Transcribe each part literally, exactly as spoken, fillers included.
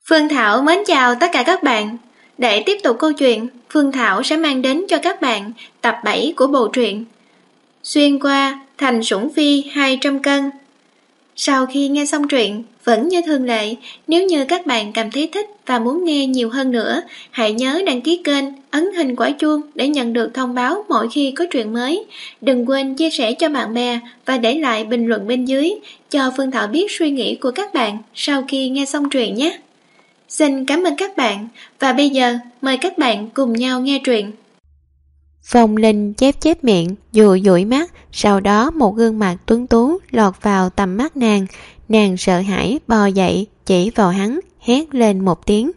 Phương Thảo mến chào tất cả các bạn. Để tiếp tục câu chuyện, Phương Thảo sẽ mang đến cho các bạn tập bảy của bộ truyện Xuyên qua thành sủng phi hai trăm cân. Sau khi nghe xong truyện, vẫn như thường lệ, nếu như các bạn cảm thấy thích và muốn nghe nhiều hơn nữa, hãy nhớ đăng ký kênh, ấn hình quả chuông để nhận được thông báo mỗi khi có truyện mới. Đừng quên chia sẻ cho bạn bè và để lại bình luận bên dưới cho Phương Thảo biết suy nghĩ của các bạn sau khi nghe xong truyện nhé. Xin cảm ơn các bạn và bây giờ mời các bạn cùng nhau nghe truyện. Phong Linh chép chép miệng, dụi dụi mắt, sau đó một gương mặt tuấn tú lọt vào tầm mắt nàng. Nàng sợ hãi bò dậy, chỉ vào hắn, hét lên một tiếng.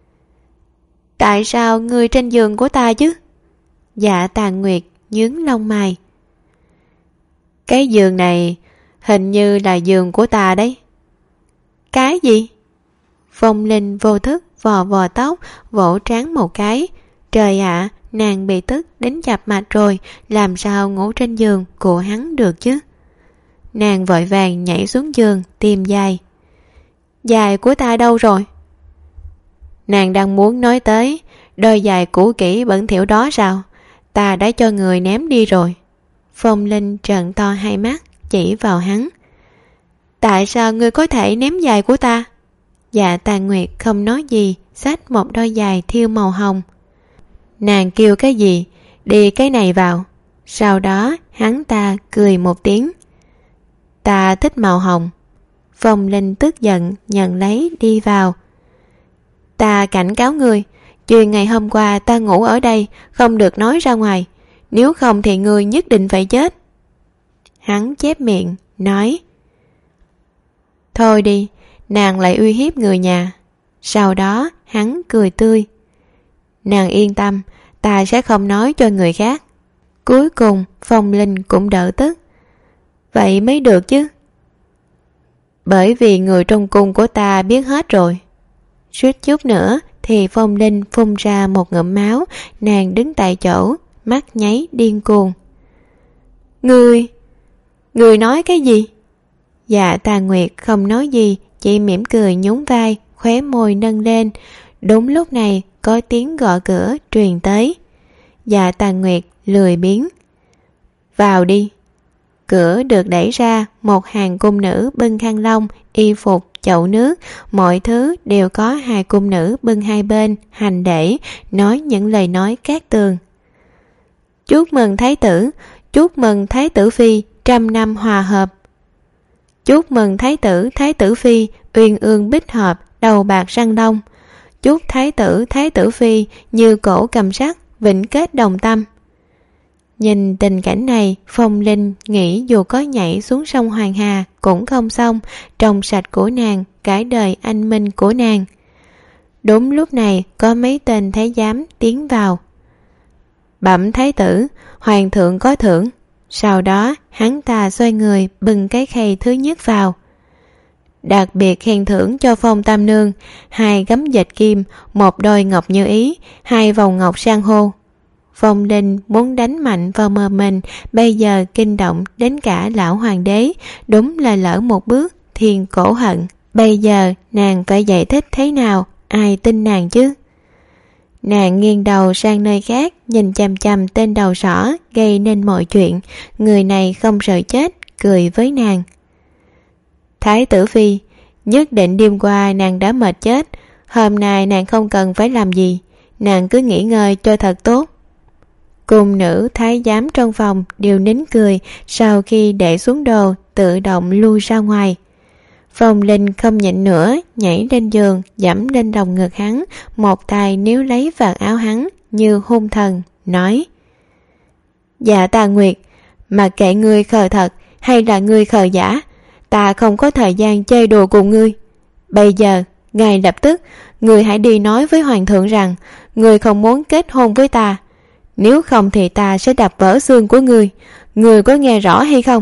Tại sao ngươi trên giường của ta chứ? Dạ Tàn Nguyệt nhướng lông mày. Cái giường này hình như là giường của ta đấy. Cái gì? Phong Linh vô thức vò vò tóc, vỗ trán một cái. Trời ạ, à, nàng bị tức đến chập mạch rồi, làm sao ngủ trên giường của hắn được chứ? Nàng vội vàng nhảy xuống giường tìm giày. Giày của ta đâu rồi? Nàng đang muốn nói tới đôi giày cũ kỹ bẩn thỉu đó sao? Ta đã cho người ném đi rồi. Phong Linh trợn to hai mắt, chỉ vào hắn. Tại sao ngươi có thể ném giày của ta? Dạ Tàn Nguyệt không nói gì, xách một đôi giày thiêu màu hồng. Nàng kêu cái gì? Đi cái này vào. Sau đó hắn ta cười một tiếng. Ta thích màu hồng. Phong Linh tức giận nhận lấy đi vào. Ta cảnh cáo ngươi, chuyện ngày hôm qua ta ngủ ở đây không được nói ra ngoài, nếu không thì ngươi nhất định phải chết. Hắn chép miệng nói. Thôi đi, nàng lại uy hiếp người nhà. Sau đó hắn cười tươi. Nàng yên tâm, ta sẽ không nói cho người khác. Cuối cùng Phong Linh cũng đỡ tức. Vậy mới được chứ. Bởi vì người trong cung của ta biết hết rồi. Suýt chút nữa thì Phong Linh phun ra một ngụm máu. Nàng đứng tại chỗ, mắt nháy điên cuồng. Ngươi, ngươi nói cái gì? Dạ Tàn Nguyệt không nói gì, chỉ mỉm cười nhún vai, khóe môi nâng lên. Đúng lúc này có tiếng gõ cửa truyền tới. Dạ Tàn Nguyệt lười biếng. Vào đi. Cửa được đẩy ra, một hàng cung nữ bưng khăn lông, y phục, chậu nước, mọi thứ đều có hai cung nữ bưng hai bên, hành lễ, nói những lời nói cát tường. Chúc mừng Thái tử, chúc mừng Thái tử Phi, trăm năm hòa hợp. Chúc mừng Thái tử, Thái tử Phi, uyên ương bích hợp, đầu bạc răng long. Chúc Thái tử, Thái tử Phi, như cổ cầm sắt, vĩnh kết đồng tâm. Nhìn tình cảnh này, Phong Linh nghĩ dù có nhảy xuống sông Hoàng Hà cũng không xong, trong sạch của nàng, cải đời anh minh của nàng. Đúng lúc này có mấy tên thái giám tiến vào. Bẩm Thái tử, hoàng thượng có thưởng. Sau đó hắn ta xoay người bưng cái khay thứ nhất vào. Đặc biệt khen thưởng cho Phong Tam Nương, hai gấm dệt kim, một đôi ngọc như ý, hai vòng ngọc san hô. Phong Linh muốn đánh mạnh vào mờ mình, bây giờ kinh động đến cả lão hoàng đế, đúng là lỡ một bước, thiên cổ hận. Bây giờ nàng phải giải thích thế nào, ai tin nàng chứ? Nàng nghiêng đầu sang nơi khác, nhìn chằm chằm tên đầu sỏ, gây nên mọi chuyện. Người này không sợ chết, cười với nàng. Thái tử Phi, nhất định đêm qua nàng đã mệt chết, hôm nay nàng không cần phải làm gì, nàng cứ nghỉ ngơi cho thật tốt. Cung nữ thái giám trong phòng đều nín cười, sau khi để xuống đồ tự động lui ra ngoài. Phong Linh không nhịn nữa, nhảy lên giường, giẫm lên lòng ngực hắn, một tay níu lấy vạt áo hắn như hung thần, nói. Dạ Tàn Nguyệt, mà kệ ngươi khờ thật hay là ngươi khờ giả, ta không có thời gian chơi đùa cùng ngươi. Bây giờ, ngay lập tức, ngươi hãy đi nói với hoàng thượng rằng ngươi không muốn kết hôn với ta. Nếu không thì ta sẽ đập vỡ xương của ngươi. Ngươi có nghe rõ hay không?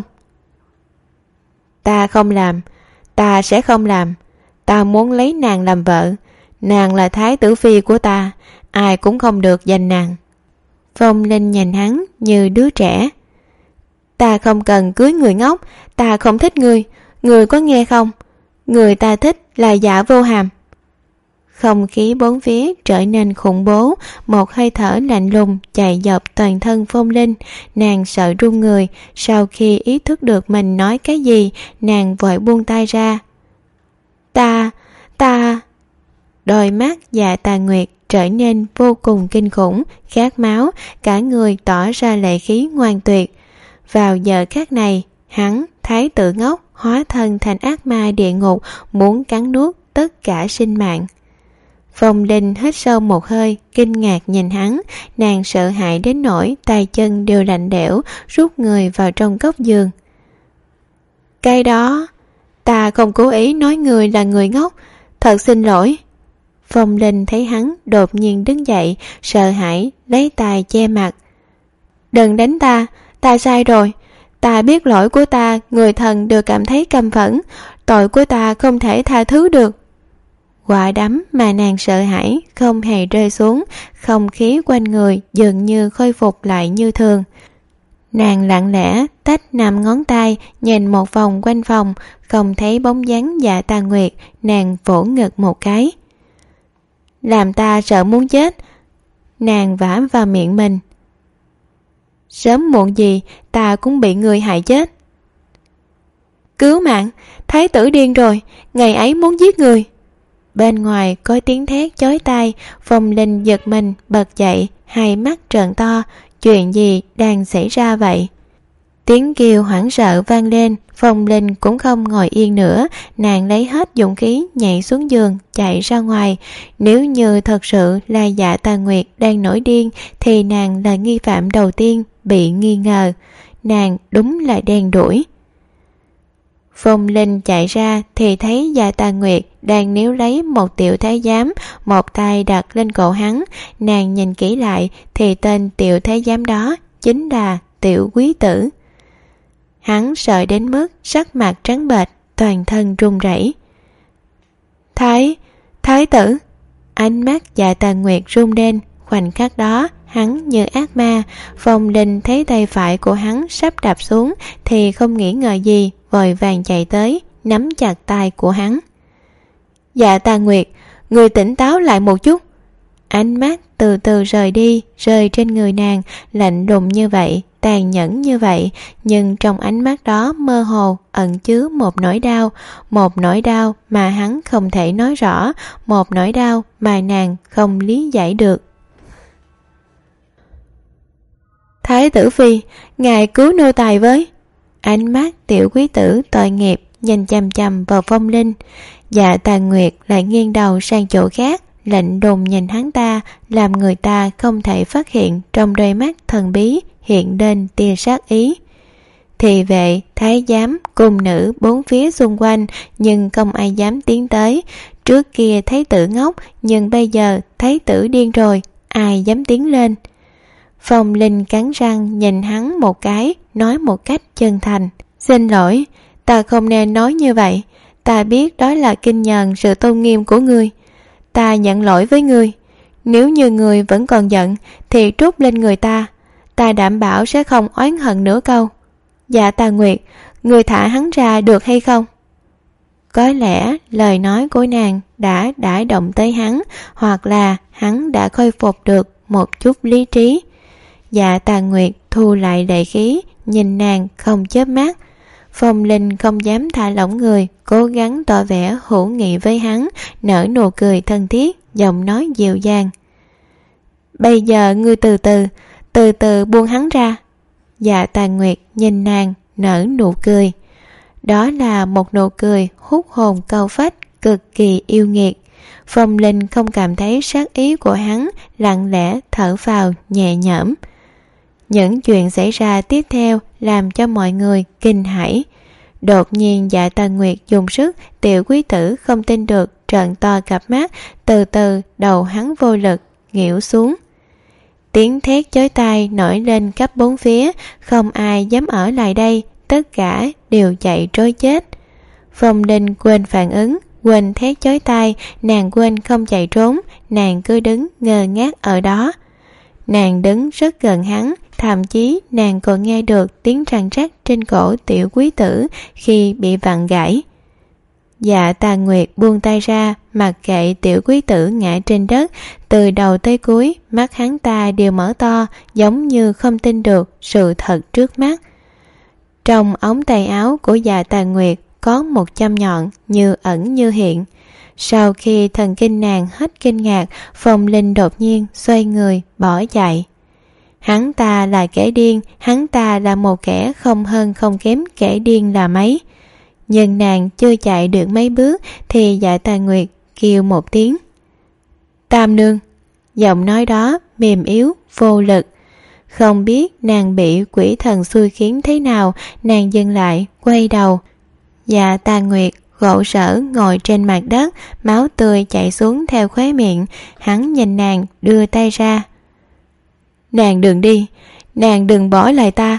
Ta không làm. Ta sẽ không làm. Ta muốn lấy nàng làm vợ. Nàng là Thái tử Phi của ta, ai cũng không được giành nàng. Phong Linh nhìn hắn như đứa trẻ. Ta không cần cưới người ngốc. Ta không thích ngươi. Ngươi có nghe không? Người ta thích là Dạ Vô Hàm. Không khí bốn phía trở nên khủng bố, một hơi thở lạnh lùng chạy dọc toàn thân Phong Linh. Nàng sợ run người, sau khi ý thức được mình nói cái gì, nàng vội buông tay ra. Ta, ta... Đôi mắt Dạ Tà Nguyệt trở nên vô cùng kinh khủng, khát máu, cả người tỏ ra lệ khí ngoan tuyệt. Vào giờ khắc này, hắn, thái tử ngốc, hóa thân thành ác ma địa ngục, muốn cắn nuốt tất cả sinh mạng. Phong Linh hít sâu một hơi, kinh ngạc nhìn hắn, nàng sợ hãi đến nỗi tay chân đều lạnh lẽo, rút người vào trong góc giường. Cái đó, ta không cố ý nói người là người ngốc, thật xin lỗi. Phong Linh thấy hắn đột nhiên đứng dậy, sợ hãi, lấy tay che mặt. Đừng đánh ta, ta sai rồi. Ta biết lỗi của ta, người thần đều cảm thấy căm phẫn, tội của ta không thể tha thứ được. Quả đấm mà nàng sợ hãi không hề rơi xuống, không khí quanh người dường như khôi phục lại như thường. Nàng lặng lẽ tách năm ngón tay, nhìn một vòng quanh phòng, không thấy bóng dáng Dạ Tà Nguyệt, nàng vỗ ngực một cái. Làm ta sợ muốn chết. Nàng vả vào miệng mình. Sớm muộn gì ta cũng bị người hại chết. Cứu mạng, thái tử điên rồi, ngày ấy muốn giết người. Bên ngoài có tiếng thét chói tai, Phong Linh giật mình bật dậy, hai mắt trợn to. Chuyện gì đang xảy ra vậy? Tiếng kêu hoảng sợ vang lên, Phong Linh cũng không ngồi yên nữa, nàng lấy hết dũng khí nhảy xuống giường, chạy ra ngoài. Nếu như thật sự là Dạ Tà Nguyệt đang nổi điên, thì nàng là nghi phạm đầu tiên bị nghi ngờ. Nàng đúng là đen đuổi. Phong Linh chạy ra thì thấy Dạ Tà Nguyệt đang níu lấy một tiểu thái giám, một tay đặt lên cổ hắn. Nàng nhìn kỹ lại thì tên tiểu thái giám đó chính là Tiểu Quý Tử. Hắn sợ đến mức sắc mặt trắng bệch, toàn thân run rẩy. Thái, thái tử. Ánh mắt Dạ Tà Nguyệt run lên, khoảnh khắc đó hắn như ác ma. Phong Linh thấy tay phải của hắn sắp đạp xuống thì không nghĩ ngờ gì, vội vàng chạy tới, nắm chặt tay của hắn. Dạ Tà Nguyệt, người tỉnh táo lại một chút. Ánh mắt từ từ rời đi, rơi trên người nàng, lạnh lùng như vậy, tàn nhẫn như vậy, nhưng trong ánh mắt đó mơ hồ ẩn chứa một nỗi đau, một nỗi đau mà hắn không thể nói rõ, một nỗi đau mà nàng không lý giải được. Thái tử phi, ngài cứu nô tài với. Ánh mắt Tiểu Quý Tử tội nghiệp nhìn chằm chằm vào Phong Linh. Dạ Tà Nguyệt lại nghiêng đầu sang chỗ khác, lạnh lùng nhìn hắn ta, làm người ta không thể phát hiện trong đôi mắt thần bí hiện lên tia sát ý. Thị vệ, thái giám, cung nữ bốn phía xung quanh, nhưng không ai dám tiến tới. Trước kia thái tử ngốc, nhưng bây giờ thái tử điên rồi, ai dám tiến lên. Phong Linh cắn răng nhìn hắn một cái, nói một cách chân thành. Xin lỗi, ta không nên nói như vậy. Ta biết đó là kinh nhờn sự tôn nghiêm của ngươi. Ta nhận lỗi với ngươi. Nếu như ngươi vẫn còn giận thì trút lên người ta. Ta đảm bảo sẽ không oán hận nửa câu. Dạ Tà Nguyệt, ngươi thả hắn ra được hay không? Có lẽ lời nói của nàng đã đả động tới hắn, hoặc là hắn đã khôi phục được một chút lý trí. Dạ Tà Nguyệt thu lại lệ khí, nhìn nàng không chớp mắt. Phong Linh không dám thả lỏng người, cố gắng tỏ vẻ hữu nghị với hắn, nở nụ cười thân thiết, giọng nói dịu dàng. Bây giờ ngươi từ từ, từ từ buông hắn ra. Dạ Tà Nguyệt nhìn nàng, nở nụ cười. Đó là một nụ cười hút hồn câu phách, cực kỳ yêu nghiệt. Phong Linh không cảm thấy sát ý của hắn, lặng lẽ thở phào nhẹ nhõm. Những chuyện xảy ra tiếp theo làm cho mọi người kinh hãi. Đột nhiên Dạ Tà Nguyệt dùng sức, Tiểu Quý Tử không tin được, trợn to cặp mắt, từ từ đầu hắn vô lực nghĩu xuống. Tiếng thét chói tai nổi lên khắp bốn phía, không ai dám ở lại đây, tất cả đều chạy trối chết. Phong Linh quên phản ứng, quên thét chói tai, nàng quên không chạy trốn, nàng cứ đứng ngơ ngác ở đó. Nàng đứng rất gần hắn, thậm chí nàng còn nghe được tiếng răng rắc trên cổ Tiểu Quý Tử khi bị vặn gãy. Dạ Tà Nguyệt buông tay ra, mặc kệ tiểu quý tử ngã trên đất. Từ đầu tới cuối, mắt hắn ta đều mở to, giống như không tin được sự thật trước mắt. Trong ống tay áo của Dạ Tà Nguyệt có một châm nhọn như ẩn như hiện. Sau khi thần kinh nàng hết kinh ngạc, Phong Linh đột nhiên xoay người bỏ chạy. Hắn ta là kẻ điên, hắn ta là một kẻ không hơn không kém kẻ điên là mấy. Nhưng nàng chưa chạy được mấy bước thì Dạ Tà Nguyệt kêu một tiếng. Tam nương. Giọng nói đó mềm yếu, vô lực. Không biết nàng bị quỷ thần xui khiến thế nào, nàng dừng lại, quay đầu. Dạ Tà Nguyệt gỗ sở ngồi trên mặt đất, máu tươi chảy xuống theo khóe miệng. Hắn nhìn nàng, đưa tay ra. Nàng đừng đi, nàng đừng bỏ lại ta.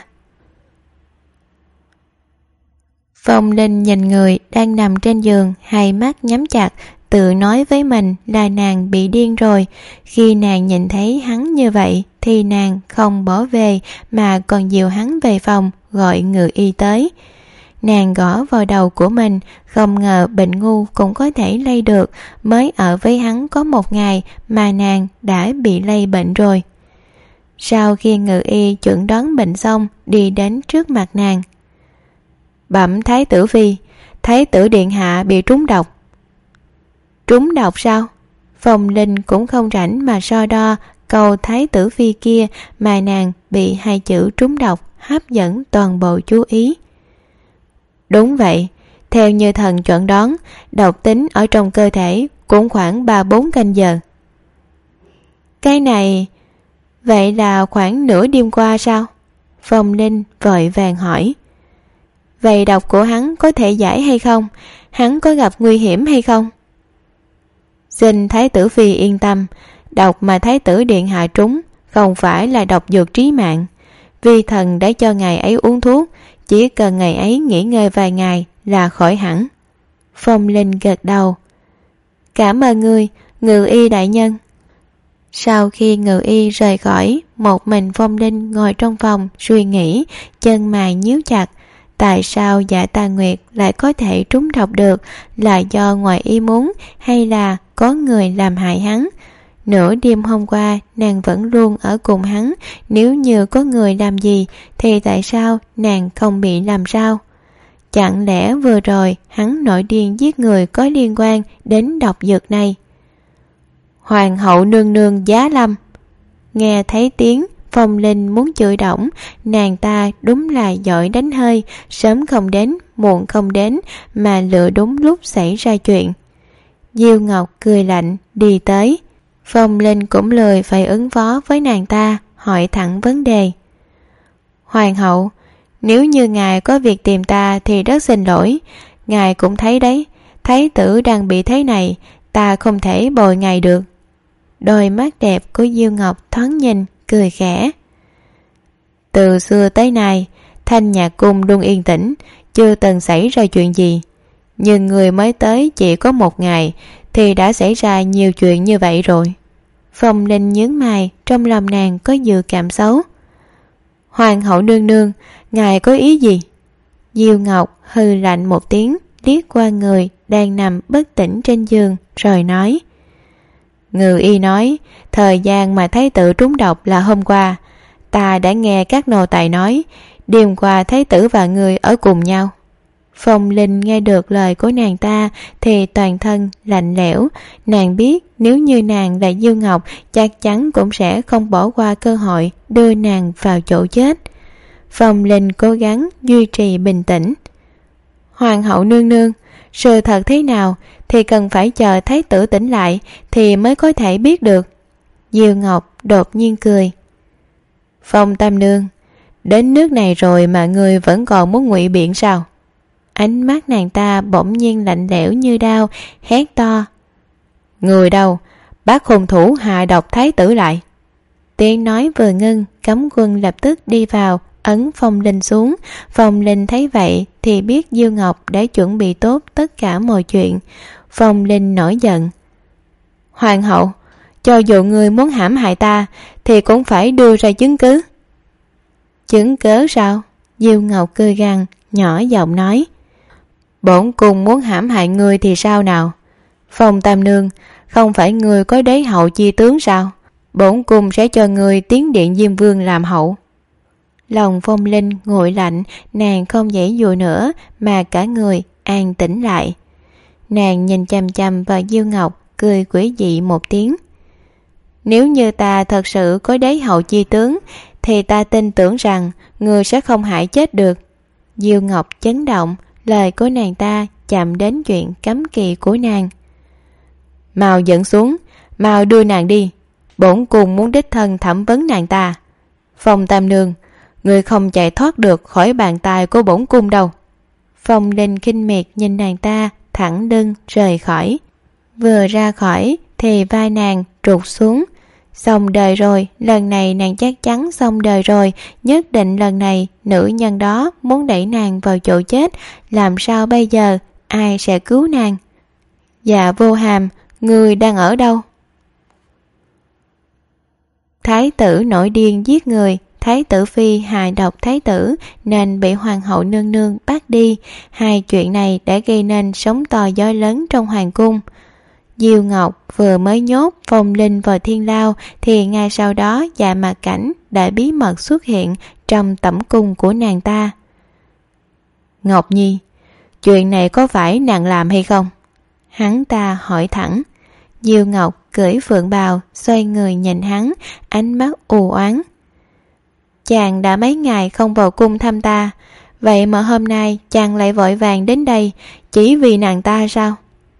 Phong Linh nhìn người đang nằm trên giường, hai mắt nhắm chặt, tự nói với mình là nàng bị điên rồi. Khi nàng nhìn thấy hắn như vậy thì nàng không bỏ về mà còn dìu hắn về phòng, gọi ngự y tới. Nàng gõ vào đầu của mình, không ngờ bệnh ngu cũng có thể lây được. Mới ở với hắn có một ngày mà nàng đã bị lây bệnh rồi. Sau khi ngự y chẩn đoán bệnh xong, đi đến trước mặt nàng. Bẩm Thái tử phi, Thái tử điện hạ bị trúng độc. Trúng độc sao? Phong Linh cũng không rảnh mà so đo câu Thái tử phi kia, mà nàng bị hai chữ trúng độc hấp dẫn toàn bộ chú ý. Đúng vậy, theo như thần chuẩn đoán, độc tính ở trong cơ thể cũng khoảng ba bốn canh giờ. Cái này, vậy là khoảng nửa đêm qua sao? Phong Linh vội vàng hỏi. Vậy độc của hắn có thể giải hay không? Hắn có gặp nguy hiểm hay không? Xin Thái tử phi yên tâm, độc mà Thái tử điện hạ trúng không phải là độc dược trí mạng. Vi thần đã cho ngài ấy uống thuốc, chỉ cần ngày ấy nghỉ ngơi vài ngày là khỏi hẳn. Phong Linh gật đầu. Cảm ơn ngươi, ngự y đại nhân. Sau khi ngự y rời khỏi, một mình Phong Linh ngồi trong phòng suy nghĩ, chân mày nhíu chặt. Tại sao Dạ Tà Nguyệt lại có thể trúng độc được? Là do ngoài ý muốn hay là có người làm hại hắn? Nửa đêm hôm qua nàng vẫn luôn ở cùng hắn, nếu như có người làm gì thì tại sao nàng không bị làm sao? Chẳng lẽ vừa rồi hắn nổi điên giết người có liên quan đến độc dược này? Hoàng hậu nương nương giá lâm. Nghe thấy tiếng, Phong Linh muốn chửi đổng, nàng ta đúng là giỏi đánh hơi, sớm không đến, muộn không đến, mà lựa đúng lúc xảy ra chuyện. Diêu Ngọc cười lạnh, đi tới. Phong Linh cũng lười phải ứng phó với nàng ta, hỏi thẳng vấn đề. Hoàng hậu, nếu như ngài có việc tìm ta thì rất xin lỗi. Ngài cũng thấy đấy, thái tử đang bị thế này, ta không thể bồi ngài được. Đôi mắt đẹp của Diêu Ngọc thoáng nhìn, cười khẽ. Từ xưa tới nay, Thanh Nhạc cung luôn yên tĩnh, chưa từng xảy ra chuyện gì. Nhưng người mới tới chỉ có một ngày thì đã xảy ra nhiều chuyện như vậy rồi. Phong Linh nhướng mày, trong lòng nàng có dự cảm xấu. Hoàng hậu nương nương, ngài có ý gì? Diêu Ngọc hừ lạnh một tiếng, liếc qua người đang nằm bất tỉnh trên giường, rồi nói. Ngự y nói, thời gian mà thái tử trúng độc là hôm qua. Ta đã nghe các nô tài nói, đêm qua thái tử và người ở cùng nhau. Phong Linh nghe được lời của nàng ta thì toàn thân lạnh lẽo. Nàng biết nếu như nàng là Diêu Ngọc chắc chắn cũng sẽ không bỏ qua cơ hội đưa nàng vào chỗ chết. Phong Linh cố gắng duy trì bình tĩnh. Hoàng hậu nương nương, sự thật thế nào thì cần phải chờ thái tử tỉnh lại thì mới có thể biết được. Diêu Ngọc đột nhiên cười. Phong tam nương, đến nước này rồi mà ngươi vẫn còn muốn ngụy biện sao? Ánh mắt nàng ta bỗng nhiên lạnh lẽo như đao, hét to. Người đâu? Bác hung thủ hạ độc thái tử lại. Tiếng nói vừa ngưng, cấm quân lập tức đi vào, ấn Phong Linh xuống. Phong Linh thấy vậy thì biết Diêu Ngọc đã chuẩn bị tốt tất cả mọi chuyện. Phong Linh nổi giận. Hoàng hậu, cho dù người muốn hãm hại ta thì cũng phải đưa ra chứng cứ. Chứng cớ sao? Diêu Ngọc cười gằn, nhỏ giọng nói. Bổn cung muốn hãm hại ngươi thì sao nào? Phong Tam Nương, không phải ngươi có đế hậu chi tướng sao? Bổn cung sẽ cho ngươi tiến điện Diêm Vương làm hậu. Lòng Phong Linh nguội lạnh, nàng không dãy dụa nữa mà cả người an tĩnh lại. Nàng nhìn chằm chằm vào Diêu Ngọc, cười quỷ dị một tiếng. Nếu như ta thật sự có đế hậu chi tướng thì ta tin tưởng rằng ngươi sẽ không hại chết được. Diêu Ngọc chấn động, lời của nàng ta chạm đến chuyện cấm kỵ của nàng. Mau dẫn xuống, mau đưa nàng đi. Bổn cung muốn đích thân thẩm vấn nàng ta. Phong Tam Nương, ngươi không chạy thoát được khỏi bàn tay của bổn cung đâu. Phong Linh khinh miệt nhìn nàng ta, thẳng lưng rời khỏi. Vừa ra khỏi thì vai nàng trụt xuống. Xong đời rồi, lần này nàng chắc chắn xong đời rồi. Nhất định lần này nữ nhân đó muốn đẩy nàng vào chỗ chết. Làm sao bây giờ? Ai sẽ cứu nàng? Dạ Vô Hàm, ngươi đang ở đâu? Thái tử nổi điên giết người. Thái tử phi hại độc thái tử nên bị hoàng hậu nương nương bắt đi. Hai chuyện này đã gây nên sóng to gió lớn trong hoàng cung. Diêu Ngọc vừa mới nhốt Phong Linh vào thiên lao thì ngay sau đó Dạ Mạc Cảnh đã bí mật xuất hiện trong tẩm cung của nàng ta. Ngọc Nhi, chuyện này có phải nàng làm hay không? Hắn ta hỏi thẳng. Diêu Ngọc cưỡi phượng bào, xoay người nhìn hắn, ánh mắt u oán. Chàng đã mấy ngày không vào cung thăm ta, vậy mà hôm nay chàng lại vội vàng đến đây chỉ vì nàng ta sao?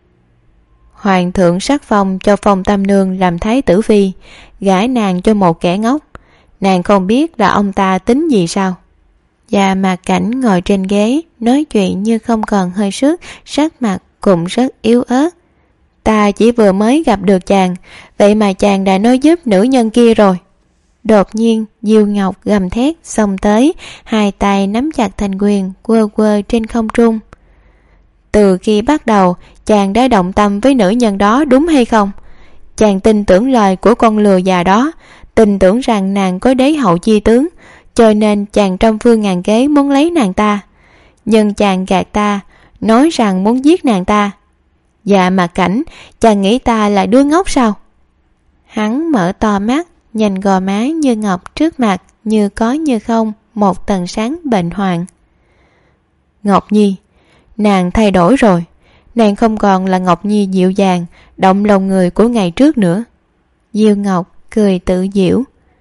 Hoàng thượng sắc phong cho Phong Tam Nương làm thái tử phi, gả nàng cho một kẻ ngốc. Nàng không biết là ông ta tính gì sao? Dạ Mạc Cảnh ngồi trên ghế, nói chuyện như không còn hơi sức, sắc mặt cũng rất yếu ớt. Ta chỉ vừa mới gặp được chàng, vậy mà chàng đã nói giúp nữ nhân kia rồi. Đột nhiên Diêu Ngọc gầm thét xông tới, hai tay nắm chặt thành quyền, quơ quơ trên không trung. Từ khi bắt đầu chàng đã động tâm với nữ nhân đó đúng hay không? Chàng tin tưởng lời của con lừa già đó, tin tưởng rằng nàng có đế hậu chi tướng, cho nên chàng trăm phương ngàn kế muốn lấy nàng ta. Nhưng chàng gạt ta, nói rằng muốn giết nàng ta. Dạ Mạc Cảnh, chàng nghĩ ta là đứa ngốc sao? Hắn mở to mắt, nhìn gò má như ngọc trước mặt, như có như không, một tầng sáng bệnh hoạn. Ngọc Nhi, nàng thay đổi rồi. Nàng không còn là Ngọc Nhi dịu dàng, động lòng người của ngày trước nữa. Diêu Ngọc cười tự giễu.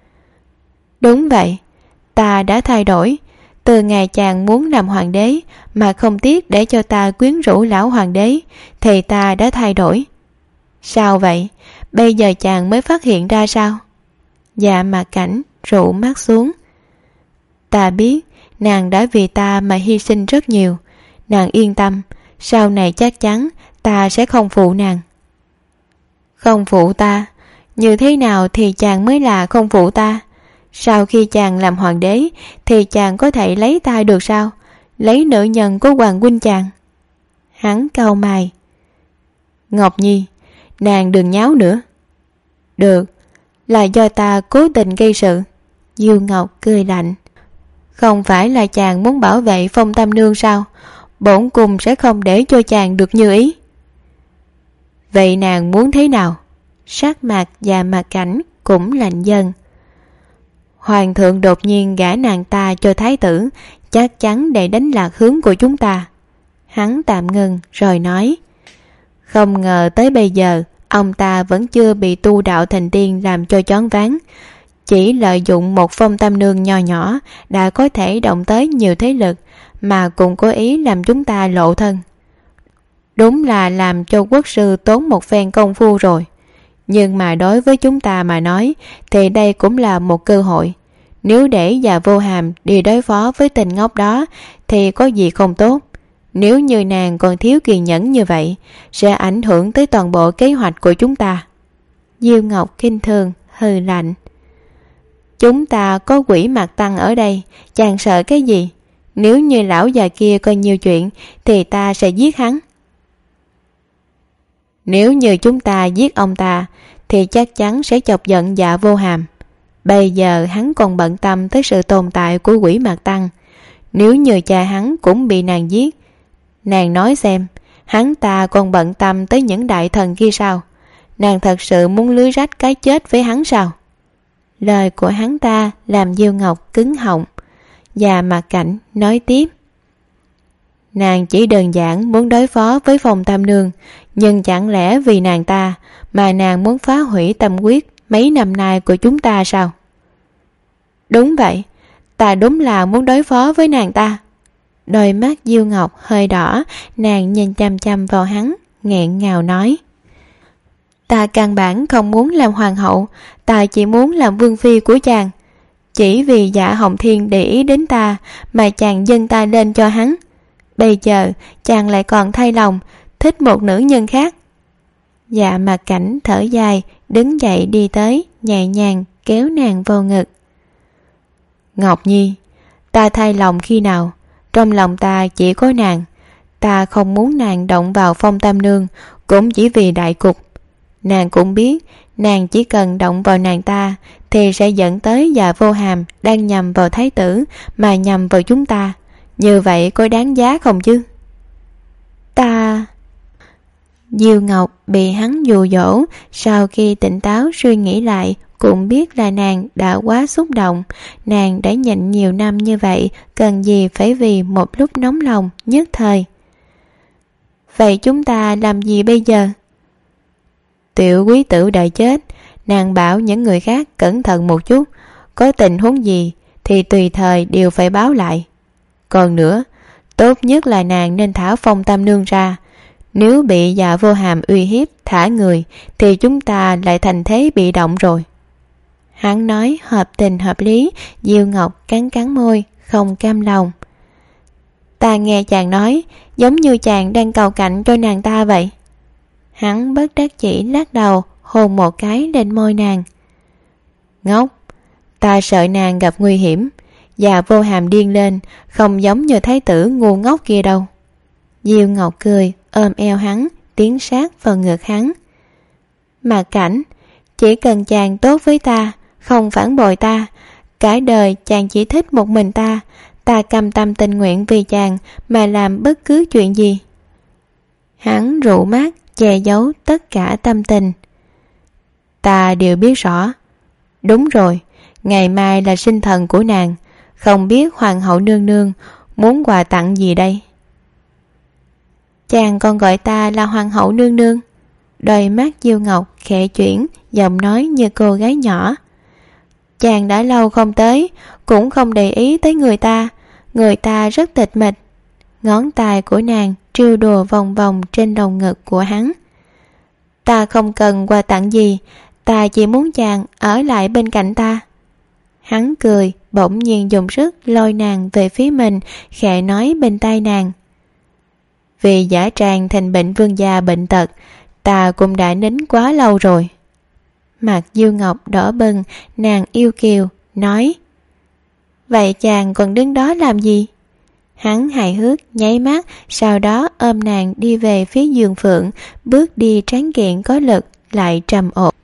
Đúng vậy, ta đã thay đổi. Từ ngày chàng muốn làm hoàng đế mà không tiếc để cho ta quyến rũ lão hoàng đế thì ta đã thay đổi. Sao vậy? Bây giờ chàng mới phát hiện ra sao? Dạ Mạc Cảnh rụ mắt xuống. Ta biết nàng đã vì ta mà hy sinh rất nhiều. Nàng yên tâm, sau này chắc chắn ta sẽ không phụ nàng. Không phụ ta? Như thế nào thì chàng mới là không phụ ta? Sau khi chàng làm hoàng đế thì chàng có thể lấy ta được sao? Lấy nữ nhân của hoàng huynh chàng. Hắn cau mày. Ngọc Nhi, nàng đừng nháo nữa. Được, là do ta cố tình gây sự. Diêu Ngọc cười lạnh. Không phải là chàng muốn bảo vệ Phong Tam Nương sao? Bổn cung sẽ không để cho chàng được như ý. Vậy nàng muốn thế nào? Sắc mặt Dạ Mạc Cảnh cũng lạnh dần. Hoàng thượng đột nhiên gả nàng ta cho thái tử, chắc chắn để đánh lạc hướng của chúng ta. Hắn tạm ngừng rồi nói. Không ngờ tới bây giờ ông ta vẫn chưa bị tu đạo thành tiên làm cho choáng váng. Chỉ lợi dụng một Phong Tam Nương nho nhỏ đã có thể động tới nhiều thế lực, mà cũng cố ý làm chúng ta lộ thân. Đúng là làm cho quốc sư tốn một phen công phu rồi. Nhưng mà đối với chúng ta mà nói thì đây cũng là một cơ hội. Nếu để Dạ Vô Hàm đi đối phó với tên ngốc đó thì có gì không tốt. Nếu như nàng còn thiếu kiên nhẫn như vậy sẽ ảnh hưởng tới toàn bộ kế hoạch của chúng ta. Diêu Ngọc khinh thường hừ lạnh. Chúng ta có Quỷ Mạc Tăng ở đây, chàng sợ cái gì? Nếu như lão già kia coi nhiều chuyện thì ta sẽ giết hắn. Nếu như chúng ta giết ông ta thì chắc chắn sẽ chọc giận Dạ Vô Hàm. Bây giờ hắn còn bận tâm tới sự tồn tại của Quỷ Mạc Tăng. Nếu như cha hắn cũng bị nàng giết, Nàng nói xem, hắn ta còn bận tâm tới những đại thần kia sao? Nàng thật sự muốn lưới rách cái chết với hắn sao? Lời của hắn ta làm Diêu Ngọc cứng họng. Và Mạc Cảnh nói tiếp: Nàng chỉ đơn giản muốn đối phó với Phong Tam Nương, nhưng chẳng lẽ vì nàng ta mà nàng muốn phá hủy tâm quyết mấy năm nay của chúng ta sao? Đúng vậy, ta đúng là muốn đối phó với nàng ta. Đôi mắt Diêu Ngọc hơi đỏ, nàng nhìn chăm chăm vào hắn, nghẹn ngào nói: Ta căn bản không muốn làm hoàng hậu, ta chỉ muốn làm vương phi của chàng. Chỉ vì Dạ Hồng Thiên để ý đến ta mà chàng dâng ta lên cho hắn. Bây giờ chàng lại còn thay lòng, thích một nữ nhân khác. Dạ Mạc Cảnh thở dài, đứng dậy đi tới, nhẹ nhàng kéo nàng vào ngực. Ngọc Nhi, ta thay lòng khi nào? Trong lòng ta chỉ có nàng. Ta không muốn nàng động vào Phong Tam Nương, cũng chỉ vì đại cục. Nàng cũng biết, nàng chỉ cần động vào nàng ta thì sẽ dẫn tới Dạ Vô Hàm đang nhầm vào thái tử mà nhầm vào chúng ta. Như vậy có đáng giá không chứ? Ta... Diêu Ngọc bị hắn dụ dỗ, sau khi tỉnh táo suy nghĩ lại cũng biết là nàng đã quá xúc động. Nàng đã nhịn nhiều năm như vậy, cần gì phải vì một lúc nóng lòng nhất thời. Vậy chúng ta làm gì bây giờ? Tiểu quý tử đã chết, nàng bảo những người khác cẩn thận một chút, có tình huống gì thì tùy thời đều phải báo lại. Còn nữa, tốt nhất là nàng nên thả Phong Tam Nương ra. Nếu bị Dạ Vô Hàm uy hiếp thả người thì chúng ta lại thành thế bị động rồi. Hắn nói hợp tình hợp lý. Diêu Ngọc cắn cắn môi, không cam lòng. Ta nghe chàng nói giống như chàng đang cầu cạnh cho nàng ta vậy. Hắn bất đắc chỉ lắc đầu, hôn một cái lên môi nàng. Ngốc, ta sợ nàng gặp nguy hiểm. Dạ Vô Hàm điên lên, không giống như thái tử ngu ngốc kia đâu. Diêu Ngọc cười, ôm eo hắn, tiến sát vào ngực hắn. Mạc Cảnh, chỉ cần chàng tốt với ta, không phản bội ta, cả đời chàng chỉ thích một mình ta, ta cam tâm tình nguyện vì chàng mà làm bất cứ chuyện gì. Hắn rụ mắt, che giấu tất cả tâm tình. Ta đều biết rõ. Đúng rồi, ngày mai là sinh thần của nàng, không biết hoàng hậu nương nương muốn quà tặng gì đây? Chàng còn gọi ta là hoàng hậu nương nương? Đôi mắt Diêu Ngọc khẽ chuyển, giọng nói như cô gái nhỏ. Chàng đã lâu không tới, cũng không để ý tới người ta, người ta rất tịch mịch. Ngón tay của nàng trêu đùa vòng vòng trên đầu ngực của hắn. Ta không cần quà tặng gì, ta chỉ muốn chàng ở lại bên cạnh ta. Hắn cười, bỗng nhiên dùng sức lôi nàng về phía mình, khẽ nói bên tai nàng. Vì giả tràng thành bệnh vương gia bệnh tật, ta cũng đã nín quá lâu rồi. Mặt Diêu Ngọc đỏ bừng, nàng yêu kiều, nói. Vậy chàng còn đứng đó làm gì? Hắn hài hước nháy mắt, sau đó ôm nàng đi về phía giường phượng, bước đi tráng kiện có lực, lại trầm ổn.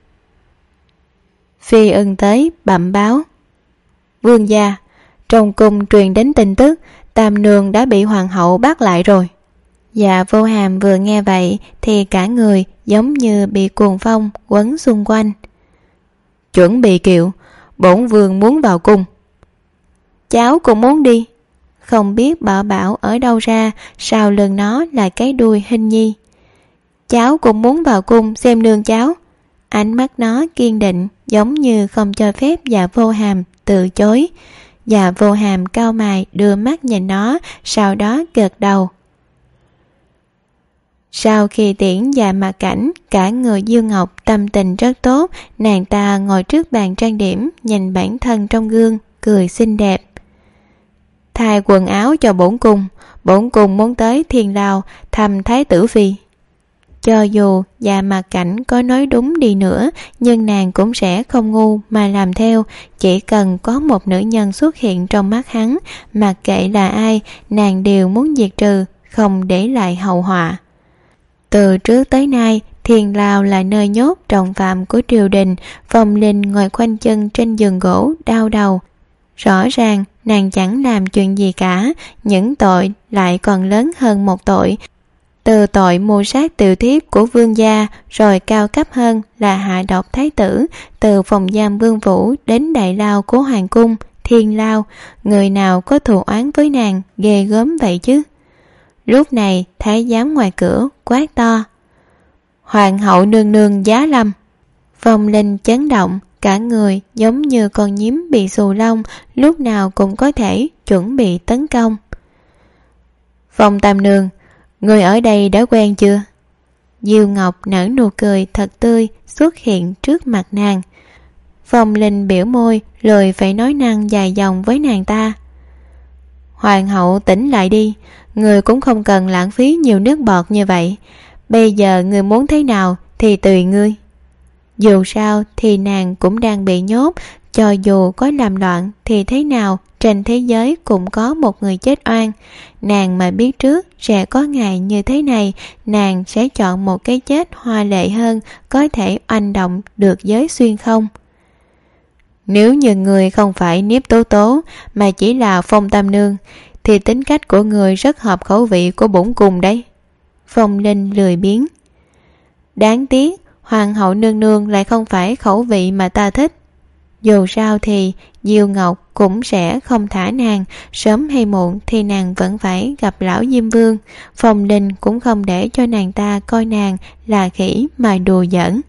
Phi ưng tới bẩm báo. Vương gia, trong cung truyền đến tin tức, Tam Nương đã bị hoàng hậu bắt lại rồi. Dạ Vô Hàm vừa nghe vậy thì cả người giống như bị cuồng phong quấn xung quanh. Chuẩn bị kiệu, bổn vương muốn vào cung. Cháu cũng muốn đi. Không biết Bảo Bảo ở đâu ra, sau lưng nó là cái đuôi hình nhi. Cháu cũng muốn vào cung xem nương cháu. Ánh mắt nó kiên định, giống như không cho phép Dạ Vô Hàm từ chối. Dạ Vô Hàm cau mày đưa mắt nhìn nó, sau đó gật đầu. Sau khi tiễn Dạ Mạc Cảnh, cả người Diêu Ngọc tâm tình rất tốt. Nàng ta ngồi trước bàn trang điểm, nhìn bản thân trong gương, cười xinh đẹp. Thay quần áo cho bổn cung, bổn cung muốn tới Thiên Lao thăm thái tử phi. Cho dù Dạ Mạc Cảnh có nói đúng đi nữa, nhưng nàng cũng sẽ không ngu mà làm theo. Chỉ cần có một nữ nhân xuất hiện trong mắt hắn, mặc kệ là ai, nàng đều muốn diệt trừ, không để lại hậu họa. Từ trước tới nay, Thiên Lao là nơi nhốt trọng phạm của triều đình. Phong Linh ngồi khoanh chân trên giường gỗ, đau đầu. Rõ ràng nàng chẳng làm chuyện gì cả, những tội lại còn lớn hơn một tội. Từ tội mưu sát tiểu thiếp của vương gia, rồi cao cấp hơn là hạ độc thái tử, từ phòng giam Vương Vũ đến đại lao của hoàng cung, Thiên Lao, người nào có thù oán với nàng ghê gớm vậy chứ. Lúc này thái giám ngoài cửa quát to: Hoàng hậu nương nương giá lâm. Phong Linh chấn động, cả người giống như con nhím bị xù lông, lúc nào cũng có thể chuẩn bị tấn công. Phong tam nương, người ở đây đã quen chưa? Diêu Ngọc nở nụ cười thật tươi xuất hiện trước mặt nàng. Phong Linh biểu môi, lười phải nói năng dài dòng với nàng ta. Hoàng hậu tỉnh lại đi, người cũng không cần lãng phí nhiều nước bọt như vậy. Bây giờ người muốn thế nào thì tùy ngươi. Dù sao thì nàng cũng đang bị nhốt, cho dù có làm loạn thì thế nào trên thế giới cũng có một người chết oan. Nàng mà biết trước sẽ có ngày như thế này, nàng sẽ chọn một cái chết hoa lệ hơn, có thể oanh động được giới xuyên không. Nếu như người không phải Niếp Tố Tố mà chỉ là Phong tam nương, thì tính cách của người rất hợp khẩu vị của bổn cung đấy. Phong Linh lười biếng. Đáng tiếc Hoàng hậu nương nương lại không phải khẩu vị mà ta thích. Dù sao thì Diêu Ngọc cũng sẽ không thả nàng, sớm hay muộn thì nàng vẫn phải gặp lão Diêm Vương. Phong Linh cũng không để cho nàng ta coi nàng là khỉ mà đùa giỡn.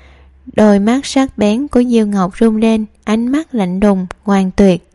Đôi mắt sắc bén của Diêu Ngọc rung lên, ánh mắt lạnh lùng ngoan tuyệt.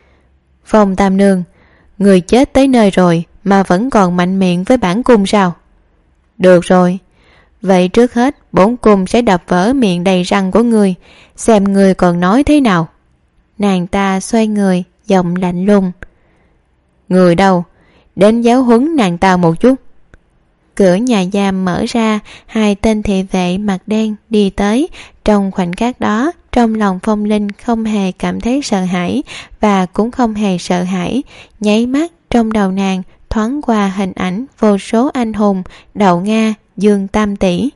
Phong tam nương, người chết tới nơi rồi mà vẫn còn mạnh miệng với bản cung sao? Được rồi, vậy trước hết bổn cung sẽ đập vỡ miệng đầy răng của người, xem người còn nói thế nào. Nàng ta xoay người, giọng lạnh lùng. Người đâu? Đến giáo huấn nàng ta một chút. Cửa nhà giam mở ra, hai tên thị vệ mặt đen đi tới. Trong khoảnh khắc đó, trong lòng Phong Linh không hề cảm thấy sợ hãi, và cũng không hề sợ hãi. Nháy mắt trong đầu nàng thoáng qua hình ảnh vô số anh hùng, Đậu Nga, Dương Tam Tỷ.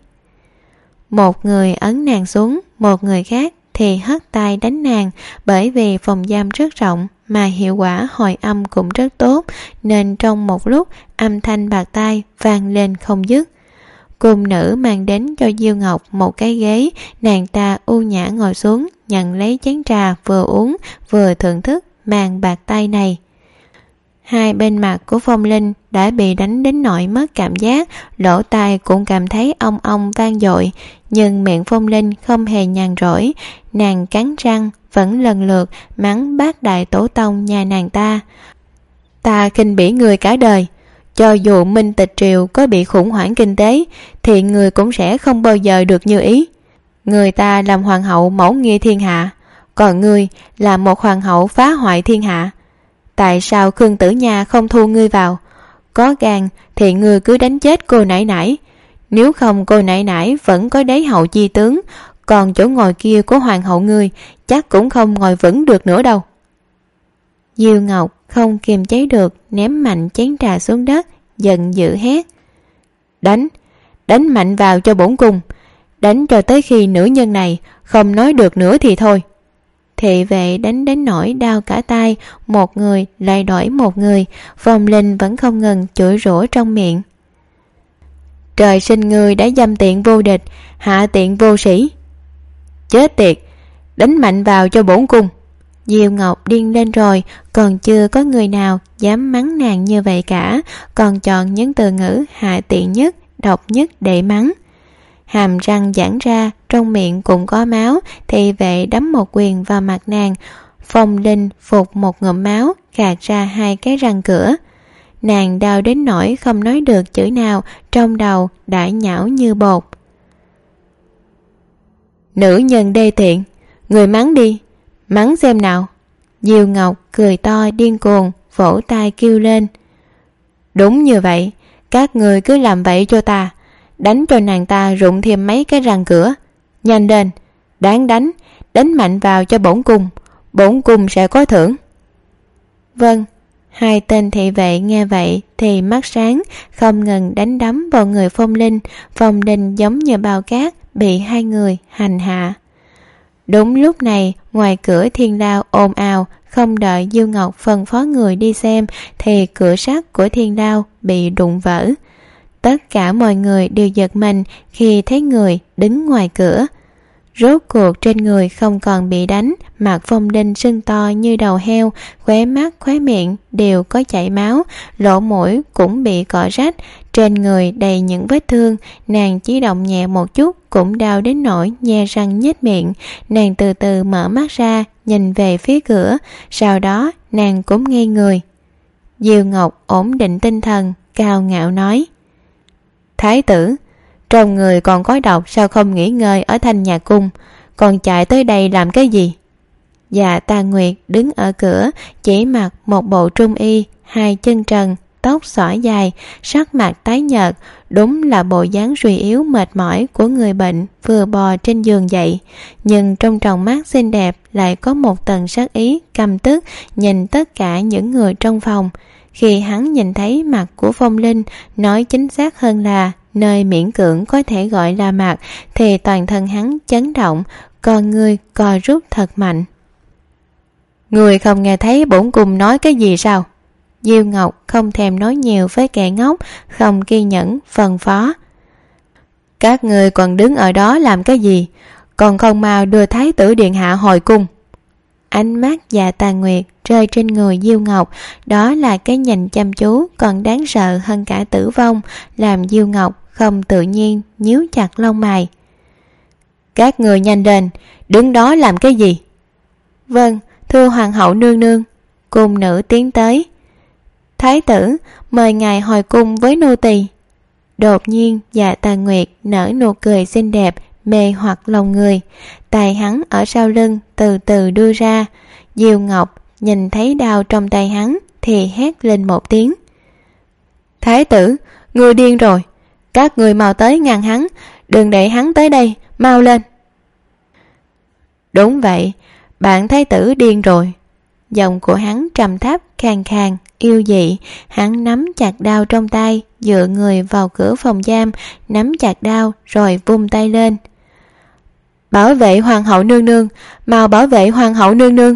Một người ấn nàng xuống, một người khác thì hất tay đánh nàng. Bởi vì phòng giam rất rộng mà hiệu quả hồi âm cũng rất tốt, nên trong một lúc âm thanh bạt tai vang lên không dứt. Cung nữ mang đến cho Diêu Ngọc một cái ghế, nàng ta u nhã ngồi xuống, nhận lấy chén trà, vừa uống vừa thưởng thức màn bạt tay này. Hai bên mặt của Phong Linh đã bị đánh đến nỗi mất cảm giác, lỗ tai cũng cảm thấy ong ong vang dội, nhưng miệng Phong Linh không hề nhàn rỗi. Nàng cắn răng vẫn lần lượt mắng bác đại tổ tông nhà nàng ta. Ta khinh bỉ người cả đời, cho dù Minh Tịch Triều có bị khủng hoảng kinh tế thì người cũng sẽ không bao giờ được như ý. Người ta làm hoàng hậu mẫu nghi thiên hạ, còn ngươi là một hoàng hậu phá hoại thiên hạ. Tại sao Khương Tử Nha không thu ngươi vào? Có gan thì ngươi cứ đánh chết cô nãi nãi. Nếu không cô nãi nãi vẫn có đế hậu chi tướng, còn chỗ ngồi kia của hoàng hậu ngươi chắc cũng không ngồi vững được nữa đâu. Diêu Ngọc không kiềm chế được, ném mạnh chén trà xuống đất, giận dữ hét. Đánh, đánh mạnh vào cho bổn cung, đánh cho tới khi nữ nhân này không nói được nữa thì thôi. Thị vệ đánh đến nỗi đau cả tay, một người lại đổi một người. Phong Linh vẫn không ngừng chửi rủa trong miệng. Trời sinh ngươi đã dâm tiện vô địch, hạ tiện vô sĩ. Chết tiệt, đánh mạnh vào cho bổn cung. Diêu Ngọc điên lên rồi, còn chưa có người nào dám mắng nàng như vậy cả, còn chọn những từ ngữ hạ tiện nhất, độc nhất để mắng. Hàm răng giãn ra, trong miệng cũng có máu, thị vệ đấm một quyền vào mặt nàng. Phong Linh phục một ngụm máu, gạt ra hai cái răng cửa. Nàng đau đến nỗi không nói được chữ nào, trong đầu đã nhão như bột. Nữ nhân đê tiện, người mắng đi, mắng xem nào. Diêu Ngọc cười to điên cuồng, vỗ tay kêu lên. Đúng như vậy, các người cứ làm vậy cho ta, đánh cho nàng ta rụng thêm mấy cái răng cửa. Nhanh lên, đáng đánh, đánh mạnh vào cho bổn cung, bổn cung sẽ có thưởng. Vâng. Hai tên thị vệ nghe vậy thì mắt sáng, không ngừng đánh đấm vào người Phong Linh. Phong Linh giống như bao cát bị hai người hành hạ. Đúng lúc này, ngoài cửa Thiên Lao ồn ào, không đợi Diêu Ngọc phân phó người đi xem thì cửa sắt của thiên lao bị đụng vỡ. Tất cả mọi người đều giật mình khi thấy người đứng ngoài cửa. Rốt cuộc trên người không còn bị đánh, mặt Phong Linh sưng to như đầu heo, khóe mắt khóe miệng đều có chảy máu, lỗ mũi cũng bị cọ rách, trên người đầy những vết thương. Nàng chỉ động nhẹ một chút cũng đau đến nỗi nhe răng nhếch miệng. Nàng từ từ mở mắt ra, nhìn về phía cửa, sau đó nàng cũng ngây người. Diêu Ngọc ổn định tinh thần, cao ngạo nói: Thái tử, trong người còn có độc, sao không nghỉ ngơi ở Thanh Nhạc Cung, còn chạy tới đây làm cái gì? Dạ Tà Nguyệt đứng ở cửa, chỉ mặc một bộ trung y, hai chân trần, tóc xõa dài, sắc mặt tái nhợt, đúng là bộ dáng suy yếu mệt mỏi của người bệnh vừa bò trên giường dậy. Nhưng trong tròng mắt xinh đẹp lại có một tầng sát ý căm tức nhìn tất cả những người trong phòng. Khi hắn nhìn thấy mặt của Phong Linh, nói chính xác hơn là nơi miễn cưỡng có thể gọi là mặt, thì toàn thân hắn chấn động, con người co rút thật mạnh. Người không nghe thấy bổn cung nói cái gì sao? Diêu Ngọc không thèm nói nhiều với kẻ ngốc, không kiên nhẫn phân phó: Các người còn đứng ở đó làm cái gì? Còn không mau đưa thái tử điện hạ hồi cung. Ánh mắt Dạ Tà Nguyệt rơi trên người Diêu Ngọc, đó là cái nhìn chăm chú còn đáng sợ hơn cả tử vong, làm Diêu Ngọc không tự nhiên nhíu chặt lông mày. Các người nhanh lên, đứng đó làm cái gì? Vâng, thưa hoàng hậu nương nương. Cung nữ tiến tới. Thái tử, mời ngài hồi cung với nô tỳ. Đột nhiên Dạ Tà Nguyệt nở nụ cười xinh đẹp, mê hoặc lòng người. Tay hắn ở sau lưng từ từ đưa ra. Diêu Ngọc nhìn thấy đao trong tay hắn thì hét lên một tiếng: Thái tử, người điên rồi, các người mau tới ngăn hắn, đừng để hắn tới đây, mau lên. Đúng vậy, bạn thái tử điên rồi. Giọng của hắn trầm thấp khàn khàn yêu dị. Hắn nắm chặt đao trong tay, dựa người vào cửa phòng giam, nắm chặt đao rồi vung tay lên: Bảo vệ hoàng hậu nương nương, mau bảo vệ hoàng hậu nương nương.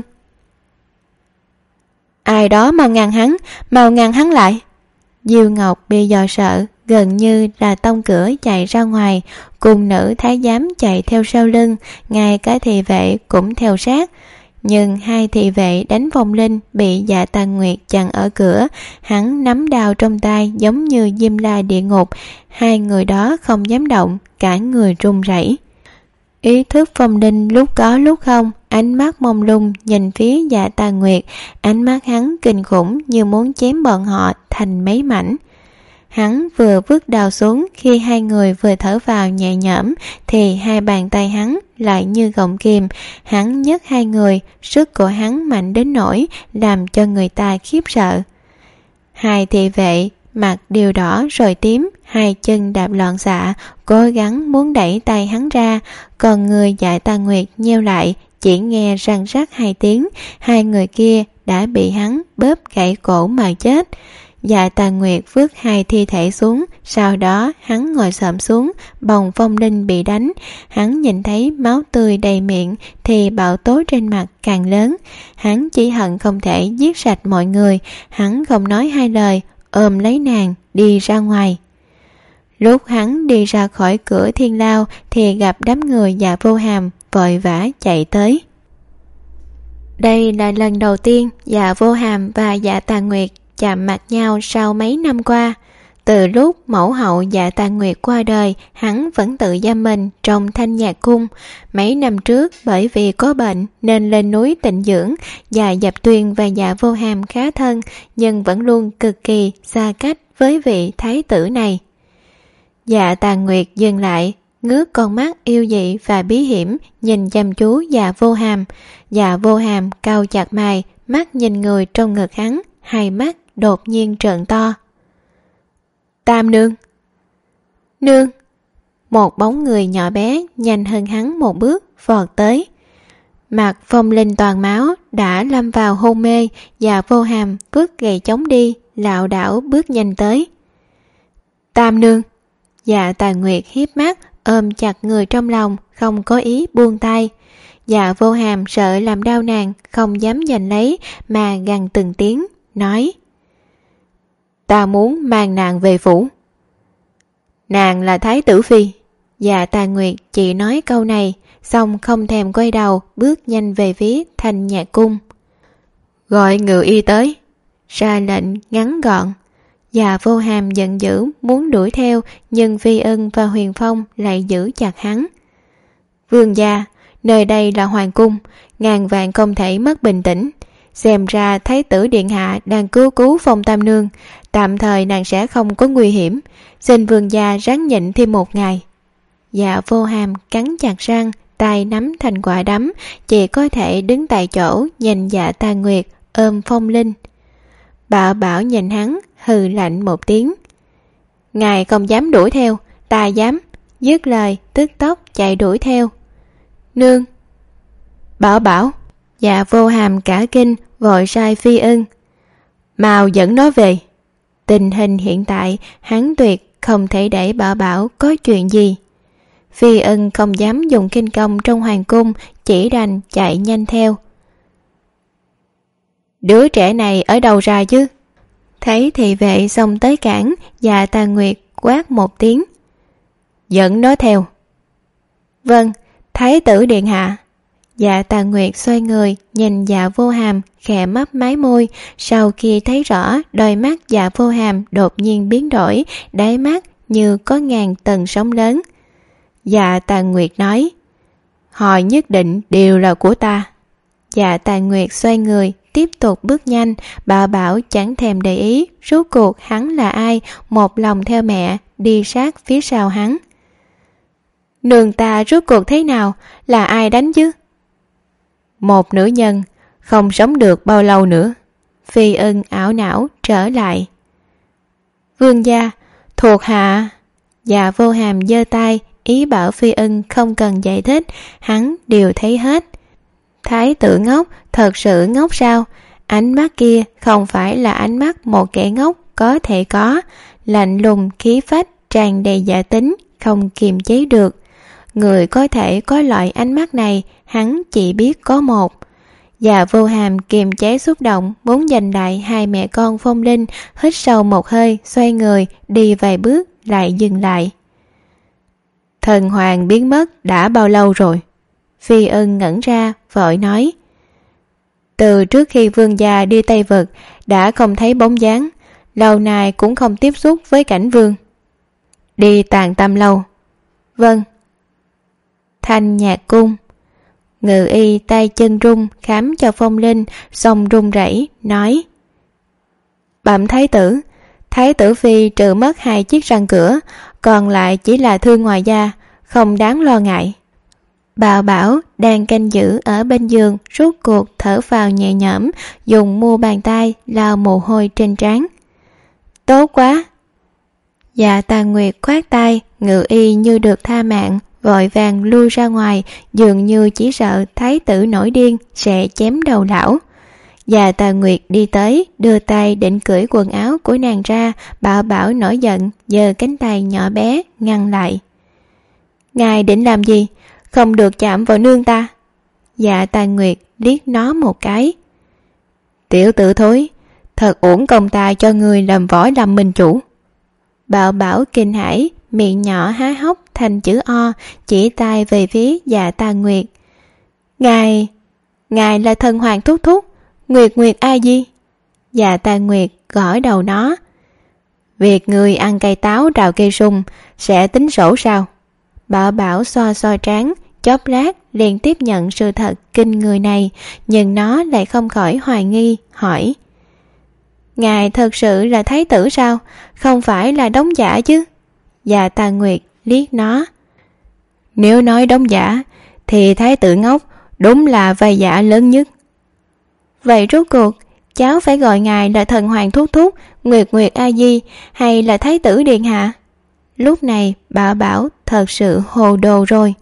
Ai đó mau ngăn hắn, mau ngăn hắn lại. Diêu Ngọc bị dọa sợ, gần như là tông cửa chạy ra ngoài. Cung nữ thái giám chạy theo sau lưng, ngay cả thị vệ cũng theo sát. Nhưng hai thị vệ đánh Phong Linh bị Dạ Tà Nguyệt chặn ở cửa. Hắn nắm đao trong tay giống như diêm la địa ngục. Hai người đó không dám động, cả người run rẩy. Ý thức Phong Linh lúc có lúc không, ánh mắt mông lung nhìn phía Dạ Tà Nguyệt. Ánh mắt hắn kinh khủng như muốn chém bọn họ thành mấy mảnh. Hắn vừa vứt đao xuống, khi hai người vừa thở vào nhẹ nhõm thì hai bàn tay hắn lại như gọng kìm. Hắn nhấc hai người, sức của hắn mạnh đến nỗi làm cho người ta khiếp sợ. Hai thị vệ mặt đều đỏ rồi tím, hai chân đạp loạn xạ, cố gắng muốn đẩy tay hắn ra. Còn người Dạ Tà Nguyệt nheo lại, chỉ nghe răng rắc hai tiếng, hai người kia đã bị hắn bóp gãy cổ mà chết. Dạ Tà Nguyệt vứt hai thi thể xuống, sau đó hắn ngồi xổm xuống, bồng Phong Linh bị đánh. Hắn nhìn thấy máu tươi đầy miệng thì bão tố trên mặt càng lớn. Hắn chỉ hận không thể giết sạch mọi người. Hắn không nói hai lời, ôm lấy nàng đi ra ngoài. Lúc hắn đi ra khỏi cửa thiên lao thì gặp đám người Dạ Vô Hàm vội vã chạy tới. Đây là lần đầu tiên Dạ Vô Hàm và Dạ Tà Nguyệt chạm mặt nhau sau mấy năm qua. Từ lúc mẫu hậu Dạ Tà Nguyệt qua đời, hắn vẫn tự giam mình trong Thanh Nhạc Cung. Mấy năm trước bởi vì có bệnh nên lên núi tịnh dưỡng. Dạ Dập Tuyền và Dạ Vô Hàm khá thân, nhưng vẫn luôn cực kỳ xa cách với vị thái tử này. Dạ Tà Nguyệt dừng lại, ngước con mắt yêu dị và bí hiểm nhìn chăm chú Dạ Vô Hàm. Dạ Vô Hàm cau chặt mày, mắt nhìn người trong ngực hắn, hai mắt đột nhiên trợn to. Tam nương. Nương. Một bóng người nhỏ bé nhanh hơn hắn một bước vọt tới. Mặt Phong Linh toàn máu, đã lâm vào hôn mê. Dạ Vô Hàm vứt gậy chống đi, lảo đảo bước nhanh tới. Tam nương. Dạ Tà Nguyệt hiếp mắt, ôm chặt người trong lòng, không có ý buông tay. Dạ Vô Hàm sợ làm đau nàng, không dám giành lấy mà gằn từng tiếng, nói: Ta muốn mang nàng về phủ. Nàng là thái tử phi. Dạ Tà Nguyệt chỉ nói câu này, xong không thèm quay đầu, bước nhanh về phía Thanh Nhạc Cung. Gọi ngự y tới. Ra lệnh ngắn gọn. Dạ Vô Hàm giận dữ muốn đuổi theo, nhưng Phi Ân và Huyền Phong lại giữ chặt hắn. Vương gia, nơi đây là hoàng cung, ngàn vạn không thể mất bình tĩnh. Xem ra thái tử điện hạ đang cứu cứu Phong Tam Nương, tạm thời nàng sẽ không có nguy hiểm, xin vương gia ráng nhịn thêm một ngày. Dạ Vô Hàm cắn chặt răng, tay nắm thành quả đấm, chỉ có thể đứng tại chỗ nhìn Dạ Tà Nguyệt ôm Phong Linh. Bảo Bảo nhìn hắn, hừ lạnh một tiếng. Ngài không dám đuổi theo, ta dám. Dứt lời, tức tốc chạy đuổi theo. Nương! Bảo Bảo! Dạ Vô Hàm cả kinh, vội sai Phi Ân. Mau dẫn nó về. Tình hình hiện tại, hắn tuyệt không thể để Bảo Bảo có chuyện gì. Phi Ân không dám dùng kinh công trong hoàng cung, chỉ đành chạy nhanh theo. Đứa trẻ này ở đâu ra chứ? Thấy thị vệ xông tới cản, Dạ Tà Nguyệt quát một tiếng. Dẫn nó theo. Vâng, thái tử điện hạ. Dạ Tà Nguyệt xoay người, nhìn Dạ Vô Hàm, khẽ mấp mái môi. Sau khi thấy rõ, đôi mắt Dạ Vô Hàm đột nhiên biến đổi, đáy mắt như có ngàn tầng sóng lớn. Dạ Tà Nguyệt nói: Họ nhất định đều là của ta. Dạ Tà Nguyệt xoay người, tiếp tục bước nhanh. Bảo Bảo chẳng thèm để ý rốt cuộc hắn là ai, một lòng theo mẹ đi sát phía sau hắn. Nương ta rốt cuộc thế nào, là ai đánh chứ? Một nữ nhân không sống được bao lâu nữa. Phi Ân ảo não trở lại. Vương gia, thuộc hạ. Dạ Vô Hàm giơ tay, ý bảo Phi Ân không cần giải thích, hắn đều thấy hết. Thái tử ngốc, thật sự ngốc sao? Ánh mắt kia không phải là ánh mắt một kẻ ngốc có thể có, lạnh lùng khí phách, tràn đầy giả tính, không kiềm chế được. Người có thể có loại ánh mắt này, hắn chỉ biết có một. Dạ Vô Hàm kiềm chế xúc động, muốn giành lại hai mẹ con Phong Linh, hít sâu một hơi, xoay người, đi vài bước, lại dừng lại. Thần hoàng biến mất đã bao lâu rồi? Phi Ân ngẩn ra, vội nói. Từ trước khi vương gia đi Tây Vực, đã không thấy bóng dáng, lâu nay cũng không tiếp xúc với cảnh vương. Đi Tàn Tâm lâu. Vâng. Thanh Nhạc Cung. Ngự y tay chân run khám cho Phong Linh, xong run rẩy nói. Bẩm thái tử, thái tử phi trừ mất hai chiếc răng cửa, còn lại chỉ là thương ngoài da, không đáng lo ngại. Bảo Bảo đang canh giữ ở bên giường, rút cuộc thở phào nhẹ nhõm, dùng mu bàn tay lau mồ hôi trên trán. Tốt quá. Dạ Tà Nguyệt khoát tay, ngự y như được tha mạng, vội vàng lui ra ngoài, dường như chỉ sợ thái tử nổi điên sẽ chém đầu lão. Dạ Tà Nguyệt đi tới, đưa tay định cởi quần áo của nàng ra. Bảo Bảo nổi giận, giơ cánh tay nhỏ bé ngăn lại. Ngài định làm gì? Không được chạm vào nương ta. Dạ Tà Nguyệt liếc nó một cái. Tiểu tử thối, thật uổng công ta cho người làm võ làm minh chủ. Bảo Bảo kinh hãi, miệng nhỏ há hốc thành chữ O, chỉ tay về phía Dạ Tà Nguyệt. Ngài, ngài là thần hoàng thúc thúc, Nguyệt Nguyệt A Di. Dạ Tà Nguyệt gõ đầu nó. Việc người ăn cây táo rào cây sung sẽ tính sổ sao? Bảo Bảo xoa xoa trán, chốc lát liền tiếp nhận sự thật kinh người này, nhưng nó lại không khỏi hoài nghi, hỏi. Ngài thật sự là thái tử sao? Không phải là đóng giả chứ? Dạ Tà Nguyệt liếc nó. Nếu nói đóng giả, thì thái tử ngốc đúng là vai giả lớn nhất. Vậy rốt cuộc, cháu phải gọi ngài là thần hoàng thúc thúc, Nguyệt Nguyệt A Di, hay là thái tử điện hạ? Lúc này Bảo Bảo thật sự hồ đồ rồi.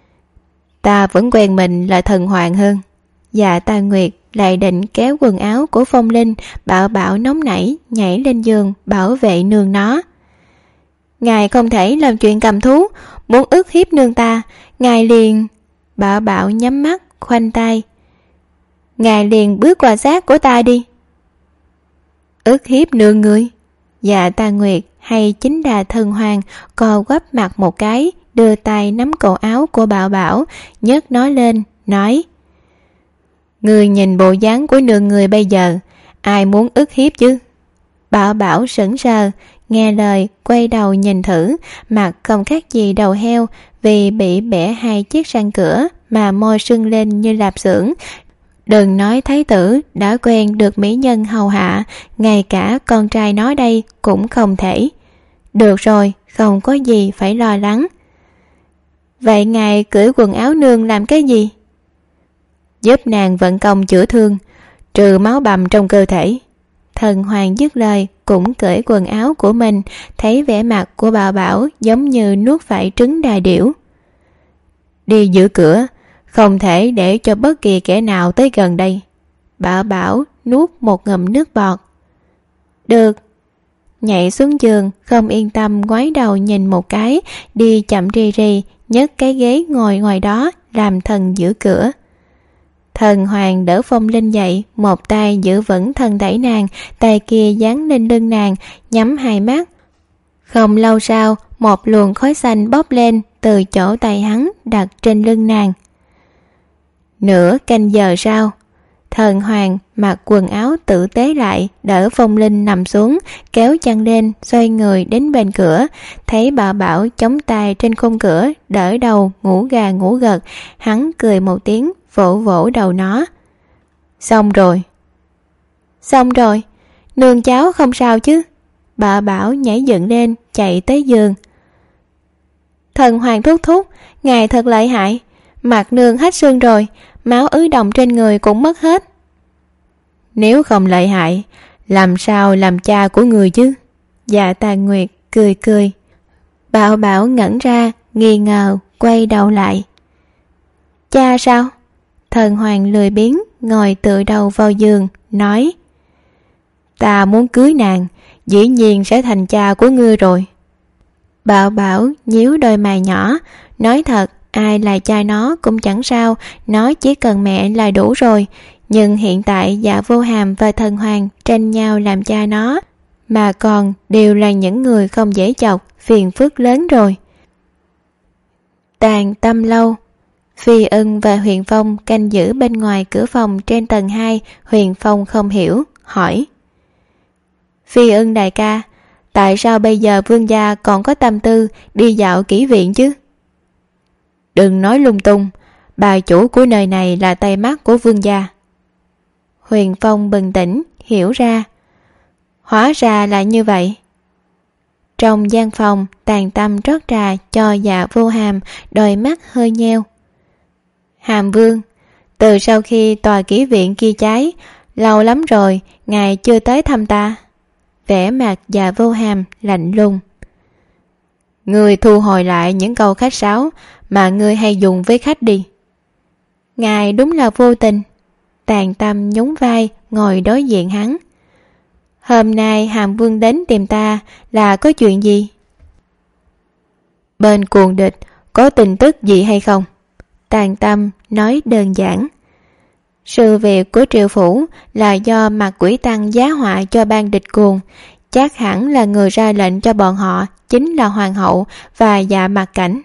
Ta vẫn quen mình là thần hoàng hơn. Dạ Tà Nguyệt lại định kéo quần áo của Phong Linh. Bảo Bảo nóng nảy nhảy lên giường bảo vệ nương nó. Ngài không thể làm chuyện cầm thú, muốn ức hiếp nương ta, ngài liền... Bảo Bảo nhắm mắt, khoanh tay. Ngài liền bước qua xác của ta đi. Ức hiếp nương ngươi? Dạ Ta Nguyệt hay chính là Thần Hoàng co quắp mặt một cái, đưa tay nắm cổ áo của Bảo Bảo, nhấc nó lên, nói: Ngươi nhìn bộ dáng của nương người bây giờ, ai muốn ức hiếp chứ? Bảo Bảo sững sờ, nghe lời quay đầu nhìn thử, mặt không khác gì đầu heo, vì bị bẻ hai chiếc răng cửa mà môi sưng lên như lạp xưởng. Đừng nói thái tử đã quen được mỹ nhân hầu hạ, ngay cả con trai nó đây cũng không thể. Được rồi, không có gì phải lo lắng. Vậy ngài cởi quần áo nương làm cái gì? Giúp nàng vận công chữa thương, trừ máu bầm trong cơ thể. Thần Hoàng dứt lời cũng cởi quần áo của mình, thấy vẻ mặt của Bảo Bảo giống như nuốt phải trứng đà điểu. Đi giữ cửa, không thể để cho bất kỳ kẻ nào tới gần đây. Bảo Bảo nuốt một ngụm nước bọt. Được. Nhảy xuống giường, không yên tâm ngoái đầu nhìn một cái, đi chậm rì rì, nhấc cái ghế ngồi ngoài đó làm thần giữ cửa. Thần Hoàng đỡ Phong Linh dậy, một tay giữ vững thân đẩy nàng, tay kia dán lên lưng nàng, nhắm hai mắt. Không lâu sau, một luồng khói xanh bốc lên từ chỗ tay hắn đặt trên lưng nàng. Nửa canh giờ sau, Thần Hoàng mặc quần áo tử tế lại, đỡ Phong Linh nằm xuống, kéo chăn lên, xoay người đến bên cửa, thấy Bảo Bảo chống tay trên khung cửa, đỡ đầu ngủ gà ngủ gật, hắn cười một tiếng, vỗ vỗ đầu nó. Xong rồi. Xong rồi, nương cháu không sao chứ? Bảo Bảo nhảy dựng lên, chạy tới giường. Thần Hoàng thúc thúc, ngài thật lợi hại, mặt nương hết xương rồi, máu ứ động trên người cũng mất hết. Nếu không lợi hại, làm sao làm cha của người chứ? Dạ Ta Nguyệt cười cười. Bảo Bảo ngẩn ra, nghi ngờ, quay đầu lại. Cha sao? Thần Hoàng lười biếng, ngồi tựa đầu vào giường, nói: Ta muốn cưới nàng, dĩ nhiên sẽ thành cha của ngươi rồi. Bảo Bảo nhíu đôi mày nhỏ, nói thật, ai là cha nó cũng chẳng sao, nó chỉ cần mẹ là đủ rồi. Nhưng hiện tại Dạ Vô Hàm và Thần Hoàng tranh nhau làm cha nó, mà còn đều là những người không dễ chọc, phiền phức lớn rồi. Tàn Tâm Lâu. Phi Ưng và Huyền Phong canh giữ bên ngoài cửa phòng trên tầng hai. Huyền Phong không hiểu, hỏi: Phi Ưng đại ca, tại sao bây giờ vương gia còn có tâm tư đi dạo kỹ viện chứ? Đừng nói lung tung, bà chủ của nơi này là tay mắt của vương gia. Huyền Phong bừng tỉnh, hiểu ra. Hóa ra là như vậy. Trong gian phòng, Tàn Tâm rót trà cho Dạ Vô Hàm, đôi mắt hơi nheo. Hàm Vương, từ sau khi tòa kỹ viện kia cháy, lâu lắm rồi ngài chưa tới thăm ta. Vẻ mặt Dạ Vô Hàm lạnh lùng. Ngươi thu hồi lại những câu khách sáo mà ngươi hay dùng với khách đi. Ngài đúng là vô tình. Tàn Tâm nhún vai, ngồi đối diện hắn. Hôm nay Hàm Vương đến tìm ta là có chuyện gì? Bên cuồng địch có tin tức gì hay không? Tàn Tâm nói đơn giản. Sự việc của Triệu Phủ là do Mặt Quỷ Tăng giá họa cho ban địch cuồng. Chắc hẳn là người ra lệnh cho bọn họ chính là Hoàng hậu và Dạ Mặt Cảnh.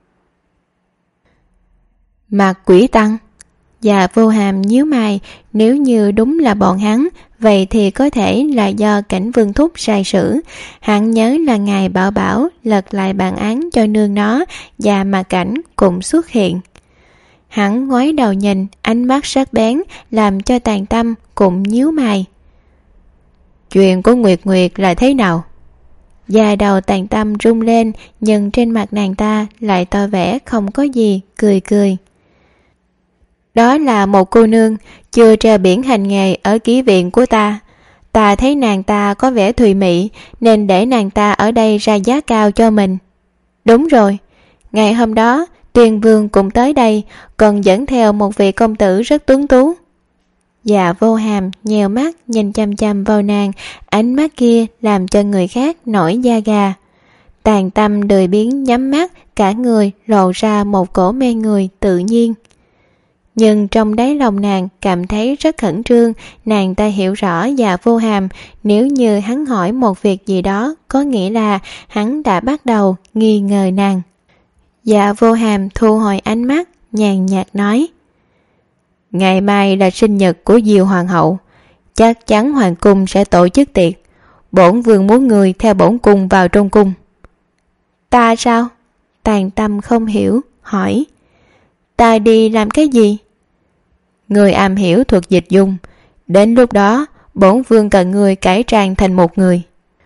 Mặt Quỷ Tăng? Dạ Vô Hàm nhíu mày, nếu như đúng là bọn hắn, vậy thì có thể là do Cảnh Vương Thúc sai sử. Hắn nhớ là ngài Bảo Bảo lật lại bản án cho nương nó, và Mặt Cảnh cũng xuất hiện. Hắn ngoái đầu nhìn, ánh mắt sắc bén làm cho Tàn Tâm cũng nhíu mày. Chuyện của Nguyệt Nguyệt là thế nào? Da đầu Tàn Tâm rung lên, nhưng trên mặt nàng ta lại tỏ vẻ không có gì, cười cười. Đó là một cô nương chưa treo biển hành nghề ở ký viện của ta. Ta thấy nàng ta có vẻ thùy mị nên để nàng ta ở đây ra giá cao cho mình. Đúng rồi, ngày hôm đó Tuyên Vương cũng tới đây, còn dẫn theo một vị công tử rất tuấn tú. Dạ Vô Hàm nhèo mắt nhìn chăm chăm vào nàng, ánh mắt kia làm cho người khác nổi da gà. Tàn Tâm lười biếng nhắm mắt, cả người lộ ra một cổ mê người tự nhiên. Nhưng trong đáy lòng nàng cảm thấy rất khẩn trương. Nàng ta hiểu rõ Dạ Vô Hàm, nếu như hắn hỏi một việc gì đó, có nghĩa là hắn đã bắt đầu nghi ngờ nàng. Dạ Vô Hàm thu hồi ánh mắt, nhàn nhạt nói: Ngày mai là sinh nhật của Diêu Hoàng hậu, chắc chắn hoàng cung sẽ tổ chức tiệc. Bổn vương muốn người theo bổn cung vào trong cung. Ta sao? Tàn Tâm không hiểu, hỏi: Ta đi làm cái gì? Người am hiểu thuật dịch dung. Đến lúc đó bổn vương cần người cải trang thành một người.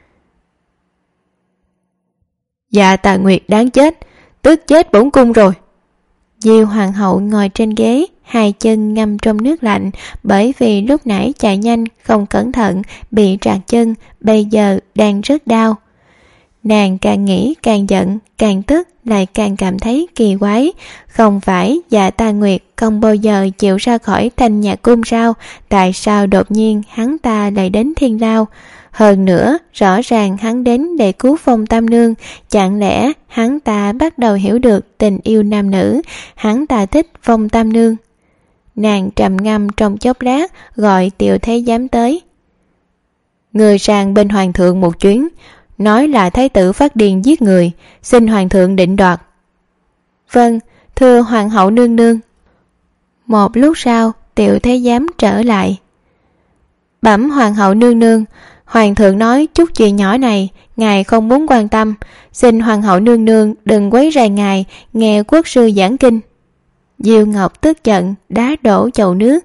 Dạ Tà Nguyệt đáng chết, tức chết bổn cung rồi. Diêu Hoàng hậu ngồi trên ghế, hai chân ngâm trong nước lạnh, bởi vì lúc nãy chạy nhanh không cẩn thận bị trạt chân, bây giờ đang rất đau. Nàng càng nghĩ càng giận, càng tức lại càng cảm thấy kỳ quái. Không phải Dạ Tà Nguyệt không bao giờ chịu ra khỏi Thanh Nhạc Cung sao? Tại sao đột nhiên hắn ta lại đến Thiên Lao? Hơn nữa, rõ ràng hắn đến để cứu Phong Tam Nương. Chẳng lẽ hắn ta bắt đầu hiểu được tình yêu nam nữ? Hắn ta thích Phong Tam Nương. Nàng trầm ngâm trong chốc lát, gọi Tiểu Thái Giám tới. Người sang bên hoàng thượng một chuyến, nói là thái tử phát điên giết người, xin hoàng thượng định đoạt. Vâng, thưa hoàng hậu nương nương. Một lúc sau, Tiểu Thái Giám trở lại. Bẩm hoàng hậu nương nương, hoàng thượng nói chút chuyện nhỏ này ngài không muốn quan tâm, xin hoàng hậu nương nương đừng quấy rầy ngài nghe quốc sư giảng kinh. Diêu Ngọc tức giận đá đổ chậu nước.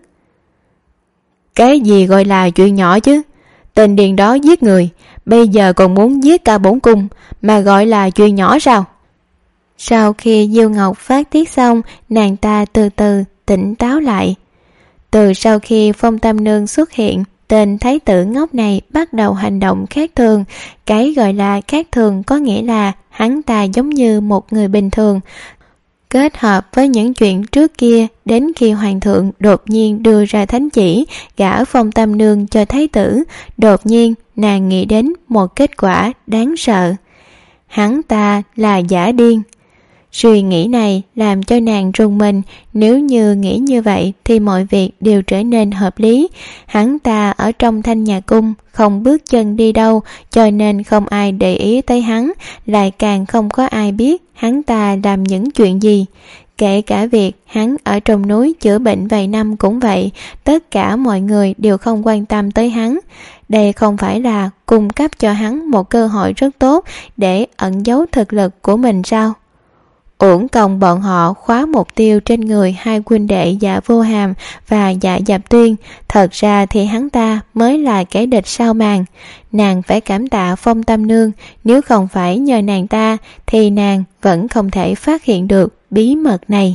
Cái gì gọi là chuyện nhỏ chứ? Tên điên đó giết người, bây giờ còn muốn giết cả bổn cung, mà gọi là chuyện nhỏ sao? Sau khi Diêu Ngọc phát tiết xong, nàng ta từ từ tỉnh táo lại. Từ sau khi Phong Tam Nương xuất hiện, tên thái tử ngốc này bắt đầu hành động khác thường. Cái gọi là khác thường có nghĩa là hắn ta giống như một người bình thường. Kết hợp với những chuyện trước kia, đến khi hoàng thượng đột nhiên đưa ra thánh chỉ gả Phong Tam Nương cho thái tử, đột nhiên nàng nghĩ đến một kết quả đáng sợ. Hắn ta là giả điên. Suy nghĩ này làm cho nàng rùng mình. Nếu như nghĩ như vậy thì mọi việc đều trở nên hợp lý. Hắn ta ở trong Thanh Nhạc Cung không bước chân đi đâu, cho nên không ai để ý tới hắn, lại càng không có ai biết hắn ta làm những chuyện gì. Kể cả việc hắn ở trong núi chữa bệnh vài năm cũng vậy, tất cả mọi người đều không quan tâm tới hắn. Đây không phải là cung cấp cho hắn một cơ hội rất tốt để ẩn giấu thực lực của mình sao? Uổng công bọn họ khóa mục tiêu trên người hai huynh đệ Dạ Vô Hàm và Dạ Dạp Tuyên. Thật ra thì hắn ta mới là kẻ địch sau màn. Nàng phải cảm tạ Phong Tam Nương, nếu không phải nhờ nàng ta thì nàng vẫn không thể phát hiện được bí mật này.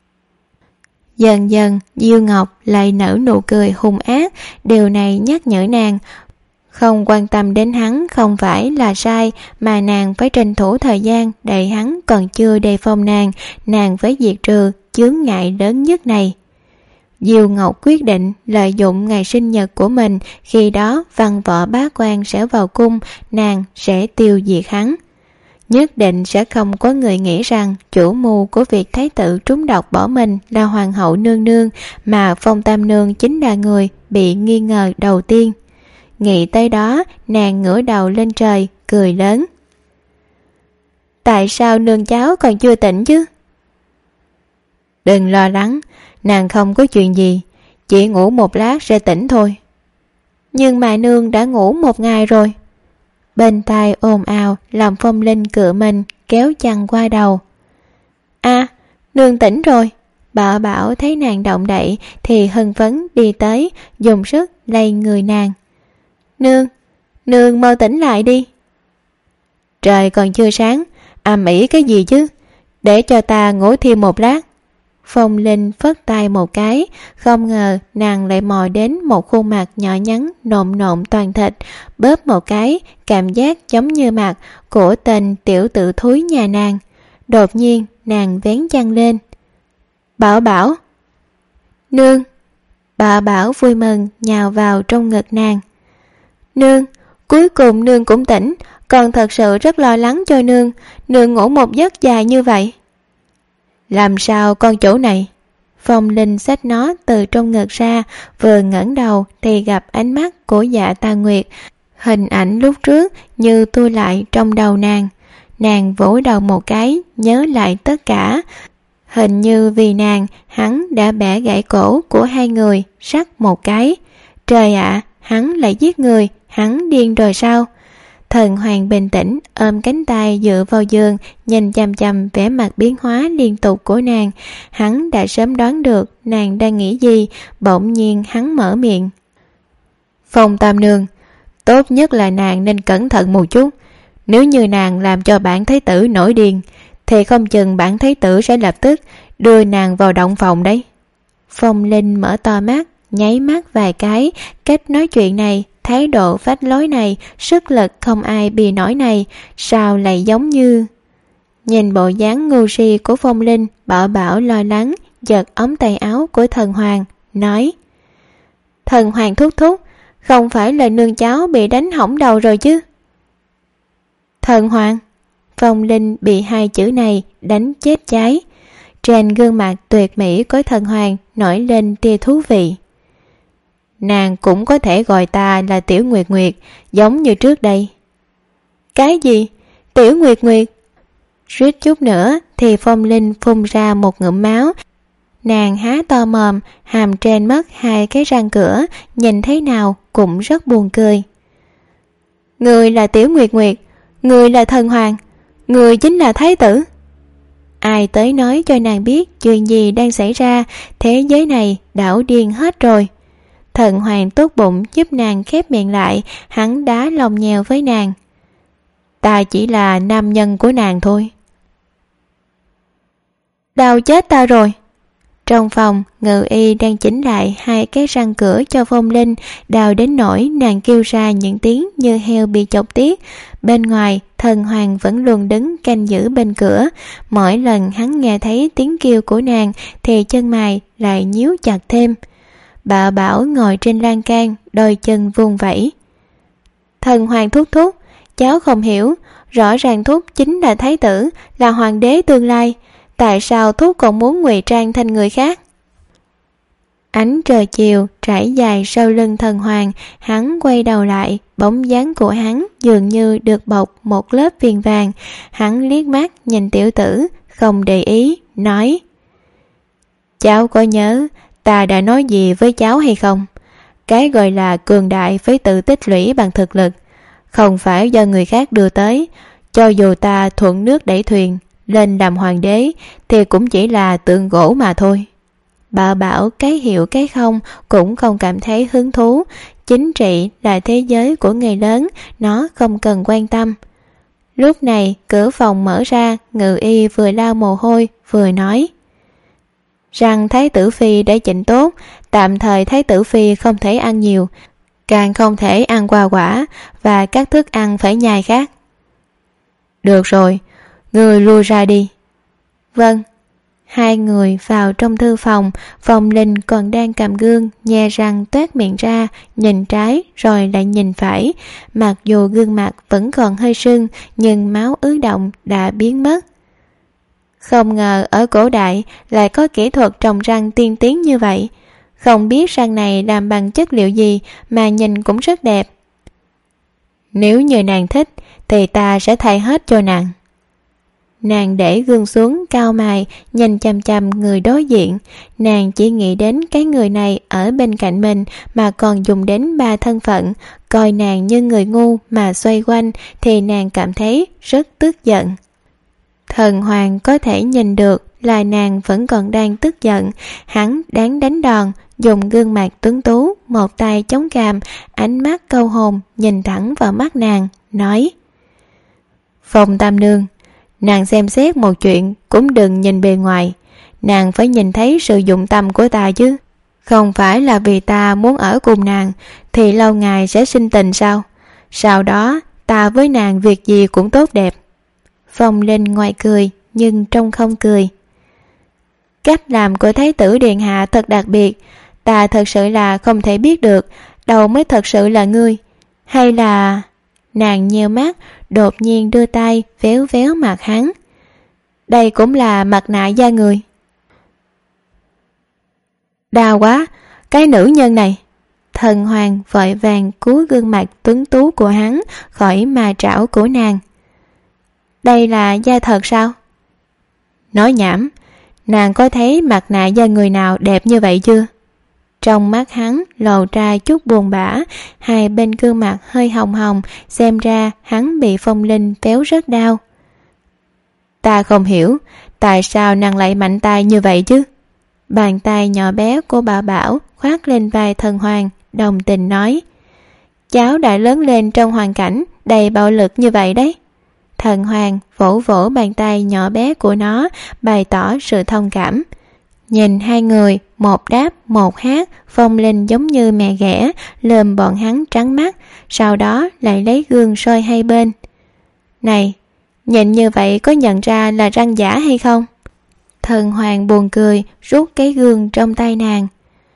Dần dần Diêu Ngọc lại nở nụ cười hung ác. Điều này nhắc nhở nàng không quan tâm đến hắn không phải là sai, mà nàng phải tranh thủ thời gian để hắn còn chưa đề phòng nàng. Nàng phải diệt trừ chướng ngại lớn nhất này. Diêu Ngọc quyết định lợi dụng ngày sinh nhật của mình, khi đó văn võ bá quan sẽ vào cung, nàng sẽ tiêu diệt hắn. Nhất định sẽ không có người nghĩ rằng chủ mưu của việc thái tử trúng độc bỏ mình là hoàng hậu nương nương, mà Phong Tam Nương chính là người bị nghi ngờ đầu tiên. Nghĩ tới đó, nàng ngửa đầu lên trời, cười lớn. Tại sao nương cháu còn chưa tỉnh chứ? Đừng lo lắng, nàng không có chuyện gì, chỉ ngủ một lát sẽ tỉnh thôi. Nhưng mà nương đã ngủ một ngày rồi. Bên tai ồn ào làm Phong Linh cựa mình, kéo chăn qua đầu. À, nương tỉnh rồi. Bảo Bảo thấy nàng động đậy thì hưng phấn đi tới, dùng sức lay người nàng. Nương, nương mau tỉnh lại đi. Trời còn chưa sáng, ầm ĩ cái gì chứ? Để cho ta ngủ thêm một lát. Phong Linh phất tay một cái, không ngờ nàng lại mò đến một khuôn mặt nhỏ nhắn nộn nộn toàn thịt, bóp một cái, cảm giác giống như mặt của tên tiểu tử thúi nhà nàng. Đột nhiên nàng vén chăn lên. Bảo Bảo. Nương. Bảo Bảo vui mừng nhào vào trong ngực nàng. Nương, Cuối cùng nương cũng tỉnh, còn thật sự rất lo lắng cho nương. Nương ngủ một giấc dài như vậy. Làm sao con chủ này? Phong Linh xách nó từ trong ngực ra, vừa ngẩng đầu thì gặp ánh mắt của Dạ Tà Nguyệt. Hình ảnh lúc trước như tua lại trong đầu nàng. Nàng vỗ đầu một cái, nhớ lại tất cả. Hình như vì nàng, hắn đã bẻ gãy cổ của hai người, sắt một cái. Trời ạ, à, hắn lại giết người, hắn điên rồi sao? Thần Hoàng bình tĩnh ôm cánh tay dựa vào giường, nhìn chằm chằm vẻ mặt biến hóa liên tục của nàng. Hắn đã sớm đoán được nàng đang nghĩ gì, bỗng nhiên hắn mở miệng. Phong Tam Nương, tốt nhất là nàng nên cẩn thận một chút. Nếu như nàng làm cho bản thái tử nổi điên, thì không chừng bản thái tử sẽ lập tức đưa nàng vào động phòng đấy. Phong Linh mở to mắt, nháy mắt vài cái. Cách nói chuyện này, thái độ phách lối này, sức lực không ai bì nổi này, sao lại giống như... Nhìn bộ dáng ngu si của Phong Linh, Bảo Bảo lo lắng giật ống tay áo của Thần Hoàng, nói: Thần Hoàng thúc thúc, không phải là nương cháu bị đánh hỏng đầu rồi chứ? Thần Hoàng. Phong Linh bị hai chữ này đánh chết cháy. Trên gương mặt tuyệt mỹ của Thần Hoàng nổi lên tia thú vị. Nàng cũng có thể gọi ta là Tiểu Nguyệt Nguyệt, giống như trước đây. Cái gì? Tiểu Nguyệt Nguyệt? Suýt chút nữa thì Phong Linh phun ra một ngụm máu. Nàng há to mồm, hàm trên mất hai cái răng cửa, nhìn thế nào cũng rất buồn cười. Người là Tiểu Nguyệt Nguyệt, người là Thần Hoàng, người chính là thái tử. Ai tới nói cho nàng biết chuyện gì đang xảy ra, thế giới này đảo điên hết rồi. Thần Hoàng tốt bụng giúp nàng khép miệng lại, hắn đá lòng nhèo với nàng. Ta chỉ là nam nhân của nàng thôi. Đau chết ta rồi. Trong phòng, Ngự Y đang chỉnh lại hai cái răng cửa cho Phong Linh, đau đến nỗi nàng kêu ra những tiếng như heo bị chọc tiết. Bên ngoài, Thần Hoàng vẫn luôn đứng canh giữ bên cửa. Mỗi lần hắn nghe thấy tiếng kêu của nàng thì chân mày lại nhíu chặt thêm. Bà Bảo ngồi trên lan can, đôi chân vung vẩy. Thần Hoàng thúc thúc, cháu không hiểu, rõ ràng thúc chính là thái tử, là hoàng đế tương lai, tại sao thúc còn muốn ngụy trang thành người khác? Ánh trời chiều trải dài sau lưng Thần Hoàng, hắn quay đầu lại, bóng dáng của hắn dường như được bọc một lớp viền vàng. Hắn liếc mắt nhìn tiểu tử, không để ý, nói: Cháu có nhớ ta đã nói gì với cháu hay không? Cái gọi là cường đại phải tự tích lũy bằng thực lực, không phải do người khác đưa tới. Cho dù ta thuận nước đẩy thuyền lên làm hoàng đế thì cũng chỉ là tượng gỗ mà thôi. Bà Bảo cái hiểu cái không cũng không cảm thấy hứng thú. Chính trị là thế giới của người lớn, nó không cần quan tâm. Lúc này cửa phòng mở ra, Ngự Y vừa lau mồ hôi vừa nói rằng thái tử phi đã chỉnh tốt, tạm thời thái tử phi không thể ăn nhiều, càng không thể ăn hoa quả và các thức ăn phải nhai khác. Được rồi, người lui ra đi. Vâng. Hai người vào trong thư phòng. Phong Linh còn đang cầm gương, nhe răng toét miệng ra, nhìn trái rồi lại nhìn phải. Mặc dù gương mặt vẫn còn hơi sưng, nhưng máu ứ động đã biến mất. Không ngờ ở cổ đại lại có kỹ thuật trồng răng tiên tiến như vậy. Không biết răng này làm bằng chất liệu gì mà nhìn cũng rất đẹp. Nếu như nàng thích thì ta sẽ thay hết cho nàng. Nàng để gương xuống, cau mày, nhìn chằm chằm người đối diện. Nàng chỉ nghĩ đến cái người này ở bên cạnh mình mà còn dùng đến ba thân phận. Coi nàng như người ngu mà xoay quanh thì nàng cảm thấy rất tức giận. Thần Hoàng có thể nhìn được là nàng vẫn còn đang tức giận. Hắn đáng đánh đòn, dùng gương mặt tuấn tú, một tay chống cằm, ánh mắt câu hồn nhìn thẳng vào mắt nàng, nói: Phong Tam Nương, nàng xem xét một chuyện cũng đừng nhìn bề ngoài. Nàng phải nhìn thấy sự dụng tâm của ta chứ. Không phải là vì ta muốn ở cùng nàng thì lâu ngày sẽ sinh tình sao? Sau đó ta với nàng việc gì cũng tốt đẹp. Phong Linh ngoài cười nhưng trong không cười. Cách làm của thái tử điện hạ thật đặc biệt. Ta thật sự là không thể biết được đâu mới thật sự là ngươi, hay là... Nàng nheo mắt, đột nhiên đưa tay véo véo mặt hắn. Đây cũng là mặt nạ da người. Đau quá, cái nữ nhân này. Thần Hoàng vội vàng cứu gương mặt tuấn tú của hắn khỏi ma trảo của nàng. Đây là da thật sao? Nói nhảm, nàng có thấy mặt nạ da người nào đẹp như vậy chưa? Trong mắt hắn lộ ra chút buồn bã, hai bên gương mặt hơi hồng hồng, xem ra hắn bị phong linh véo rất đau. Ta không hiểu, tại sao nàng lại mạnh tay như vậy chứ? Bàn tay nhỏ bé của Bảo Bảo khoác lên vai Thần Hoàng, đồng tình nói. Cháu đã lớn lên trong hoàn cảnh đầy bạo lực như vậy đấy. Thần Hoàng vỗ vỗ bàn tay nhỏ bé của nó, bày tỏ sự thông cảm. Nhìn hai người, một đáp một hát, phong linh giống như mẹ ghẻ, lườm bọn hắn trắng mắt, sau đó lại lấy gương soi hai bên. Này, nhìn như vậy có nhận ra là răng giả hay không? Thần Hoàng buồn cười, rút cái gương trong tay nàng.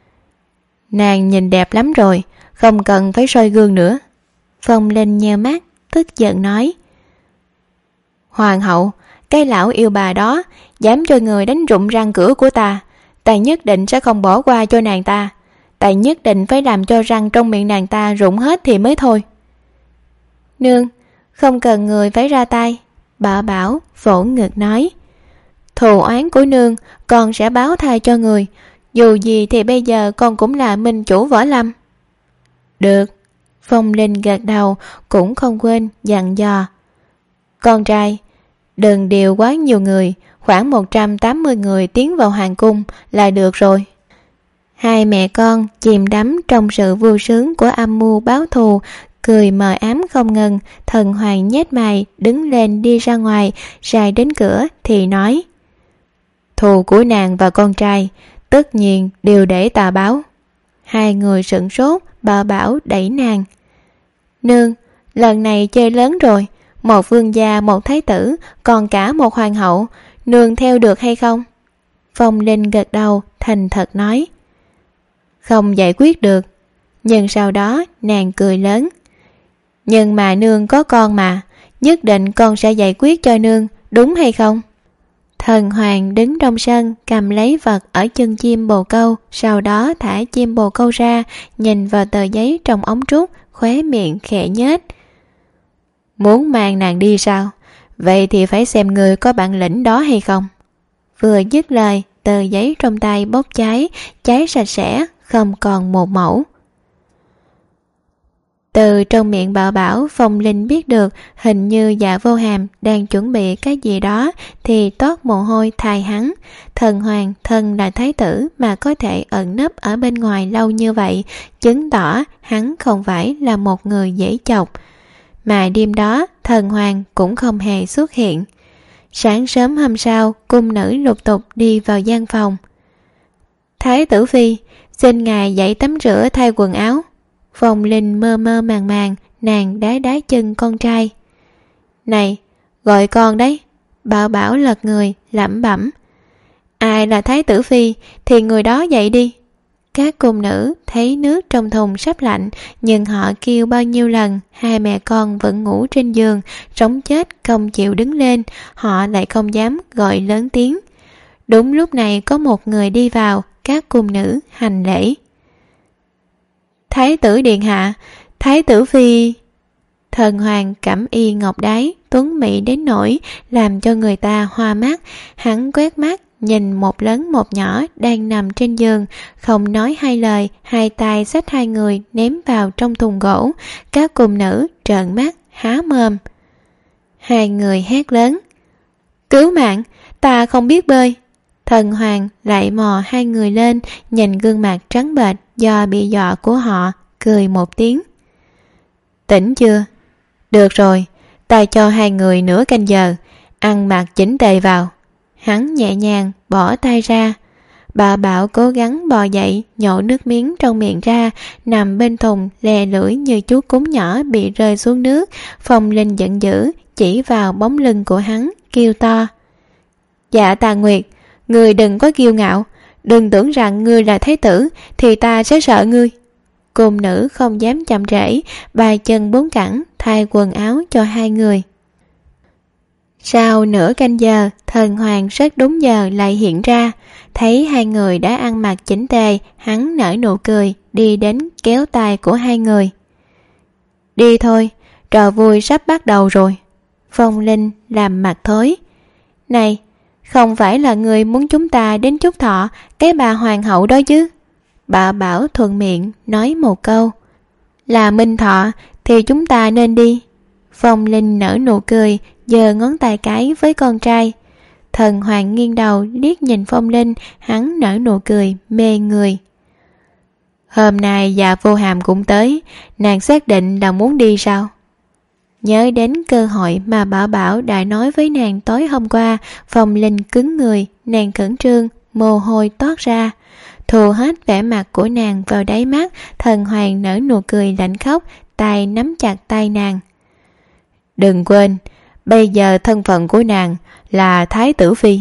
Nàng nhìn đẹp lắm rồi, không cần phải soi gương nữa. Phong linh nheo mắt, tức giận nói. Hoàng hậu, cái lão yêu bà đó dám cho người đánh rụng răng cửa của ta, ta nhất định sẽ không bỏ qua cho nàng ta. Ta nhất định phải làm cho răng trong miệng nàng ta rụng hết thì mới thôi. Nương, không cần người phải ra tay. Bảo Bảo vỗ ngực nói. Thù oán của nương con sẽ báo thai cho người. Dù gì thì bây giờ con cũng là minh chủ võ lâm. Được. Phong linh gật đầu, cũng không quên dặn dò. Con trai, đừng điều quá nhiều người, khoảng một trăm tám mươi người tiến vào hoàng cung là được rồi. Hai mẹ con chìm đắm trong sự vui sướng của âm mưu báo thù, cười mờ ám không ngừng. Thần Hoàng nhếch mày đứng lên đi ra ngoài, ra đến cửa thì nói. Thù của nàng và con trai tất nhiên đều để ta báo. Hai người sửng sốt, Bảo Bảo đẩy nàng. Nương, lần này chơi lớn rồi, một vương gia, một thái tử, còn cả một hoàng hậu, nương theo được hay không? Phong linh gật đầu, thành thật nói. Không giải quyết được. Nhưng sau đó nàng cười lớn. Nhưng mà nương có con mà, nhất định con sẽ giải quyết cho nương, đúng hay không? Thần Hoàng đứng trong sân, cầm lấy vật ở chân chim bồ câu, sau đó thả chim bồ câu ra, nhìn vào tờ giấy trong ống trúc, khóe miệng khẽ nhếch. Muốn mang nàng đi sao? Vậy thì phải xem người có bản lĩnh đó hay không. Vừa dứt lời, tờ giấy trong tay bốc cháy, cháy sạch sẽ, không còn một mẩu. Từ trong miệng Bảo Bảo, Phong linh biết được hình như Dạ Vô Hàm đang chuẩn bị cái gì đó, thì toát mồ hôi thay hắn. Thần Hoàng thân là thái tử mà có thể ẩn nấp ở bên ngoài lâu như vậy, chứng tỏ hắn không phải là một người dễ chọc. Mà đêm đó Thần Hoàng cũng không hề xuất hiện. Sáng sớm hôm sau, cung nữ lục tục đi vào gian phòng. Thái tử phi, xin ngài dậy tắm rửa thay quần áo. Phong linh mơ mơ màng màng, nàng đá đá chân con trai. Này, gọi con đấy. Bảo Bảo lật người, lẩm bẩm. Ai là thái tử phi thì người đó dậy đi. Các cung nữ thấy nước trong thùng sắp lạnh, nhưng họ kêu bao nhiêu lần, hai mẹ con vẫn ngủ trên giường, sống chết không chịu đứng lên, họ lại không dám gọi lớn tiếng. Đúng lúc này có một người đi vào, các cung nữ hành lễ. Thái tử điện hạ, thái tử phi. Thần Hoàng cẩm y ngọc đái, tuấn mỹ đến nỗi làm cho người ta hoa mắt. Hắn quét mắt nhìn một lớn một nhỏ đang nằm trên giường, không nói hai lời, hai tay xách hai người ném vào trong thùng gỗ. Các cung nữ trợn mắt há mồm. Hai người hét lớn. Cứu mạng, ta không biết bơi. Thần Hoàng lại mò hai người lên, nhìn gương mặt trắng bệch do bị dọa của họ, cười một tiếng. Tỉnh chưa? Được rồi, ta cho hai người nửa canh giờ, ăn mặc chỉnh tề vào. Hắn nhẹ nhàng bỏ tay ra. Bà Bảo cố gắng bò dậy, nhổ nước miếng trong miệng ra, nằm bên thùng lè lưỡi như chú cún nhỏ bị rơi xuống nước. Phong linh giận dữ chỉ vào bóng lưng của hắn, kêu to. Dạ Tà Nguyệt, ngươi đừng có kiêu ngạo, đừng tưởng rằng ngươi là thái tử thì ta sẽ sợ ngươi. Cung nữ không dám chậm trễ, ba chân bốn cẳng thay quần áo cho hai người. Sau nửa canh giờ, thần hoàng rất đúng giờ lại hiện ra. Thấy hai người đã ăn mặc chỉnh tề, hắn nở nụ cười, đi đến kéo tay của hai người. Đi thôi, trò vui sắp bắt đầu rồi. Phong Linh làm mặt thối. Này, không phải là người muốn chúng ta đến chúc thọ cái bà hoàng hậu đó chứ? Bà Bảo thuận miệng nói một câu. Là Minh Thọ thì chúng ta nên đi. Phong Linh nở nụ cười, giơ ngón tay cái với con trai. Thần hoàng nghiêng đầu liếc nhìn Phong Linh, hắn nở nụ cười mê người. Hôm nay Dạ Vô Hàm cũng tới, nàng xác định là muốn đi sao? Nhớ đến cơ hội mà Bảo Bảo đã nói với nàng tối hôm qua, Phong Linh cứng người, nàng khẩn trương, mồ hôi toát ra. Thu hết vẻ mặt của nàng vào đáy mắt, thần hoàng nở nụ cười lạnh khóc, tay nắm chặt tay nàng. Đừng quên, bây giờ thân phận của nàng là Thái tử Phi.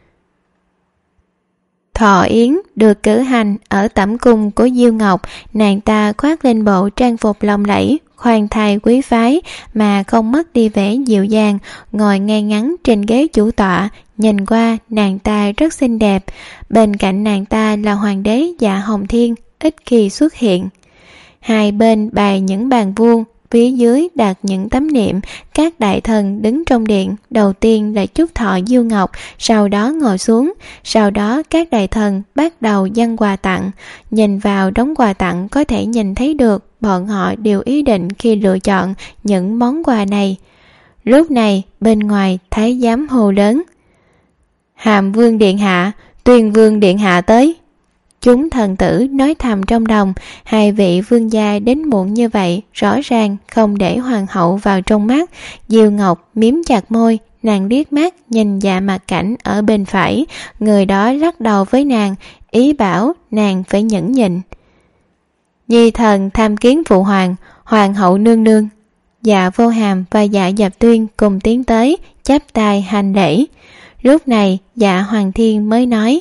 Thọ yến được cử hành ở tẩm cung của Diêu Ngọc, nàng ta khoác lên bộ trang phục lộng lẫy, khoan thai quý phái mà không mất đi vẻ dịu dàng, ngồi ngay ngắn trên ghế chủ tọa, nhìn qua nàng ta rất xinh đẹp. Bên cạnh nàng ta là hoàng đế Dạ Hồng Thiên, ít khi xuất hiện. Hai bên bày những bàn vuông, phía dưới đặt những tấm niệm. Các đại thần đứng trong điện, đầu tiên là chúc thọ Diêu Ngọc, sau đó ngồi xuống. Sau đó các đại thần bắt đầu dâng quà tặng. Nhìn vào đống quà tặng có thể nhìn thấy được bọn họ đều ý định khi lựa chọn những món quà này. Lúc này bên ngoài thái giám hô lớn. Hàm Vương Điện Hạ, Tuyền Vương Điện Hạ tới. Chúng thần tử nói thầm trong lòng, hai vị vương gia đến muộn như vậy rõ ràng không để hoàng hậu vào trong mắt. Diêu Ngọc miếm chặt môi, nàng liếc mắt nhìn Dạ Mạc Cảnh ở bên phải, người đó lắc đầu với nàng, ý bảo nàng phải nhẫn nhịn. Nhi thần tham kiến phụ hoàng, hoàng hậu nương nương. Dạ Vô Hàm và Dạ Dạp Tuyên cùng tiến tới, chắp tay hành lễ. Lúc này Dạ Hoàng Thiên mới nói.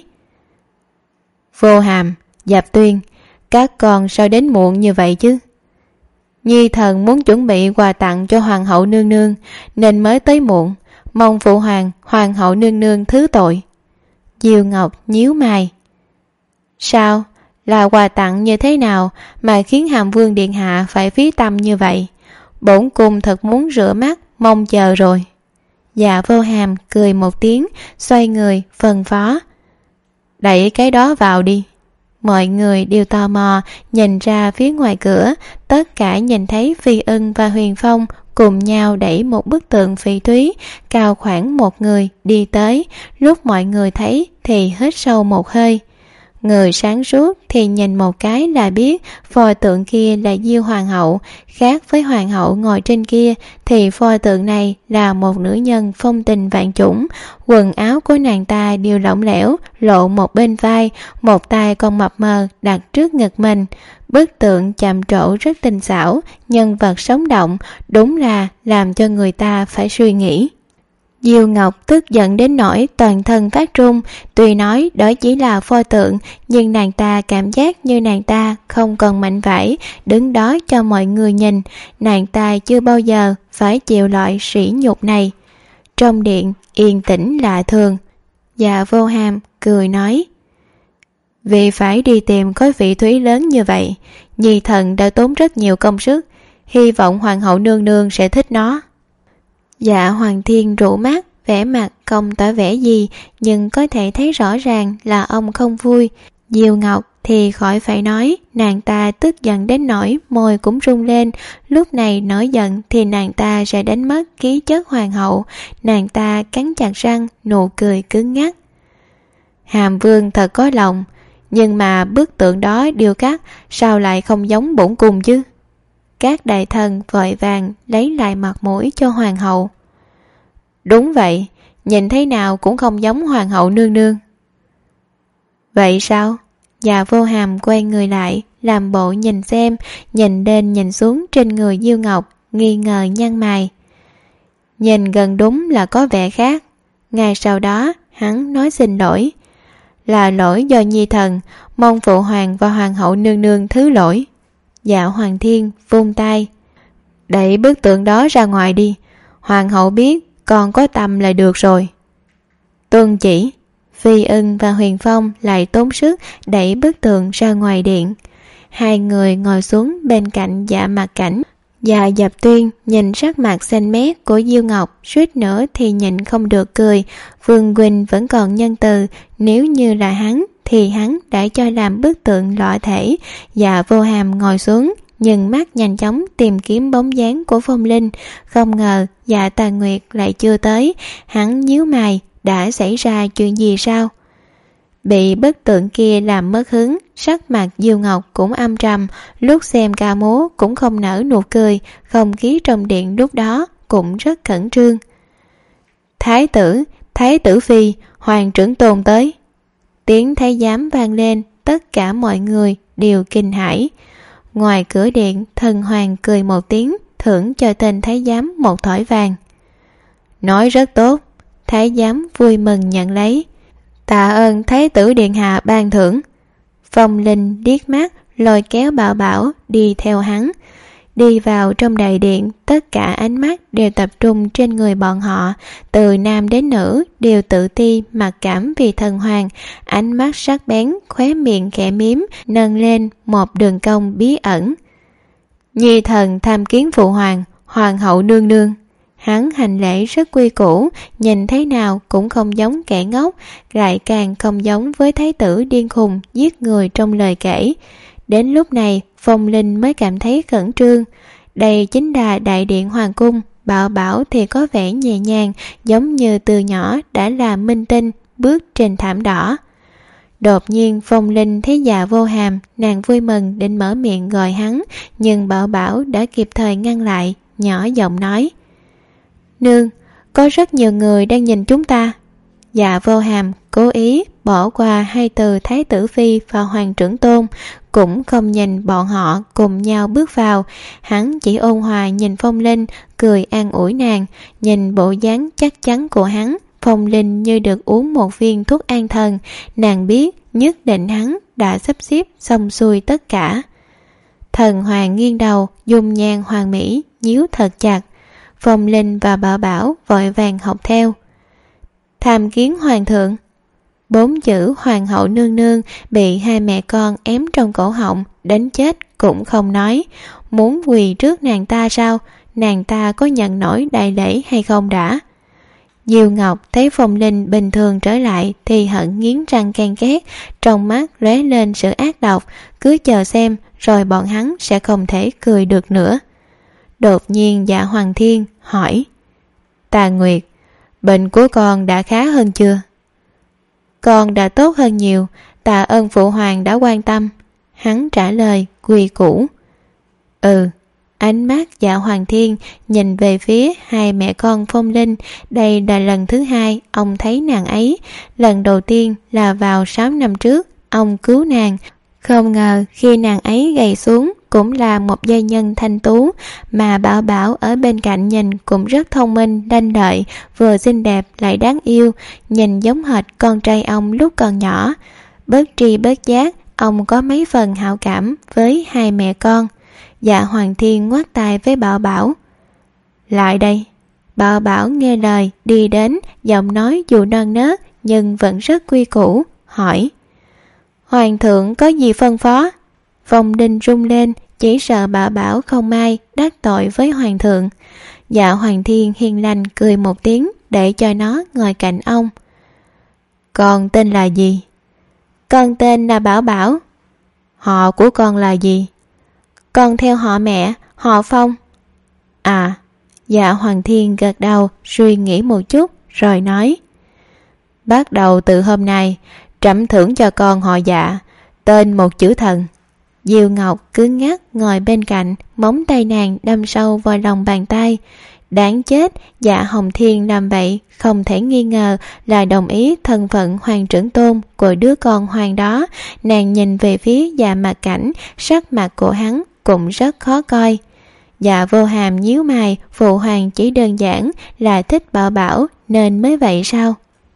Vô Hàm, Dạp Tuyên, các con sao đến muộn như vậy chứ? Nhi thần muốn chuẩn bị quà tặng cho hoàng hậu nương nương nên mới tới muộn, mong phụ hoàng, hoàng hậu nương nương thứ tội. Diêu Ngọc nhíu mày. Sao? Là quà tặng như thế nào mà khiến Hàm Vương Điện Hạ phải phí tâm như vậy? Bổn cung thật muốn rửa mắt, mong chờ rồi. Dạ Vô Hàm cười một tiếng, xoay người phân phó. Đẩy cái đó vào đi. Mọi người đều tò mò nhìn ra phía ngoài cửa, tất cả nhìn thấy Phi Ưng và Huyền Phong cùng nhau đẩy một bức tượng phỉ thúy cao khoảng một người đi tới. Lúc mọi người thấy thì hít sâu một hơi. Người sáng suốt thì nhìn một cái là biết pho tượng kia là Diêu Hoàng hậu. Khác với Hoàng hậu ngồi trên kia thì pho tượng này là một nữ nhân phong tình vạn chủng. Quần áo của nàng ta đều lỏng lẻo, lộ một bên vai, một tay còn mập mờ đặt trước ngực mình. Bức tượng chạm trổ rất tinh xảo, nhân vật sống động, đúng là làm cho người ta phải suy nghĩ. Diêu Ngọc tức giận đến nỗi toàn thân phát run. Tuy nói đó chỉ là pho tượng, nhưng nàng ta cảm giác như nàng ta không còn mảnh vải, đứng đó cho mọi người nhìn. Nàng ta chưa bao giờ phải chịu loại sỉ nhục này. Trong điện yên tĩnh lạ thường. Dạ Vô Hàm cười nói. Vì phải đi tìm khối phỉ thúy lớn như vậy, Nhi thần đã tốn rất nhiều công sức, hy vọng hoàng hậu nương nương sẽ thích nó. Dạ Hoàng Thiên rũ mắt, vẻ mặt không tỏ vẻ gì, nhưng có thể thấy rõ ràng là ông không vui. Diêu Ngọc thì khỏi phải nói, nàng ta tức giận đến nỗi môi cũng rung lên. Lúc này nổi giận thì nàng ta sẽ đánh mất khí chất hoàng hậu. Nàng ta cắn chặt răng, nụ cười cứng ngắc. Hàm Vương thật có lòng, nhưng mà bức tượng đó điêu khắc sao lại không giống bổn cung chứ? Các đại thần vội vàng lấy lại mặt mũi cho hoàng hậu. Đúng vậy, nhìn thế nào cũng không giống hoàng hậu nương nương. Vậy sao? Dạ Vô Hàm quay người lại, làm bộ nhìn xem, nhìn lên nhìn xuống trên người Diêu Ngọc, nghi ngờ nhăn mày. Nhìn gần đúng là có vẻ khác. Ngay sau đó hắn nói xin lỗi. Là lỗi do Nhi thần, mong phụ hoàng và hoàng hậu nương nương thứ lỗi. Dạ Hoàng Thiên vung tay: "Đẩy bức tượng đó ra ngoài đi, hoàng hậu biết con có tâm là được rồi." Tuân chỉ. Phi Ưng và Huyền Phong lại tốn sức đẩy bức tượng ra ngoài điện. Hai người ngồi xuống bên cạnh Dạ Mặt Cảnh. Dạ Dập Tuyên nhìn sắc mặt xanh mét của Diêu Ngọc, suýt nữa thì nhịn không được cười. Vương huynh vẫn còn nhân từ, nếu như là hắn thì hắn đã cho làm bức tượng lõa thể. Dạ Vô Hàm ngồi xuống, nhưng mắt nhanh chóng tìm kiếm bóng dáng của Phong Linh. Không ngờ Dạ Tà Nguyệt lại chưa tới. Hắn nhíu mày, đã xảy ra chuyện gì sao? Bị bức tượng kia làm mất hứng, sắc mặt Diêu Ngọc cũng âm trầm, lúc xem ca múa cũng không nở nụ cười, không khí trong điện lúc đó cũng rất khẩn trương. Thái tử, Thái tử phi, Hoàng trưởng tôn tới. Tiếng thái giám vang lên, tất cả mọi người đều kinh hãi. Ngoài cửa điện, thần hoàng cười một tiếng, thưởng cho tên thái giám một thỏi vàng. Nói rất tốt. Thái giám vui mừng nhận lấy. Tạ ơn Thái tử điện hạ ban thưởng. Phong Linh điếc mắt lôi kéo Bảo Bảo đi theo hắn. Đi vào trong đại điện, tất cả ánh mắt đều tập trung trên người bọn họ, từ nam đến nữ đều tự ti mặc cảm vì thần hoàng, ánh mắt sắc bén, khóe miệng khẽ miếm, nâng lên một đường cong bí ẩn. Nhi thần tham kiến phụ hoàng, hoàng hậu nương nương. Hắn hành lễ rất quy củ, nhìn thế nào cũng không giống kẻ ngốc, lại càng không giống với thái tử điên khùng giết người trong lời kể. Đến lúc này, Phong Linh mới cảm thấy khẩn trương. Đây chính là đại điện hoàng cung, Bảo Bảo thì có vẻ nhẹ nhàng, giống như từ nhỏ đã là minh tinh bước trên thảm đỏ. Đột nhiên Phong Linh thấy Dạ Vô Hàm, nàng vui mừng định mở miệng gọi hắn, nhưng Bảo Bảo đã kịp thời ngăn lại, nhỏ giọng nói: Nương, có rất nhiều người đang nhìn chúng ta. Dạ Vô Hàm cố ý bỏ qua hai từ Thái tử phi và Hoàng trưởng tôn, cũng không nhìn bọn họ cùng nhau bước vào. Hắn chỉ ôn hòa nhìn Phong Linh, cười an ủi nàng. Nhìn bộ dáng chắc chắn của hắn, Phong Linh như được uống một viên thuốc an thần. Nàng biết nhất định hắn đã sắp xếp xong xuôi tất cả. Thần hoàng nghiêng đầu, dung nhan hoàng mỹ nhíu thật chặt. Phong Linh và Bảo Bảo vội vàng học theo. Tham kiến hoàng thượng. Bốn chữ hoàng hậu nương nương bị hai mẹ con ém trong cổ họng, đến chết cũng không nói. Muốn quỳ trước nàng ta sao? Nàng ta có nhận nổi đại lễ hay không đã? Diêu Ngọc thấy Phong Linh bình thường trở lại thì hận nghiến răng ken két, trong mắt lóe lên sự ác độc. Cứ chờ xem, rồi bọn hắn sẽ không thể cười được nữa. Đột nhiên Dạ Hoàng Thiên hỏi: Tà Nguyệt, bệnh của con đã khá hơn chưa? Con đã tốt hơn nhiều, tạ ơn phụ hoàng đã quan tâm. Hắn trả lời quy củ. Ừ. Ánh mắt Dạ Hoàng Thiên nhìn về phía hai mẹ con Phong Linh. Đây là lần thứ hai ông thấy nàng ấy. Lần đầu tiên là vào sáu năm trước, ông cứu nàng. Không ngờ khi nàng ấy gầy xuống cũng là một giai nhân thanh tú, mà Bảo Bảo ở bên cạnh nhìn cũng rất thông minh, lanh lợi, vừa xinh đẹp lại đáng yêu, nhìn giống hệt con trai ông lúc còn nhỏ. Bất tri bất giác, ông có mấy phần hảo cảm với hai mẹ con. Dạ Hoàng Thiên ngoắt tay với Bảo Bảo. Lại đây. Bảo Bảo nghe lời đi đến, giọng nói dù non nớt nhưng vẫn rất quy củ, hỏi: Hoàng thượng có gì phân phó? Phong Linh rung lên, chỉ sợ Bảo Bảo không may đắc tội với hoàng thượng. Dạ Hoàng Thiên hiền lành cười một tiếng để cho nó ngồi cạnh ông. Con tên là gì? Con tên là Bảo Bảo. Họ của con là gì? Con theo họ mẹ, họ Phong. À. Dạ Hoàng Thiên gật đầu, suy nghĩ một chút rồi nói: Bắt đầu từ hôm nay, trẫm thưởng cho con họ Dạ, tên một chữ thần. Diêu Ngọc cứng ngắc ngồi bên cạnh, móng tay nàng đâm sâu vào lòng bàn tay. Đáng chết, Dạ Hồng Thiên làm vậy không thể nghi ngờ là đồng ý thân phận hoàng trưởng tôn của đứa con hoàng đó. Nàng nhìn về phía Dạ Mặt Cảnh, sắc mặt của hắn cũng rất khó coi. Dạ Vô Hàm nhíu mày, phụ hoàng chỉ đơn giản là thích Bảo Bảo nên mới vậy sao?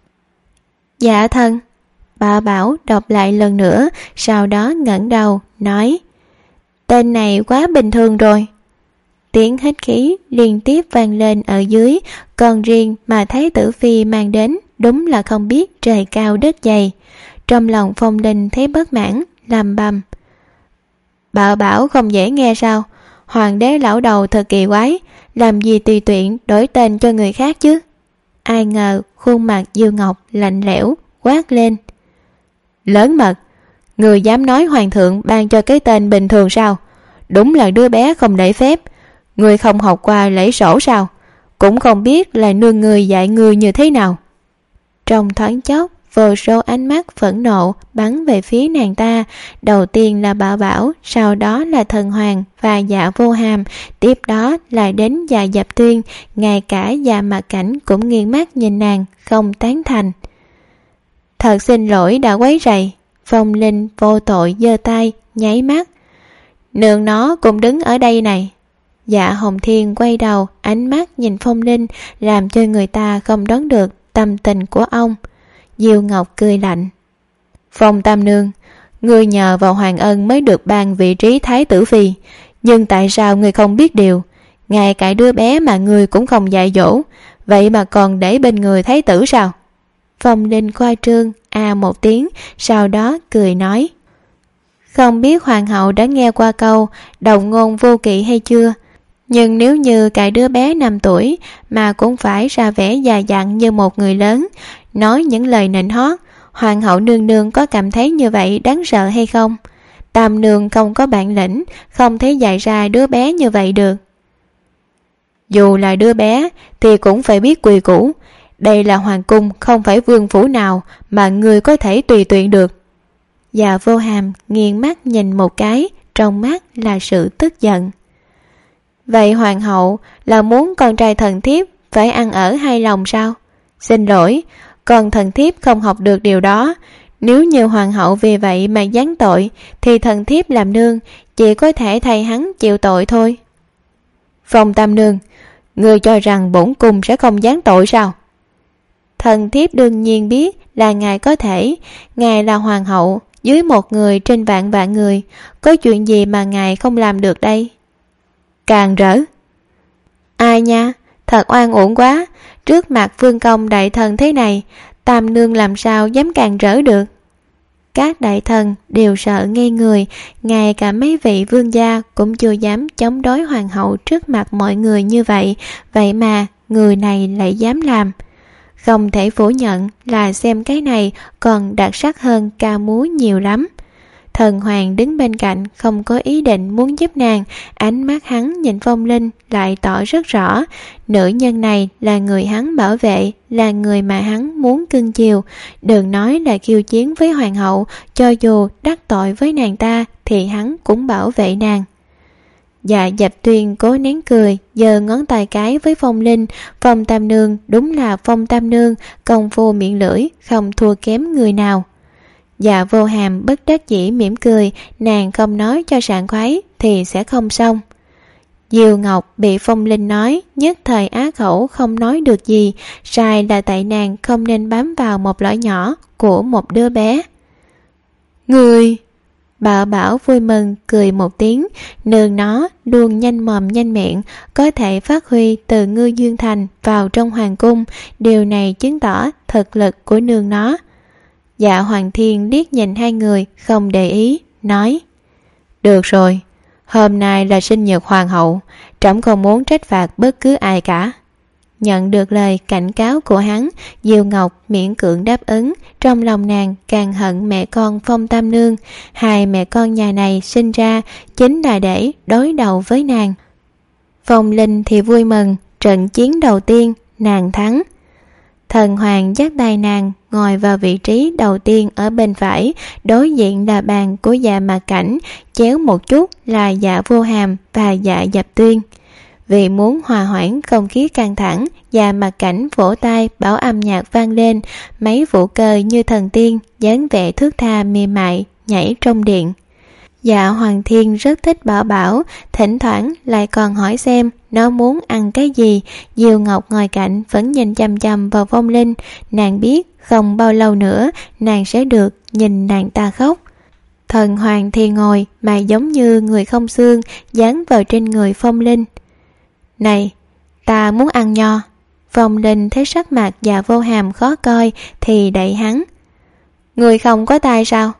Dạ thần. Bảo Bảo đọc lại lần nữa, sau đó ngẩng đầu nói: tên này quá bình thường rồi. Tiếng hít khí liên tiếp vang lên ở dưới, còn riêng mà Thái tử phi mang đến đúng là không biết trời cao đất dày. Trong lòng Phong Linh thấy bất mãn, lầm bầm: Bảo bảo không dễ nghe sao? Hoàng đế lão đầu thật kỳ quái, làm gì tùy tiện đổi tên cho người khác chứ? Ai ngờ khuôn mặt Diêu Ngọc lạnh lẽo quát lên: Lớn mật, người dám nói hoàng thượng ban cho cái tên bình thường sao? Đúng là đứa bé không lễ phép. Người không học qua lễ sổ sao? Cũng không biết là nương người dạy người như thế nào. Trong thoáng chốc, vô số ánh mắt phẫn nộ bắn về phía nàng ta. Đầu tiên là Bảo Bảo, sau đó là Thần Hoàng và Dạ Vô Hàm, tiếp đó là đến Dạ Dập Tuyên. Ngay cả Dạ Mạc Cảnh cũng nghiêng mắt nhìn nàng, không tán thành. Thật xin lỗi đã quấy rầy. Phong Linh vô tội giơ tay nháy mắt: Nương nó cũng đứng ở đây này. Dạ Hồng Thiên quay đầu, ánh mắt nhìn Phong Linh làm cho người ta không đoán được tâm tình của ông. Diêu Ngọc cười lạnh: Phong Tam Nương, ngươi nhờ vào Hoàng Ân mới được ban vị trí Thái tử phi, nhưng tại sao ngươi không biết điều? Ngay cả đứa bé mà ngươi cũng không dạy dỗ, vậy mà còn để bên người Thái tử sao? Phong Linh khoa trương à một tiếng, sau đó cười nói: Không biết hoàng hậu đã nghe qua câu đồng ngôn vô kỵ hay chưa, nhưng nếu như cái đứa bé năm tuổi mà cũng phải ra vẻ già dặn như một người lớn, nói những lời nịnh hót, hoàng hậu nương nương có cảm thấy như vậy đáng sợ hay không? Tam nương không có bản lĩnh, không thể dạy ra đứa bé như vậy được. Dù là đứa bé thì cũng phải biết quy củ. Đây là hoàng cung, không phải vương phủ nào mà người có thể tùy tiện được. Dạ Vô Hàm nghiêng mắt nhìn một cái, trong mắt là sự tức giận. Vậy hoàng hậu là muốn con trai thần thiếp phải ăn ở hai lòng sao? Xin lỗi, con thần thiếp không học được điều đó. Nếu như hoàng hậu vì vậy mà giáng tội, thì thần thiếp làm nương chỉ có thể thay hắn chịu tội thôi. Phong Tam Nương, ngươi cho rằng bổn cung sẽ không giáng tội sao? Thần thiếp đương nhiên biết là ngài có thể. Ngài là hoàng hậu, dưới một người trên vạn vạn người, có chuyện gì mà ngài không làm được đây? Càng rỡ. Ai nha, thật oan uổng quá. Trước mặt vương công đại thần thế này, Tam Nương làm sao dám càng rỡ được? Các đại thần đều sợ ngây người, ngay cả mấy vị vương gia cũng chưa dám chống đối hoàng hậu trước mặt mọi người như vậy. Vậy mà người này lại dám làm. Không thể phủ nhận là xem cái này còn đặc sắc hơn ca múa nhiều lắm. Thần Hoàng đứng bên cạnh không có ý định muốn giúp nàng, ánh mắt hắn nhìn Phong Linh lại tỏ rất rõ. Nữ nhân này là người hắn bảo vệ, là người mà hắn muốn cưng chiều. Đừng nói là khiêu chiến với hoàng hậu, cho dù đắc tội với nàng ta thì hắn cũng bảo vệ nàng. Dạ Dập Tuyên cố nén cười, giơ ngón tay cái với Phong Linh. Phong Tam Nương đúng là Phong Tam Nương, công phu miệng lưỡi không thua kém người nào. Dạ Vô Hàm bất đắc dĩ mỉm cười, nàng không nói cho sảng khoái thì sẽ không xong. Diêu Ngọc bị Phong Linh nói nhất thời á khẩu không nói được gì, sai là tại nàng không nên bám vào một lỗ nhỏ của một đứa bé. Người... Bảo Bảo vui mừng cười một tiếng, nương nó luôn nhanh mồm nhanh miệng, có thể phát huy từ Ngư Dương Thành vào trong hoàng cung, điều này chứng tỏ thực lực của nương nó. Dạ Hoàng Thiên liếc nhìn hai người không để ý, nói: Được rồi, hôm nay là sinh nhật hoàng hậu, trẫm không muốn trách phạt bất cứ ai cả. Nhận được lời cảnh cáo của hắn, Diêu Ngọc miễn cưỡng đáp ứng. Trong lòng nàng càng hận mẹ con Phong Tam Nương. Hai mẹ con nhà này sinh ra chính là để đối đầu với nàng. Phong Linh thì vui mừng, trận chiến đầu tiên nàng thắng. Thần Hoàng dắt tay nàng ngồi vào vị trí đầu tiên ở bên phải, đối diện là bàn của Dạ Mạc Cảnh, chéo một chút là Dạ Vô Hàm và Dạ Dập Tuyên. Vì muốn hòa hoãn không khí căng thẳng, Dạ Mạc Cảnh vỗ tay bảo âm nhạc vang lên, mấy vũ cơ như thần tiên, dáng vẻ thướt tha mềm mại nhảy trong điện. Dạ Hoàng Thiên rất thích Bảo Bảo, thỉnh thoảng lại còn hỏi xem nó muốn ăn cái gì. Diêu Ngọc ngồi cạnh vẫn nhìn chăm chăm vào Phong Linh, nàng biết không bao lâu nữa nàng sẽ được nhìn nàng ta khóc. Thần Hoàng thì ngồi mà giống như người không xương dán vào trên người Phong Linh. Này, ta muốn ăn nho. Phong Linh thấy sắc mặt Dạ Vô Hàm khó coi thì đẩy hắn. Người không có tai sao?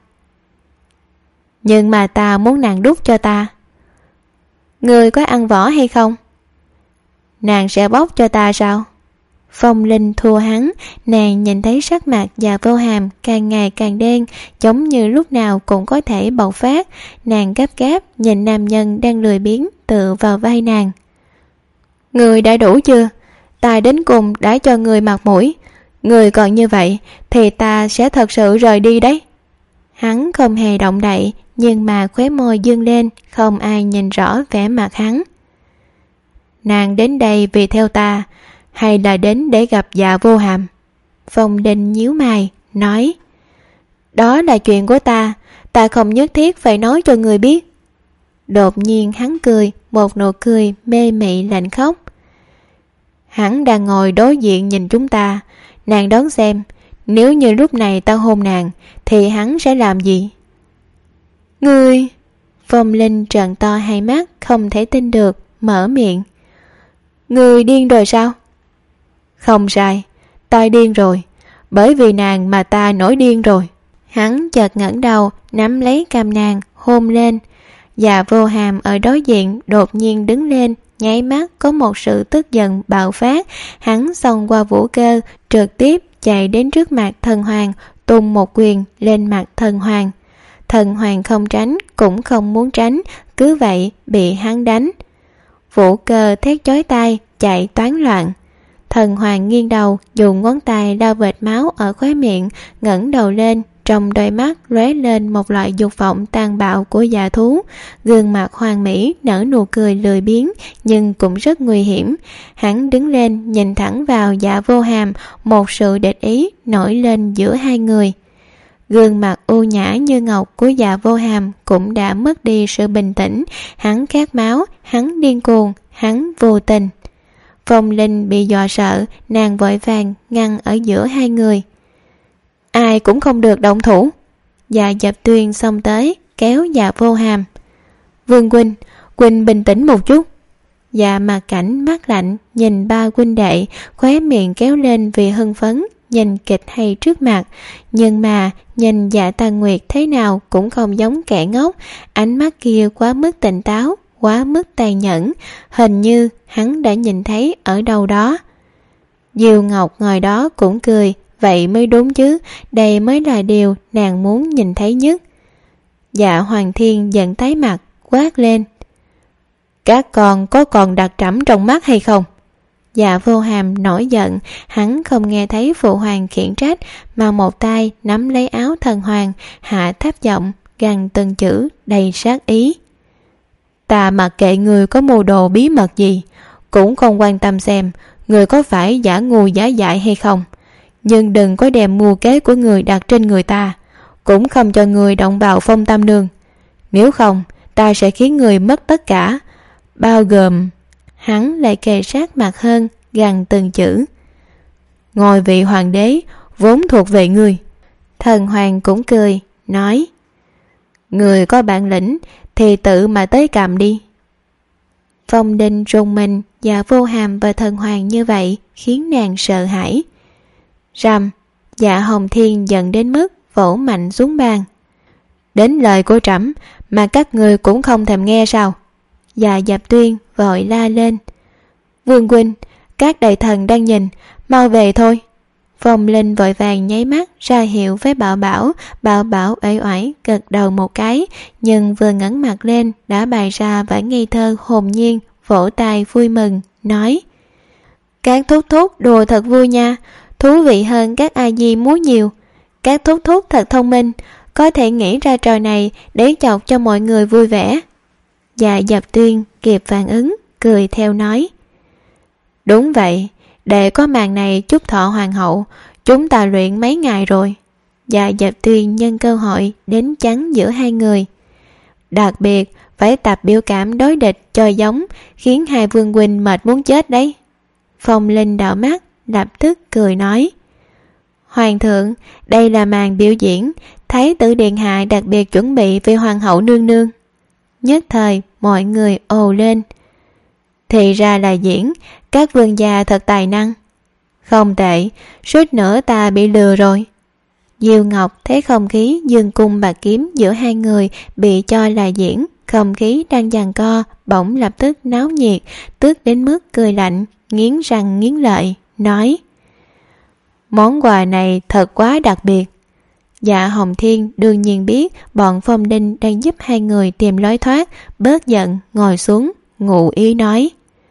Nhưng mà ta muốn nàng đút cho ta. Người có ăn võ hay không? Nàng sẽ bóc cho ta sao? Phong Linh thua hắn. Nàng nhìn thấy sắc mặt Dạ Vô Hàm càng ngày càng đen, giống như lúc nào cũng có thể bộc phát. Nàng gấp gáp nhìn nam nhân đang lười biếng tựa vào vai nàng. Người đã đủ chưa? Ta đến cùng đã cho người mặt mũi. Người còn như vậy thì ta sẽ thật sự rời đi đấy. Hắn không hề động đậy, nhưng mà khóe môi dương lên, không ai nhìn rõ vẻ mặt hắn. Nàng đến đây vì theo ta, hay là đến để gặp Dạ Vô Hàm? Phong Linh nhíu mày, nói. Đó là chuyện của ta, ta không nhất thiết phải nói cho người biết. Đột nhiên hắn cười, một nụ cười mê mị lạnh khóc. Hắn đang ngồi đối diện nhìn chúng ta. Nàng đoán xem, nếu như lúc này ta hôn nàng thì hắn sẽ làm gì? Ngươi... Phong Linh trợn to hai mắt, không thể tin được, mở miệng. Ngươi điên rồi sao? Không sai, ta điên rồi. Bởi vì nàng mà ta nổi điên rồi. Hắn chợt ngẩng đầu, nắm lấy cằm nàng, hôn lên. Dạ Vô Hàm ở đối diện đột nhiên đứng lên, nháy mắt có một sự tức giận bạo phát. Hắn xông qua Vũ Cơ, trực tiếp chạy đến trước mặt Thần Hoàng, tung một quyền lên mặt Thần Hoàng. Thần Hoàng không tránh, cũng không muốn tránh, cứ vậy bị hắn đánh. Vũ Cơ thét chói tai, chạy toán loạn. Thần Hoàng nghiêng đầu, dùng ngón tay lau vệt máu ở khóe miệng, ngẩng đầu lên, trong đôi mắt lóe lên một loại dục vọng tàn bạo của dạ thú. Gương mặt hoàn mỹ nở nụ cười lười biếng, nhưng cũng rất nguy hiểm. Hắn đứng lên, nhìn thẳng vào Dạ Vô Hàm, một sự địch ý nổi lên giữa hai người. Gương mặt u nhã như ngọc của Dạ Vô Hàm cũng đã mất đi sự bình tĩnh. Hắn khát máu, hắn điên cuồng, hắn vô tình. Phong Linh bị dọa sợ, nàng vội vàng ngăn ở giữa hai người. Ai cũng không được động thủ. Dạ Dập Tuyên xông tới, kéo Dạ Vô Hàm. Vương huynh, huynh bình tĩnh một chút. Dạ Mặt Cảnh mắt lạnh nhìn ba huynh đệ, khóe miệng kéo lên vì hưng phấn, nhìn kịch hay trước mặt. Nhưng mà nhìn Dạ Tà Nguyệt thế nào cũng không giống kẻ ngốc. Ánh mắt kia quá mức tỉnh táo, quá mức tàn nhẫn. Hình như hắn đã nhìn thấy ở đâu đó. Diêu Ngọc ngồi đó cũng cười. Vậy mới đúng chứ, đây mới là điều nàng muốn nhìn thấy nhất. Dạ Hoàng Thiên giận tái mặt, quát lên. Các con có còn đặc trẫm trong mắt hay không? Dạ Vô Hàm nổi giận, hắn không nghe thấy phụ hoàng khiển trách, mà một tay nắm lấy áo Thần Hoàng, hạ thấp giọng, gằn từng chữ đầy sát ý. Ta mặc kệ người có mưu đồ bí mật gì, cũng không quan tâm xem người có phải giả ngu giả dại hay không. Nhưng đừng có đem mưu kế của người đặt trên người ta, cũng không cho người động vào Phong Tam Nương. Nếu không, ta sẽ khiến người mất tất cả, bao gồm... Hắn lại kề sát mặt hơn, gằn từng chữ. Ngôi vị hoàng đế vốn thuộc về ngươi. Thần Hoàng cũng cười, nói. Người có bản lĩnh thì tự mà tới cầm đi. Phong Linh rùng mình, Dạ Vô Hàm và Thần Hoàng như vậy khiến nàng sợ hãi. Rầm, Dạ Hồng Thiên giận đến mức vỗ mạnh xuống bàn. Đến lời của trẫm mà các người cũng không thèm nghe sao? Dạ Dập Tuyên vội la lên. Vương huynh, các đại thần đang nhìn, mau về thôi. Phong Linh vội vàng nháy mắt ra hiệu với Bảo Bảo. Bảo Bảo uể oải gật đầu một cái, nhưng vừa ngẩng mặt lên đã bày ra vẻ ngây thơ hồn nhiên, vỗ tay vui mừng, nói. Các thúc thúc đùa thật vui nha, thú vị hơn các a di múa nhiều. Các thúc thúc thật thông minh, có thể nghĩ ra trò này để chọc cho mọi người vui vẻ. Dạ Dập Tuyên kịp phản ứng, cười theo nói. Đúng vậy, để có màn này chúc thọ hoàng hậu, chúng ta luyện mấy ngày rồi. Dạ Dập Tuyên nhân cơ hội đến chắn giữa hai người. Đặc biệt phải tập biểu cảm đối địch cho giống, khiến hai vương huynh mệt muốn chết đấy. Phong Linh đảo mắt, lập tức cười nói. Hoàng thượng, đây là màn biểu diễn, Thái tử điện hạ đặc biệt chuẩn bị vì hoàng hậu nương nương. Nhất thời mọi người ồ lên. Thì ra là diễn, các vương gia thật tài năng. Không tệ, suýt nữa ta bị lừa rồi. Diêu Ngọc thấy không khí dương cung bạc kiếm giữa hai người bị cho là diễn, không khí đang giằng co, bỗng lập tức náo nhiệt, tức đến mức cười lạnh, nghiến răng nghiến lợi, nói: món quà này thật quá đặc biệt. Dạ Hồng Thiên đương nhiên biết bọn Phong Linh đang giúp hai người tìm lối thoát, bớt giận ngồi xuống, ngụ ý nói: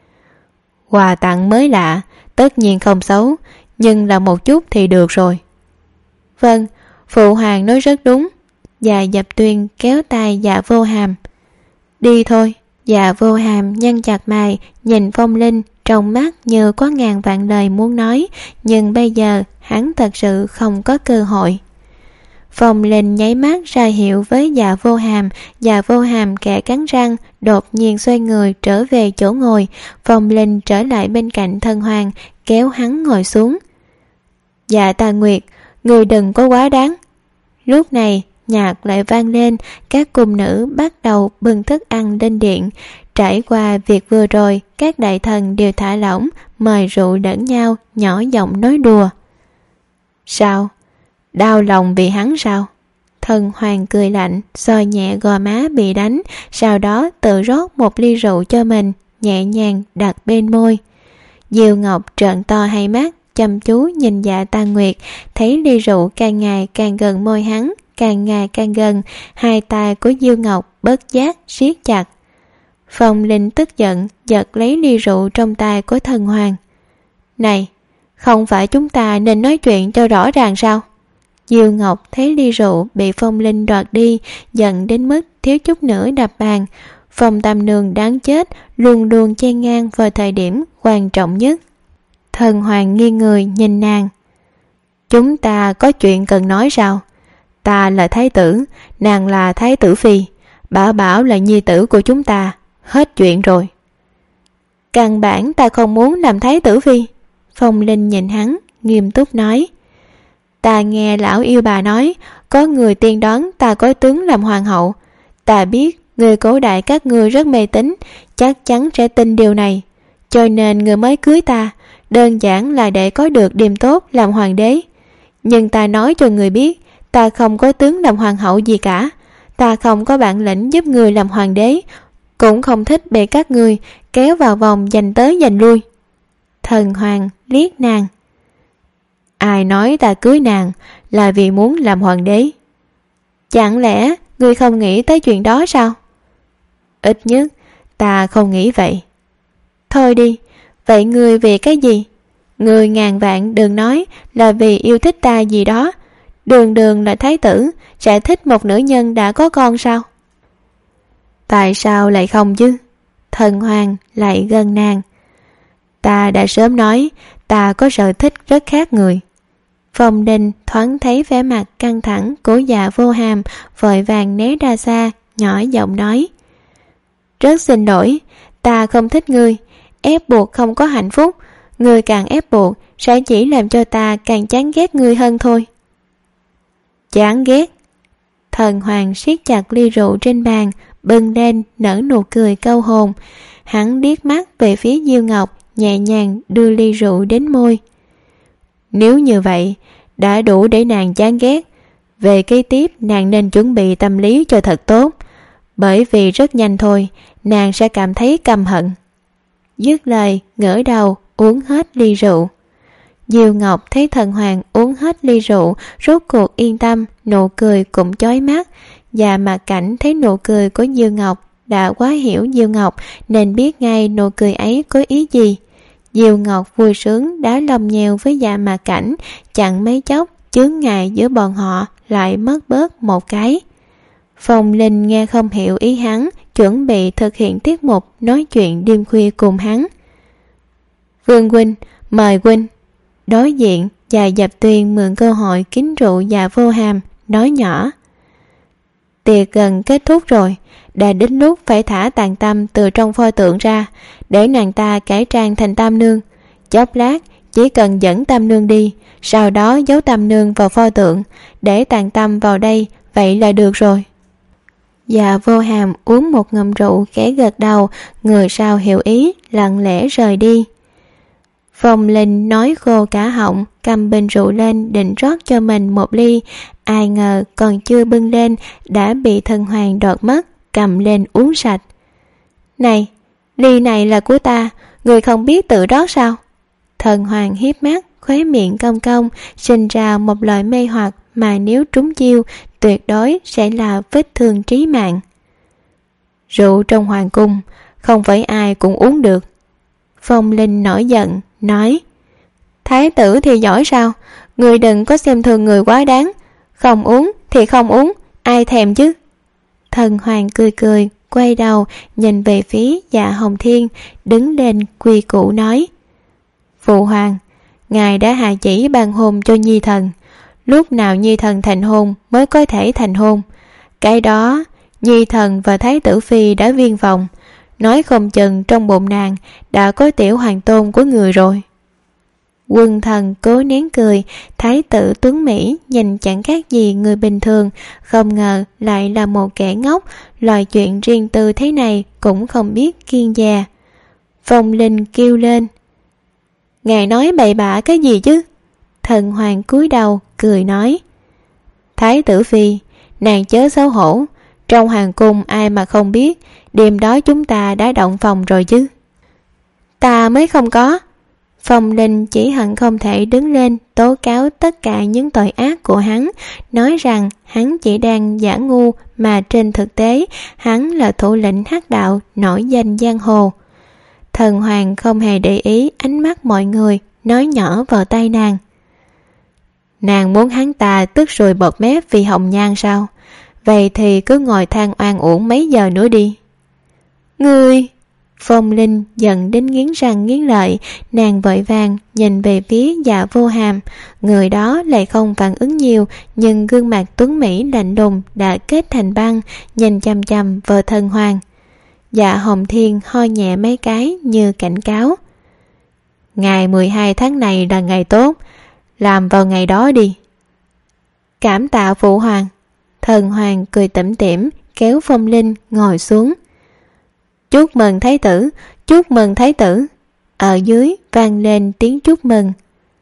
quà tặng mới lạ, tất nhiên không xấu, nhưng là một chút thì được rồi. Vâng, phụ hoàng nói rất đúng. Dạ Dập Tuyên kéo tay Dạ Vô Hàm. Đi thôi. Dạ Vô Hàm nhăn chặt mày nhìn Phong Linh, trong mắt như có ngàn vạn lời muốn nói, nhưng bây giờ hắn thật sự không có cơ hội. Phong Linh nháy mắt ra hiệu với Dạ Vô Hàm. Dạ Vô Hàm kẻ cắn răng đột nhiên xoay người trở về chỗ ngồi. Phong Linh trở lại bên cạnh Thần Hoàng, kéo hắn ngồi xuống. Dạ Tà Nguyệt, người đừng có quá đáng. Lúc này nhạc lại vang lên, các cung nữ bắt đầu bưng thức ăn lên điện. Trải qua việc vừa rồi, các đại thần đều thả lỏng, mời rượu lẫn nhau, nhỏ giọng nói đùa. Sao? Đau lòng vì hắn sao? Thần Hoàng cười lạnh, xoa nhẹ gò má bị đánh, sau đó tự rót một ly rượu cho mình, nhẹ nhàng đặt bên môi. Diêu Ngọc trợn to hai mắt, chăm chú nhìn Dạ Tà Nguyệt, thấy ly rượu càng ngày càng gần môi hắn, càng ngày càng gần, hai tay của Diêu Ngọc bất giác siết chặt. Phong Linh tức giận giật lấy ly rượu trong tay của Thần Hoàng. Này, không phải chúng ta nên nói chuyện cho rõ ràng sao? Diêu Ngọc thấy ly rượu bị Phong Linh đoạt đi, giận đến mức thiếu chút nữa đập bàn. Phong Tam Nương đáng chết, luôn luôn chen ngang vào thời điểm quan trọng nhất. Thần Hoàng nghiêng người nhìn nàng. Chúng ta có chuyện cần nói sao? Ta là thái tử, nàng là thái tử phi, Bảo Bảo là nhi tử của chúng ta, hết chuyện rồi. Căn bản ta không muốn làm thái tử phi. Phong Linh nhìn hắn, nghiêm túc nói. Ta nghe lão yêu bà nói, có người tiên đoán ta có tướng làm hoàng hậu. Ta biết người cổ đại các ngươi rất mê tín, chắc chắn sẽ tin điều này, cho nên người mới cưới ta, đơn giản là để có được điềm tốt làm hoàng đế. Nhưng ta nói cho người biết, ta không có tướng làm hoàng hậu gì cả. Ta không có bản lĩnh giúp người làm hoàng đế, cũng không thích bị các người kéo vào vòng giành tới giành lui. Thần Hoàng liếc nàng. Ai nói ta cưới nàng là vì muốn làm hoàng đế? Chẳng lẽ ngươi không nghĩ tới chuyện đó sao? Ít nhất ta không nghĩ vậy. Thôi đi, vậy ngươi vì cái gì? Ngươi ngàn vạn đừng nói là vì yêu thích ta gì đó. Đường đường là thái tử, sẽ thích một nữ nhân đã có con sao? Tại sao lại không chứ? Thần Hoàng lại gần nàng. Ta đã sớm nói, ta có sở thích rất khác người. Phong Linh thoáng thấy vẻ mặt căng thẳng của Dạ Vô Hàm, vội vàng né ra xa, nhỏ giọng nói. Rất xin lỗi, ta không thích ngươi, ép buộc không có hạnh phúc, ngươi càng ép buộc sẽ chỉ làm cho ta càng chán ghét ngươi hơn thôi. Chán ghét? Thần Hoàng siết chặt ly rượu trên bàn, bưng lên nở nụ cười câu hồn. Hắn liếc mắt về phía Diêu Ngọc, nhẹ nhàng đưa ly rượu đến môi. Nếu như vậy đã đủ để nàng chán ghét, về kế tiếp nàng nên chuẩn bị tâm lý cho thật tốt, bởi vì rất nhanh thôi nàng sẽ cảm thấy căm hận. Dứt lời ngửa đầu uống hết ly rượu. Diêu Ngọc thấy Thần Hoàng uống hết ly rượu, rốt cuộc yên tâm, nụ cười cũng chói mắt. Và Mạc Cảnh thấy nụ cười của Diêu Ngọc đã quá hiểu Diêu Ngọc, nên biết ngay nụ cười ấy có ý gì. Diêu Ngọc vui sướng đá lông nhèo với Dạ Mạc Cảnh, chẳng mấy chốc chướng ngại giữa bọn họ lại mất bớt một cái. Phong Linh nghe không hiểu ý hắn, chuẩn bị thực hiện tiết mục nói chuyện đêm khuya cùng hắn. Vương huynh, mời huynh. Đối diện, Dạ Dập Tuyên mượn cơ hội kính rượu Dạ Vô Hàm, nói nhỏ. Tiệc gần kết thúc rồi, đã đến lúc phải thả Tàn Tâm từ trong pho tượng ra, để nàng ta cải trang thành Tam Nương. Chốc lát chỉ cần dẫn Tam Nương đi, sau đó giấu Tam Nương vào pho tượng, để Tàn Tâm vào đây, vậy là được rồi. Dạ Vô Hàm uống một ngụm rượu, khẽ gật đầu, người sau hiểu ý, lặng lẽ rời đi. Phong Linh nói khô cả họng, cầm bình rượu lên định rót cho mình một ly, ai ngờ còn chưa bưng lên đã bị Thần Hoàng đoạt mất, cầm lên uống sạch. Này, ly này là của ta, người không biết tự rót sao? Thần Hoàng hiếp mắt, khóe miệng cong cong, sinh ra một loại mê hoặc mà nếu trúng chiêu tuyệt đối sẽ là vết thương trí mạng. Rượu trong hoàng cung không phải ai cũng uống được. Phong Linh nổi giận nói, thái tử thì giỏi sao, người đừng có xem thường người quá đáng, không uống thì không uống, ai thèm chứ. Thần Hoàng cười cười, quay đầu nhìn về phía Dạ Hồng Thiên, đứng lên quy củ nói, phụ hoàng, ngài đã hạ chỉ ban hôn cho nhi thần, lúc nào nhi thần thành hôn mới có thể thành hôn, cái đó nhi thần và thái tử phi đã viên phòng, nói không chừng trong bụng nàng đã có tiểu hoàng tôn của người rồi. Quân thần cố nén cười, thái tử tuấn Mỹ nhìn chẳng khác gì người bình thường, không ngờ lại là một kẻ ngốc, loại chuyện riêng tư thế này cũng không biết kiêng dè. Phong Linh kêu lên, ngài nói bậy bạ cái gì chứ? Thần Hoàng cúi đầu cười nói, thái tử phi, nàng chớ xấu hổ, trong hoàng cung ai mà không biết đêm đó chúng ta đã động phòng rồi chứ. Ta mới không có. Phong Linh chỉ hận không thể đứng lên tố cáo tất cả những tội ác của hắn, nói rằng hắn chỉ đang giả ngu mà trên thực tế hắn là thủ lĩnh hắc đạo nổi danh giang hồ. Thần Hoàng không hề để ý ánh mắt mọi người, nói nhỏ vào tai nàng, nàng muốn hắn ta tức rồi bọt mép vì hồng nhan sao? Vậy thì cứ ngồi than oan uổng mấy giờ nữa đi. Ngươi! Phong Linh giận đến nghiến răng nghiến lợi, nàng vội vàng nhìn về phía Dạ Vô Hàm, người đó lại không phản ứng nhiều, nhưng gương mặt tuấn Mỹ lạnh lùng đã kết thành băng, nhìn chằm chằm vào Thần Hoàng. Dạ Hồng Thiên ho nhẹ mấy cái như cảnh cáo, ngày mười hai tháng này là ngày tốt, làm vào ngày đó đi. Cảm tạ phụ hoàng. Thần Hoàng cười tủm tỉm kéo Phong Linh ngồi xuống. Chúc mừng thái tử, chúc mừng thái tử. Ở dưới vang lên tiếng chúc mừng.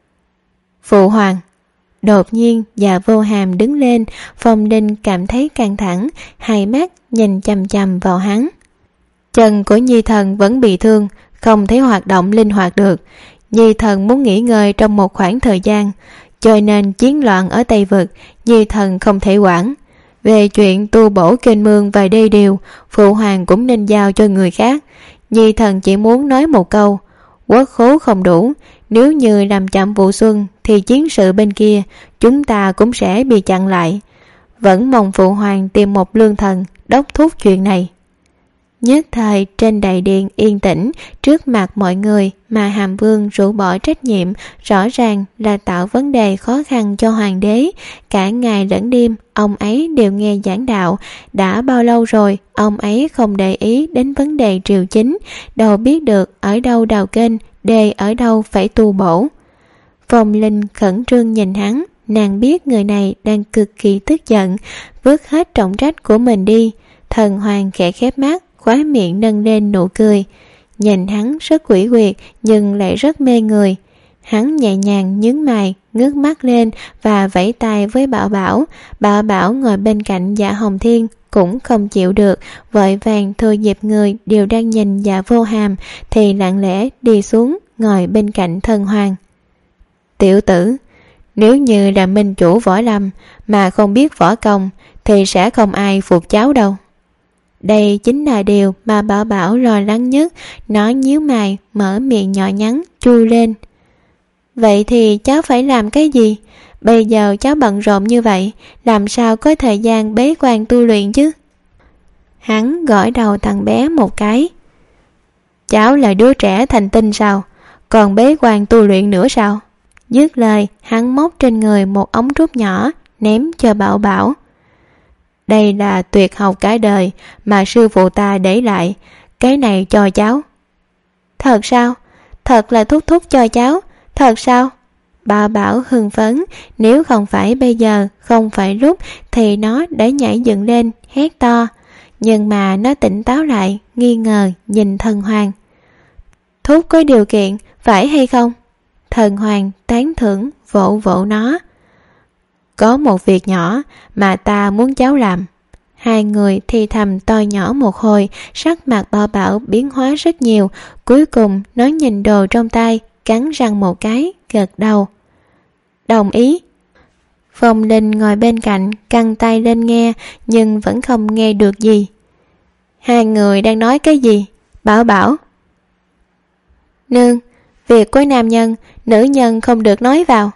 Phụ hoàng. Đột nhiên Dạ Vô Hàm đứng lên, Phong Linh cảm thấy căng thẳng, hai mắt nhìn chằm chằm vào hắn. Chân của nhi thần vẫn bị thương, không thể hoạt động linh hoạt được. Nhi thần muốn nghỉ ngơi trong một khoảng thời gian, cho nên chiến loạn ở Tây Vực nhi thần không thể quản. Về chuyện tu bổ kênh mương và đê điều, phụ hoàng cũng nên giao cho người khác. Nhi thần chỉ muốn nói một câu, quốc khố không đủ, nếu như làm chậm vụ xuân thì chiến sự bên kia chúng ta cũng sẽ bị chặn lại. Vẫn mong phụ hoàng tìm một lương thần đốc thúc chuyện này. Nhất thời trên đại điện yên tĩnh, trước mặt mọi người mà Hàm Vương rũ bỏ trách nhiệm, rõ ràng là tạo vấn đề khó khăn cho hoàng đế. Cả ngày lẫn đêm ông ấy đều nghe giảng đạo, đã bao lâu rồi ông ấy không để ý đến vấn đề triều chính, đâu biết được ở đâu đào kênh, đê ở đâu phải tu bổ. Phong Linh khẩn trương nhìn hắn, nàng biết người này đang cực kỳ tức giận, vứt hết trọng trách của mình đi. Thần Hoàng khẽ khép mắt, khóe miệng nâng lên nụ cười, nhìn hắn rất quỷ quyệt nhưng lại rất mê người. Hắn nhẹ nhàng nhướng mày, ngước mắt lên và vẫy tay với Bảo Bảo. Bảo Bảo ngồi bên cạnh Dạ Hồng Thiên cũng không chịu được, vội vàng thừa dịp người đều đang nhìn Dạ Vô Hàm thì lặng lẽ đi xuống ngồi bên cạnh Thần Hoàng. Tiểu tử, nếu như là minh chủ võ lâm mà không biết võ công thì sẽ không ai phục cháu đâu. Đây chính là điều mà Bảo Bảo lo lắng nhất. Nó nhíu mày, mở miệng nhỏ nhắn chui lên. Vậy thì cháu phải làm cái gì? Bây giờ cháu bận rộn như vậy, làm sao có thời gian bế quan tu luyện chứ? Hắn gõ đầu thằng bé một cái. Cháu là đứa trẻ thành tinh sao? Còn bế quan tu luyện nữa sao? Dứt lời, hắn móc trên người một ống trúc nhỏ, ném cho Bảo Bảo. Đây là tuyệt học cả đời mà sư phụ ta để lại, cái này cho cháu. Thật sao? Thật là thúc thúc cho cháu, Thật sao? Bảo Bảo hưng phấn, nếu không phải bây giờ, không phải lúc thì nó đã nhảy dựng lên, hét to. Nhưng mà nó tỉnh táo lại, nghi ngờ nhìn Thần Hoàng. Thúc có điều kiện, phải hay không? Thần Hoàng tán thưởng vỗ vỗ nó. Có một việc nhỏ mà ta muốn cháu làm. Hai người thì thầm to nhỏ một hồi, sắc mặt Bảo Bảo biến hóa rất nhiều. Cuối cùng nó nhìn đồ trong tay, cắn răng một cái, gật đầu. Đồng ý. Phong Linh ngồi bên cạnh, căng tay lên nghe, nhưng vẫn không nghe được gì. Hai người đang nói cái gì? Bảo Bảo. Nương, việc của nam nhân, nữ nhân không được nói vào.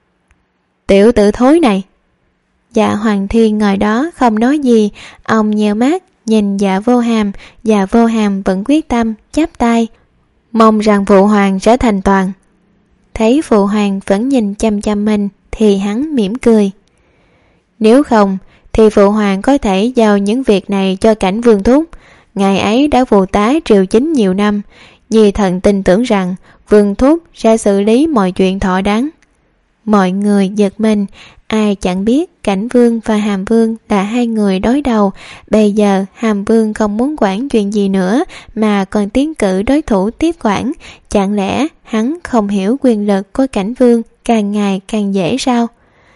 Tiểu tử thối này. Dạ Hoàng Thiên ngồi đó không nói gì, ông nheo mắt nhìn Dạ Vô Hàm. Dạ Vô Hàm vẫn quyết tâm chắp tay, mong rằng Phụ Hoàng sẽ thành toàn. Thấy Phụ Hoàng vẫn nhìn chăm chăm mình thì hắn mỉm cười. Nếu không thì Phụ Hoàng có thể giao những việc này cho Cảnh Vương thúc. Ngài ấy đã phụ tá triều chính nhiều năm, Nhi thần tin tưởng rằng Vương thúc sẽ xử lý mọi chuyện thỏa đáng. Mọi người giật mình, ai chẳng biết Cảnh Vương và Hàm Vương là hai người đối đầu. Bây giờ Hàm Vương không muốn quản chuyện gì nữa mà còn tiến cử đối thủ tiếp quản. Chẳng lẽ hắn không hiểu quyền lực của Cảnh Vương càng ngày càng dễ sao?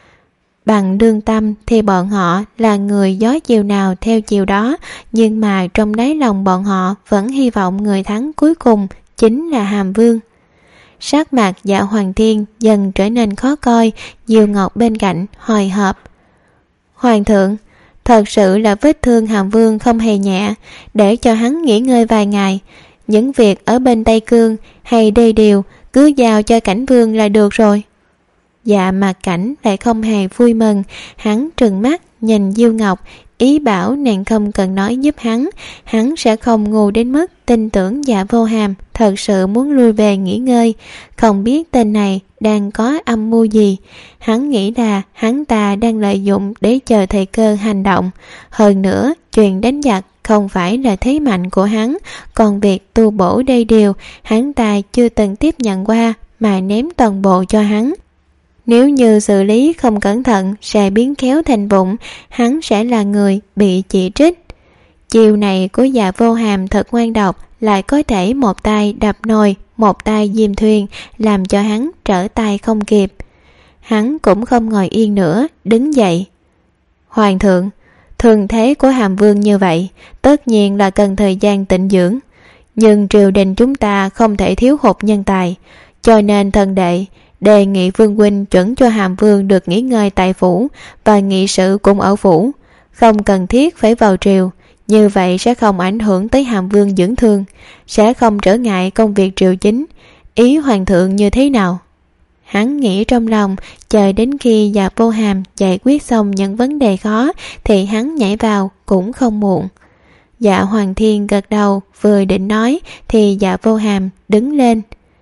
Bằng đương tâm thì bọn họ là người gió chiều nào theo chiều đó, nhưng mà trong đáy lòng bọn họ vẫn hy vọng người thắng cuối cùng chính là Hàm Vương. Sắc mặt Dạ Hoàng Thiên dần trở nên khó coi. Diêu Ngọc bên cạnh hồi hộp. Hoàng thượng, thật sự là vết thương Hàm Vương không hề nhẹ, để cho hắn nghỉ ngơi vài ngày. Những việc ở bên Tây Cương hay đê điều cứ giao cho Cảnh Vương là được rồi. Dạ Mạc Cảnh lại không hề vui mừng, hắn trừng mắt nhìn Diêu Ngọc, ý bảo nàng không cần nói giúp hắn. Hắn sẽ không ngu đến mức tin tưởng Dạ Vô Hàm thật sự muốn lui về nghỉ ngơi. Không biết tên này đang có âm mưu gì. Hắn nghĩ là hắn ta đang lợi dụng để chờ thời cơ hành động. Hơn nữa, chuyện đánh giặc không phải là thế mạnh của hắn, còn việc tu bổ đê điều hắn ta chưa từng tiếp nhận qua mà ném toàn bộ cho hắn. Nếu như xử lý không cẩn thận sẽ biến khéo thành vụng, hắn sẽ là người bị chỉ trích. Chiều này của Dạ Vô Hàm thật ngoan độc, lại có thể một tay đập nồi, một tay diêm thuyền, làm cho hắn trở tay không kịp. Hắn cũng không ngồi yên nữa, đứng dậy. Hoàng thượng, thường thế của Hàm Vương như vậy, tất nhiên là cần thời gian tịnh dưỡng. Nhưng triều đình chúng ta không thể thiếu hụt nhân tài, cho nên thần đệ đề nghị Vương huynh chuẩn cho Hàm Vương được nghỉ ngơi tại phủ, và nghị sự cũng ở phủ, không cần thiết phải vào triều. Như vậy sẽ không ảnh hưởng tới Hàm Vương dưỡng thương, sẽ không trở ngại công việc triều chính. Ý hoàng thượng như thế nào? Hắn nghĩ trong lòng, chờ đến khi Dạ Vô Hàm giải quyết xong những vấn đề khó thì hắn nhảy vào cũng không muộn. Dạ Hoàng Thiên gật đầu, vừa định nói thì Dạ Vô Hàm đứng lên.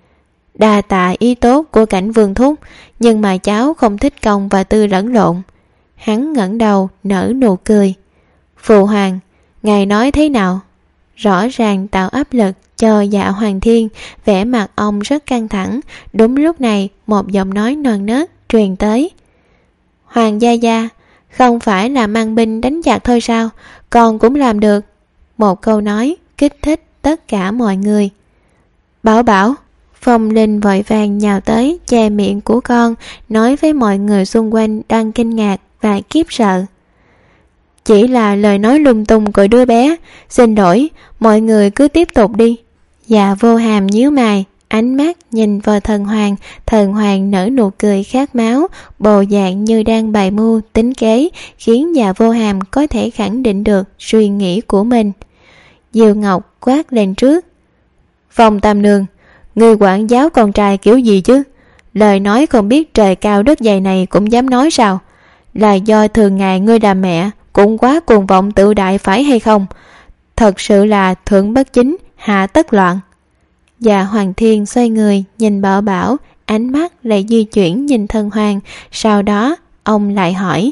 Đa tạ ý tốt của Cảnh Vương thúc, nhưng mà cháu không thích công và tư lẫn lộn. Hắn ngẩng đầu nở nụ cười. Phụ hoàng, ngài nói thế nào? Rõ ràng tạo áp lực cho Dạ Hoàng Thiên, vẻ mặt ông rất căng thẳng. Đúng lúc này một giọng nói non nớt truyền tới. Hoàng gia gia, không phải là mang binh đánh giặc thôi sao, con cũng làm được. Một câu nói kích thích tất cả mọi người. Bảo Bảo. Phong Linh vội vàng nhào tới che miệng của con, nói với mọi người xung quanh đang kinh ngạc và khiếp sợ. Chỉ là lời nói lung tung của đứa bé, xin lỗi, mọi người cứ tiếp tục đi. Dạ Vô Hàm nhíu mày, ánh mắt nhìn vào Thần Hoàng. Thần Hoàng nở nụ cười khát máu, bộ dạng như đang bày mưu tính kế, khiến Dạ Vô Hàm có thể khẳng định được suy nghĩ của mình. Diêu Ngọc quát lên trước. Phong Tam Nương, ngươi quản giáo con trai kiểu gì chứ? Lời nói không biết trời cao đất dày này cũng dám nói sao? Là do thường ngày ngươi làm mẹ cũng quá cuồng vọng tự đại phải hay không? Thật sự là thượng bất chính, hạ tất loạn. Dạ Hoàng Thiên xoay người nhìn Bảo Bảo, ánh mắt lại di chuyển nhìn Thần Hoàng. Sau đó ông lại hỏi.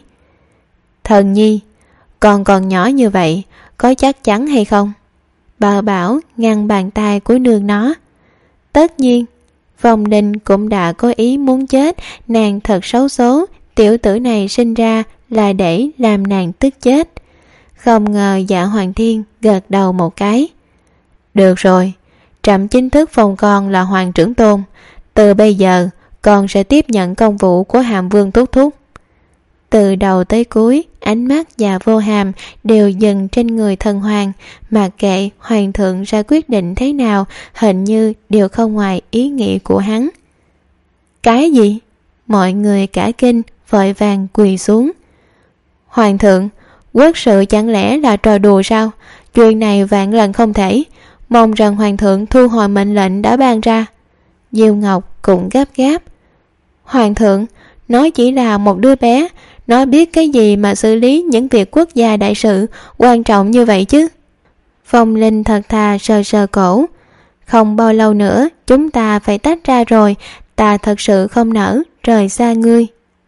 Thần nhi, con còn nhỏ như vậy, có chắc chắn hay không? Bảo Bảo ngăn bàn tay của nương nó. Tất nhiên. Phong Linh cũng đã có ý muốn chết, nàng thật xấu số, tiểu tử này sinh ra là để làm nàng tức chết. Không ngờ Dạ Hoàng Thiên gật đầu một cái. Được rồi, trẫm chính thức phong con là Hoàng trưởng tôn. Từ bây giờ con sẽ tiếp nhận công vụ của Hàm Vương thúc thúc. Từ đầu tới cuối, ánh mắt và Vô Hàm đều dừng trên người thần hoàng, mặc kệ hoàng thượng ra quyết định thế nào, hình như đều không ngoài ý nghĩ của hắn. Cái gì? Mọi người cả kinh, vội vàng quỳ xuống. Hoàng thượng, quốc sự chẳng lẽ là trò đùa sao? Chuyện này vạn lần không thể. Mong rằng hoàng thượng thu hồi mệnh lệnh đã ban ra. Diêu Ngọc cũng gấp gáp. Hoàng thượng, nó chỉ là một đứa bé, nó biết cái gì mà xử lý những việc quốc gia đại sự quan trọng như vậy chứ? Phong Linh thật thà sờ sờ cổ. Không bao lâu nữa chúng ta phải tách ra rồi, ta thật sự không nỡ rời xa ngươi.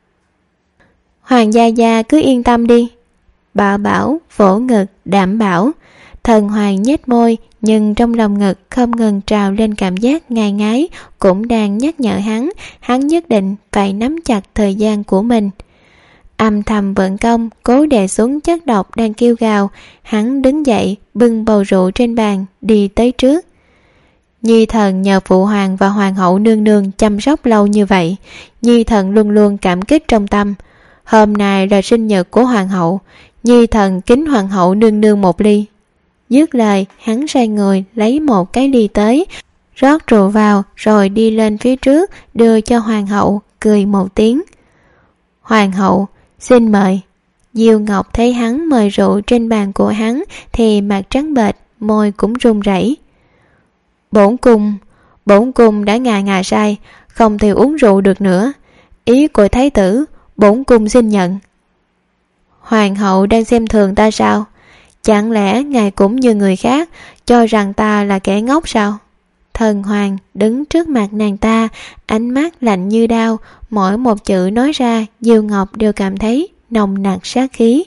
Hoàng gia gia cứ yên tâm đi. Bảo Bảo vỗ ngực đảm bảo. Thần hoàng nhếch môi, nhưng trong lòng ngực không ngừng trào lên cảm giác ngài ngái, cũng đang nhắc nhở hắn, hắn nhất định phải nắm chặt thời gian của mình. Âm thầm vận công, cố đè xuống chất độc đang kêu gào, hắn đứng dậy, bưng bầu rượu trên bàn, đi tới trước. Nhi thần nhờ phụ hoàng và hoàng hậu nương nương chăm sóc lâu như vậy, Nhi thần luôn luôn cảm kích trong tâm. Hôm nay là sinh nhật của hoàng hậu, Nhi thần kính hoàng hậu nương nương một ly. Dứt lời, hắn xoay người lấy một cái ly tới, rót rượu vào rồi đi lên phía trước đưa cho hoàng hậu, cười một tiếng. Hoàng hậu, xin mời. Diêu Ngọc thấy hắn mời rượu trên bàn của hắn thì mặt trắng bệch, môi cũng run rẩy. Bổn cung, bổn cung đã ngà ngà sai, không thể uống rượu được nữa. Ý của thái tử, bổn cung xin nhận. Hoàng hậu đang xem thường ta sao? Chẳng lẽ ngài cũng như người khác, cho rằng ta là kẻ ngốc sao? Thần hoàng đứng trước mặt nàng ta, ánh mắt lạnh như đao, mỗi một chữ nói ra Diêu Ngọc đều cảm thấy nồng nặc sát khí.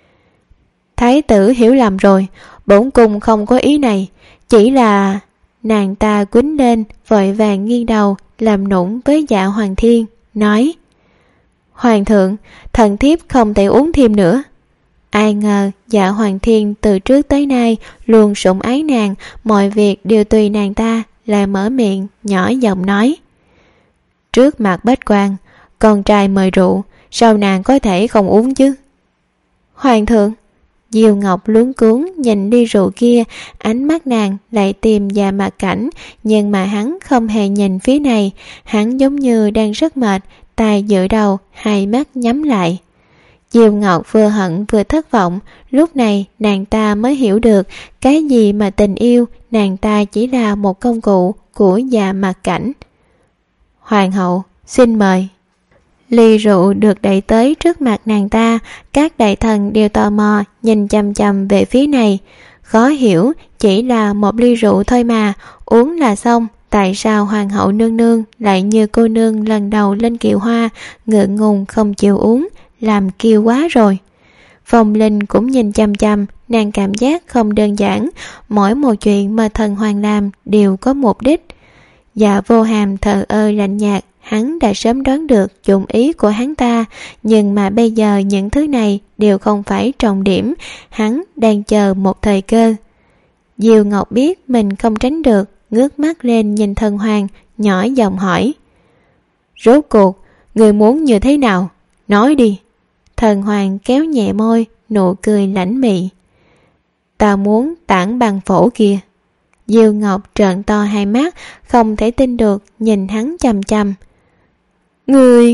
Thái tử hiểu lầm rồi, bổn cung không có ý này, chỉ là... Nàng ta quýnh lên, vội vàng nghiêng đầu, làm nũng với Dạ Hoàng Thiên, nói: Hoàng thượng, thần thiếp không thể uống thêm nữa. Ai ngờ Dạ Hoàng Thiên từ trước tới nay luôn sủng ái nàng, mọi việc đều tùy nàng ta, lại mở miệng nhỏ giọng nói: Trước mặt bách quan, con trai mời rượu, sao nàng có thể không uống chứ? Hoàng thượng. Diêu Ngọc luống cuống nhìn ly rượu kia, ánh mắt nàng lại tìm và mặt cảnh, nhưng mà hắn không hề nhìn phía này, hắn giống như đang rất mệt, tay dựa đầu, hai mắt nhắm lại. Diêu Ngọc vừa hận vừa thất vọng, lúc này nàng ta mới hiểu được cái gì mà tình yêu, nàng ta chỉ là một công cụ của Dạ Mặt Cảnh. Hoàng hậu, xin mời. Ly rượu được đẩy tới trước mặt nàng ta, các đại thần đều tò mò nhìn chằm chằm về phía này. Khó hiểu, chỉ là một ly rượu thôi mà, uống là xong, tại sao hoàng hậu nương nương lại như cô nương lần đầu lên kiệu hoa, ngượng ngùng không chịu uống, làm kiêu quá rồi. Phong Linh cũng nhìn chằm chằm, nàng cảm giác không đơn giản, mỗi một chuyện mà thần hoàng làm đều có mục đích. Dạ Vô Hàm thờ ơ lạnh nhạt, hắn đã sớm đoán được dụng ý của hắn ta, nhưng mà bây giờ những thứ này đều không phải trọng điểm, hắn đang chờ một thời cơ. Diêu Ngọc biết mình không tránh được, ngước mắt lên nhìn thần hoàng, nhỏ giọng hỏi: Rốt cuộc, người muốn như thế nào? Nói đi. Thần hoàng kéo nhẹ môi, nụ cười lãnh mị: Ta muốn tản bằng phổ kia. Diêu Ngọc trợn to hai mắt, không thể tin được nhìn hắn chằm chằm. Ngươi...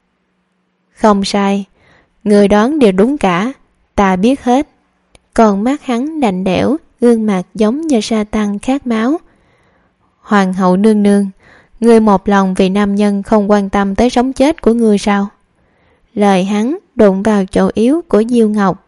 Không sai, người đoán đều đúng cả, ta biết hết. Còn mắt hắn lạnh lẽo, gương mặt giống như sa tăng khát máu. Hoàng hậu nương nương, ngươi một lòng vì nam nhân không quan tâm tới sống chết của ngươi sao? Lời hắn đụng vào chỗ yếu của Diêu Ngọc.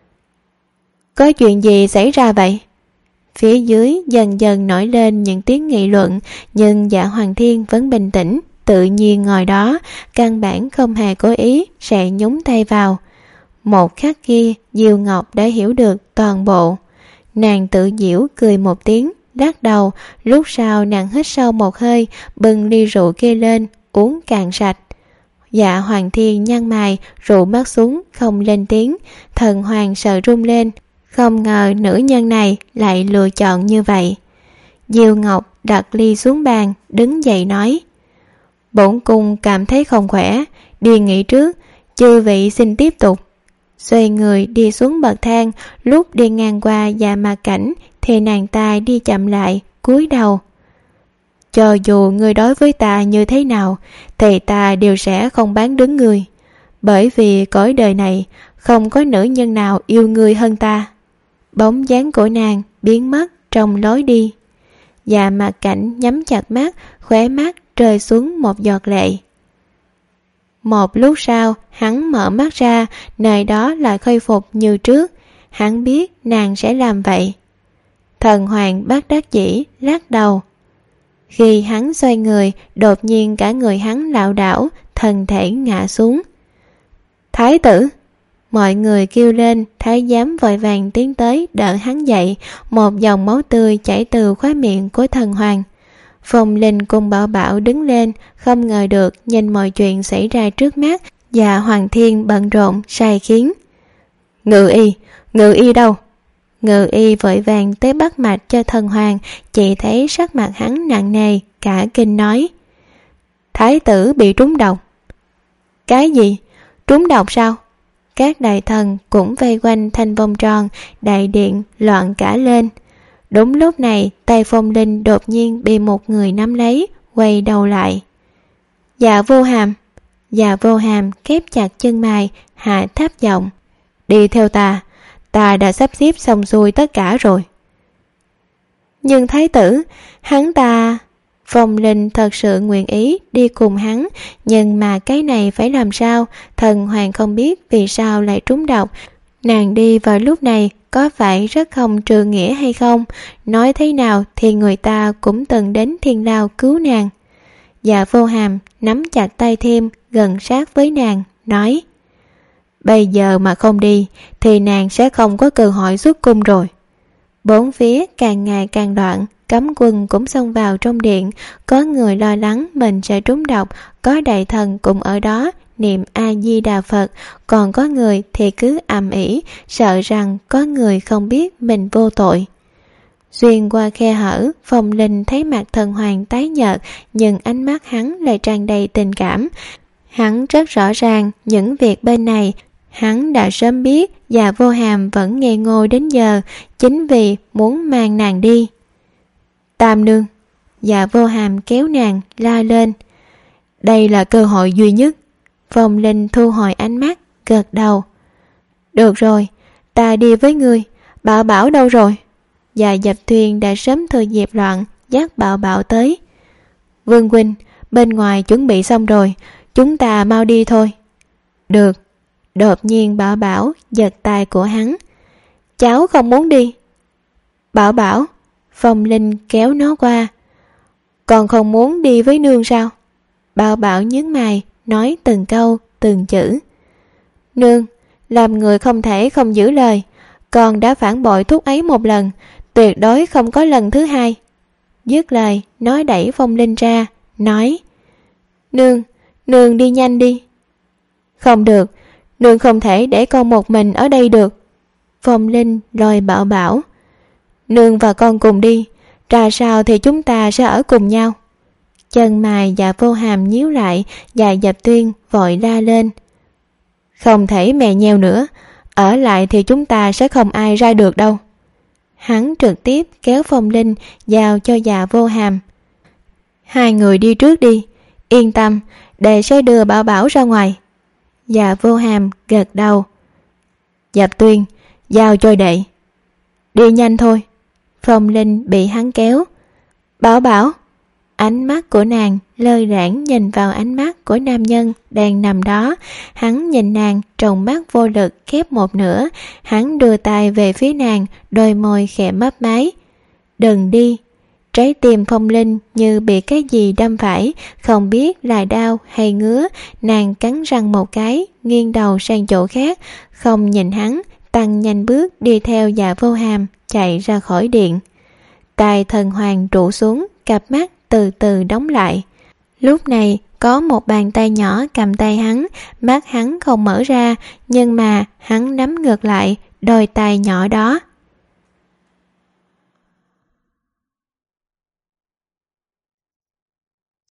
Có chuyện gì xảy ra vậy? Phía dưới dần dần nổi lên những tiếng nghị luận, nhưng Dạ Hoàng Thiên vẫn bình tĩnh, tự nhiên ngồi đó, căn bản không hề cố ý sẽ nhúng tay vào. Một khắc kia, Diêu Ngọc đã hiểu được toàn bộ. Nàng tự giễu cười một tiếng, lắc đầu. Lúc sau nàng hít sâu một hơi, bưng ly rượu kia lên, uống cạn sạch. Dạ Hoàng Thiên nhăn mày, rụ mắt xuống, không lên tiếng. Thần Hoàng sợ run lên, không ngờ nữ nhân này lại lựa chọn như vậy. Diêu Ngọc đặt ly xuống bàn, đứng dậy nói: bổn cung cảm thấy không khỏe, đi nghỉ trước, chư vị xin tiếp tục. Xoay người đi xuống bậc thang, lúc đi ngang qua Dạ Mạc Cảnh thì nàng ta đi chậm lại, cúi đầu. Cho dù ngươi đối với ta như thế nào thì ta đều sẽ không bán đứng ngươi, bởi vì cõi đời này không có nữ nhân nào yêu ngươi hơn ta. Bóng dáng của nàng biến mất trong lối đi. Dạ Mạc Cảnh nhắm chặt mắt, khóe mắt rơi xuống một giọt lệ. Một lúc sau, hắn mở mắt ra, nơi đó lại khôi phục như trước. Hắn biết nàng sẽ làm vậy. Thần Hoàng bất đắc dĩ lắc đầu. Khi hắn xoay người, đột nhiên cả người hắn lảo đảo, thân thể ngã xuống. Thái tử! Mọi người kêu lên, thái giám vội vàng tiến tới đỡ hắn dậy. Một dòng máu tươi chảy từ khóe miệng của thần Hoàng. Phong Linh cùng Bảo Bảo đứng lên, không ngờ được nhìn mọi chuyện xảy ra trước mắt. Dạ Hoàng Thiên bận rộn sai khiến. Ngự y, ngự y đâu? Ngự y vội vàng tới bắt mạch cho thần Hoàng. Chỉ thấy sắc mặt hắn nặng nề, cả kinh nói: Thái tử bị trúng độc. Cái gì? Trúng độc sao? Các đại thần cũng vây quanh thành vòng tròn, đại điện loạn cả lên. Đúng lúc này, tay Phong Linh đột nhiên bị một người nắm lấy, quay đầu lại. Dạ Vô Hàm. Dạ Vô Hàm khép chặt chân mày, hạ thấp giọng: Đi theo ta, ta đã sắp xếp xong xuôi tất cả rồi. Nhưng thái tử, hắn ta... Phong Linh thật sự nguyện ý đi cùng hắn, nhưng mà cái này phải làm sao? Thần Hoàng không biết vì sao lại trúng độc. Nàng đi vào lúc này có phải rất không trừ nghĩa hay không? Nói thế nào thì người ta cũng từng đến Thiên Lao cứu nàng. Dạ Vô Hàm nắm chặt tay thêm, gần sát với nàng, nói: Bây giờ mà không đi thì nàng sẽ không có cơ hội xuất cung rồi. Bốn phía càng ngày càng loạn, cấm quân cũng xông vào trong điện. Có người lo lắng mình sẽ trúng độc, có đại thần cũng ở đó niệm A-di-đà Phật, còn có người thì cứ ầm ĩ, sợ rằng có người không biết mình vô tội. Xuyên qua khe hở, Phong Linh thấy mặt thần Hoàng tái nhợt, nhưng ánh mắt hắn lại tràn đầy tình cảm. Hắn rất rõ ràng những việc bên này. Hắn đã sớm biết Dạ Vô Hàm vẫn ngây ngô đến giờ, chính vì muốn mang nàng đi. Tam nương. Dạ Vô Hàm kéo nàng la lên. Đây là cơ hội duy nhất. Phong Linh thu hồi ánh mắt, gật đầu. Được rồi, ta đi với ngươi. Bảo Bảo đâu rồi? Dạ Dập Thuyền đã sớm thừa dịp loạn, dắt Bảo Bảo tới. Vương huynh, bên ngoài chuẩn bị xong rồi, chúng ta mau đi thôi. Được. Đột nhiên Bảo Bảo giật tay của hắn. Cháu không muốn đi. Bảo Bảo. Phong Linh kéo nó qua. Còn không muốn đi với nương sao? Bảo Bảo nhướng mày, nói từng câu, từng chữ. Nương, làm người không thể không giữ lời. Con đã phản bội thúc ấy một lần, tuyệt đối không có lần thứ hai. Dứt lời, nó đẩy Phong Linh ra, nói: Nương, nương đi nhanh đi. Không được, nương không thể để con một mình ở đây được. Phong Linh lôi Bảo Bảo. Nương và con cùng đi, ra sao thì chúng ta sẽ ở cùng nhau. Chân mày Dạ Vô Hàm nhíu lại, Dạ Dập Tuyên vội la lên. Không thể mè nheo nữa, ở lại thì chúng ta sẽ không ai ra được đâu. Hắn trực tiếp kéo Phong Linh giao cho Dạ Vô Hàm. Hai người đi trước đi, yên tâm, đệ sẽ đưa Bảo Bảo ra ngoài. Dạ Vô Hàm gật đầu. Dập Tuyên, giao cho đệ. Đi nhanh thôi. Phong Linh bị hắn kéo. Bảo Bảo. Ánh mắt của nàng lơ đãng nhìn vào ánh mắt của nam nhân đang nằm đó. Hắn nhìn nàng, tròng mắt vô lực khép một nửa. Hắn đưa tay về phía nàng, đôi môi khẽ mấp máy. Đừng đi. Trái tim Phong Linh như bị cái gì đâm phải, không biết là đau hay ngứa. Nàng cắn răng một cái, nghiêng đầu sang chỗ khác, không nhìn hắn, tăng nhanh bước đi theo Dạ Vô Hàm chạy ra khỏi điện. tài thần hoàng trụ xuống, cặp mắt từ từ đóng lại. Lúc này có một bàn tay nhỏ cầm tay hắn, mắt hắn không mở ra, nhưng mà hắn nắm ngược lại đôi tay nhỏ đó.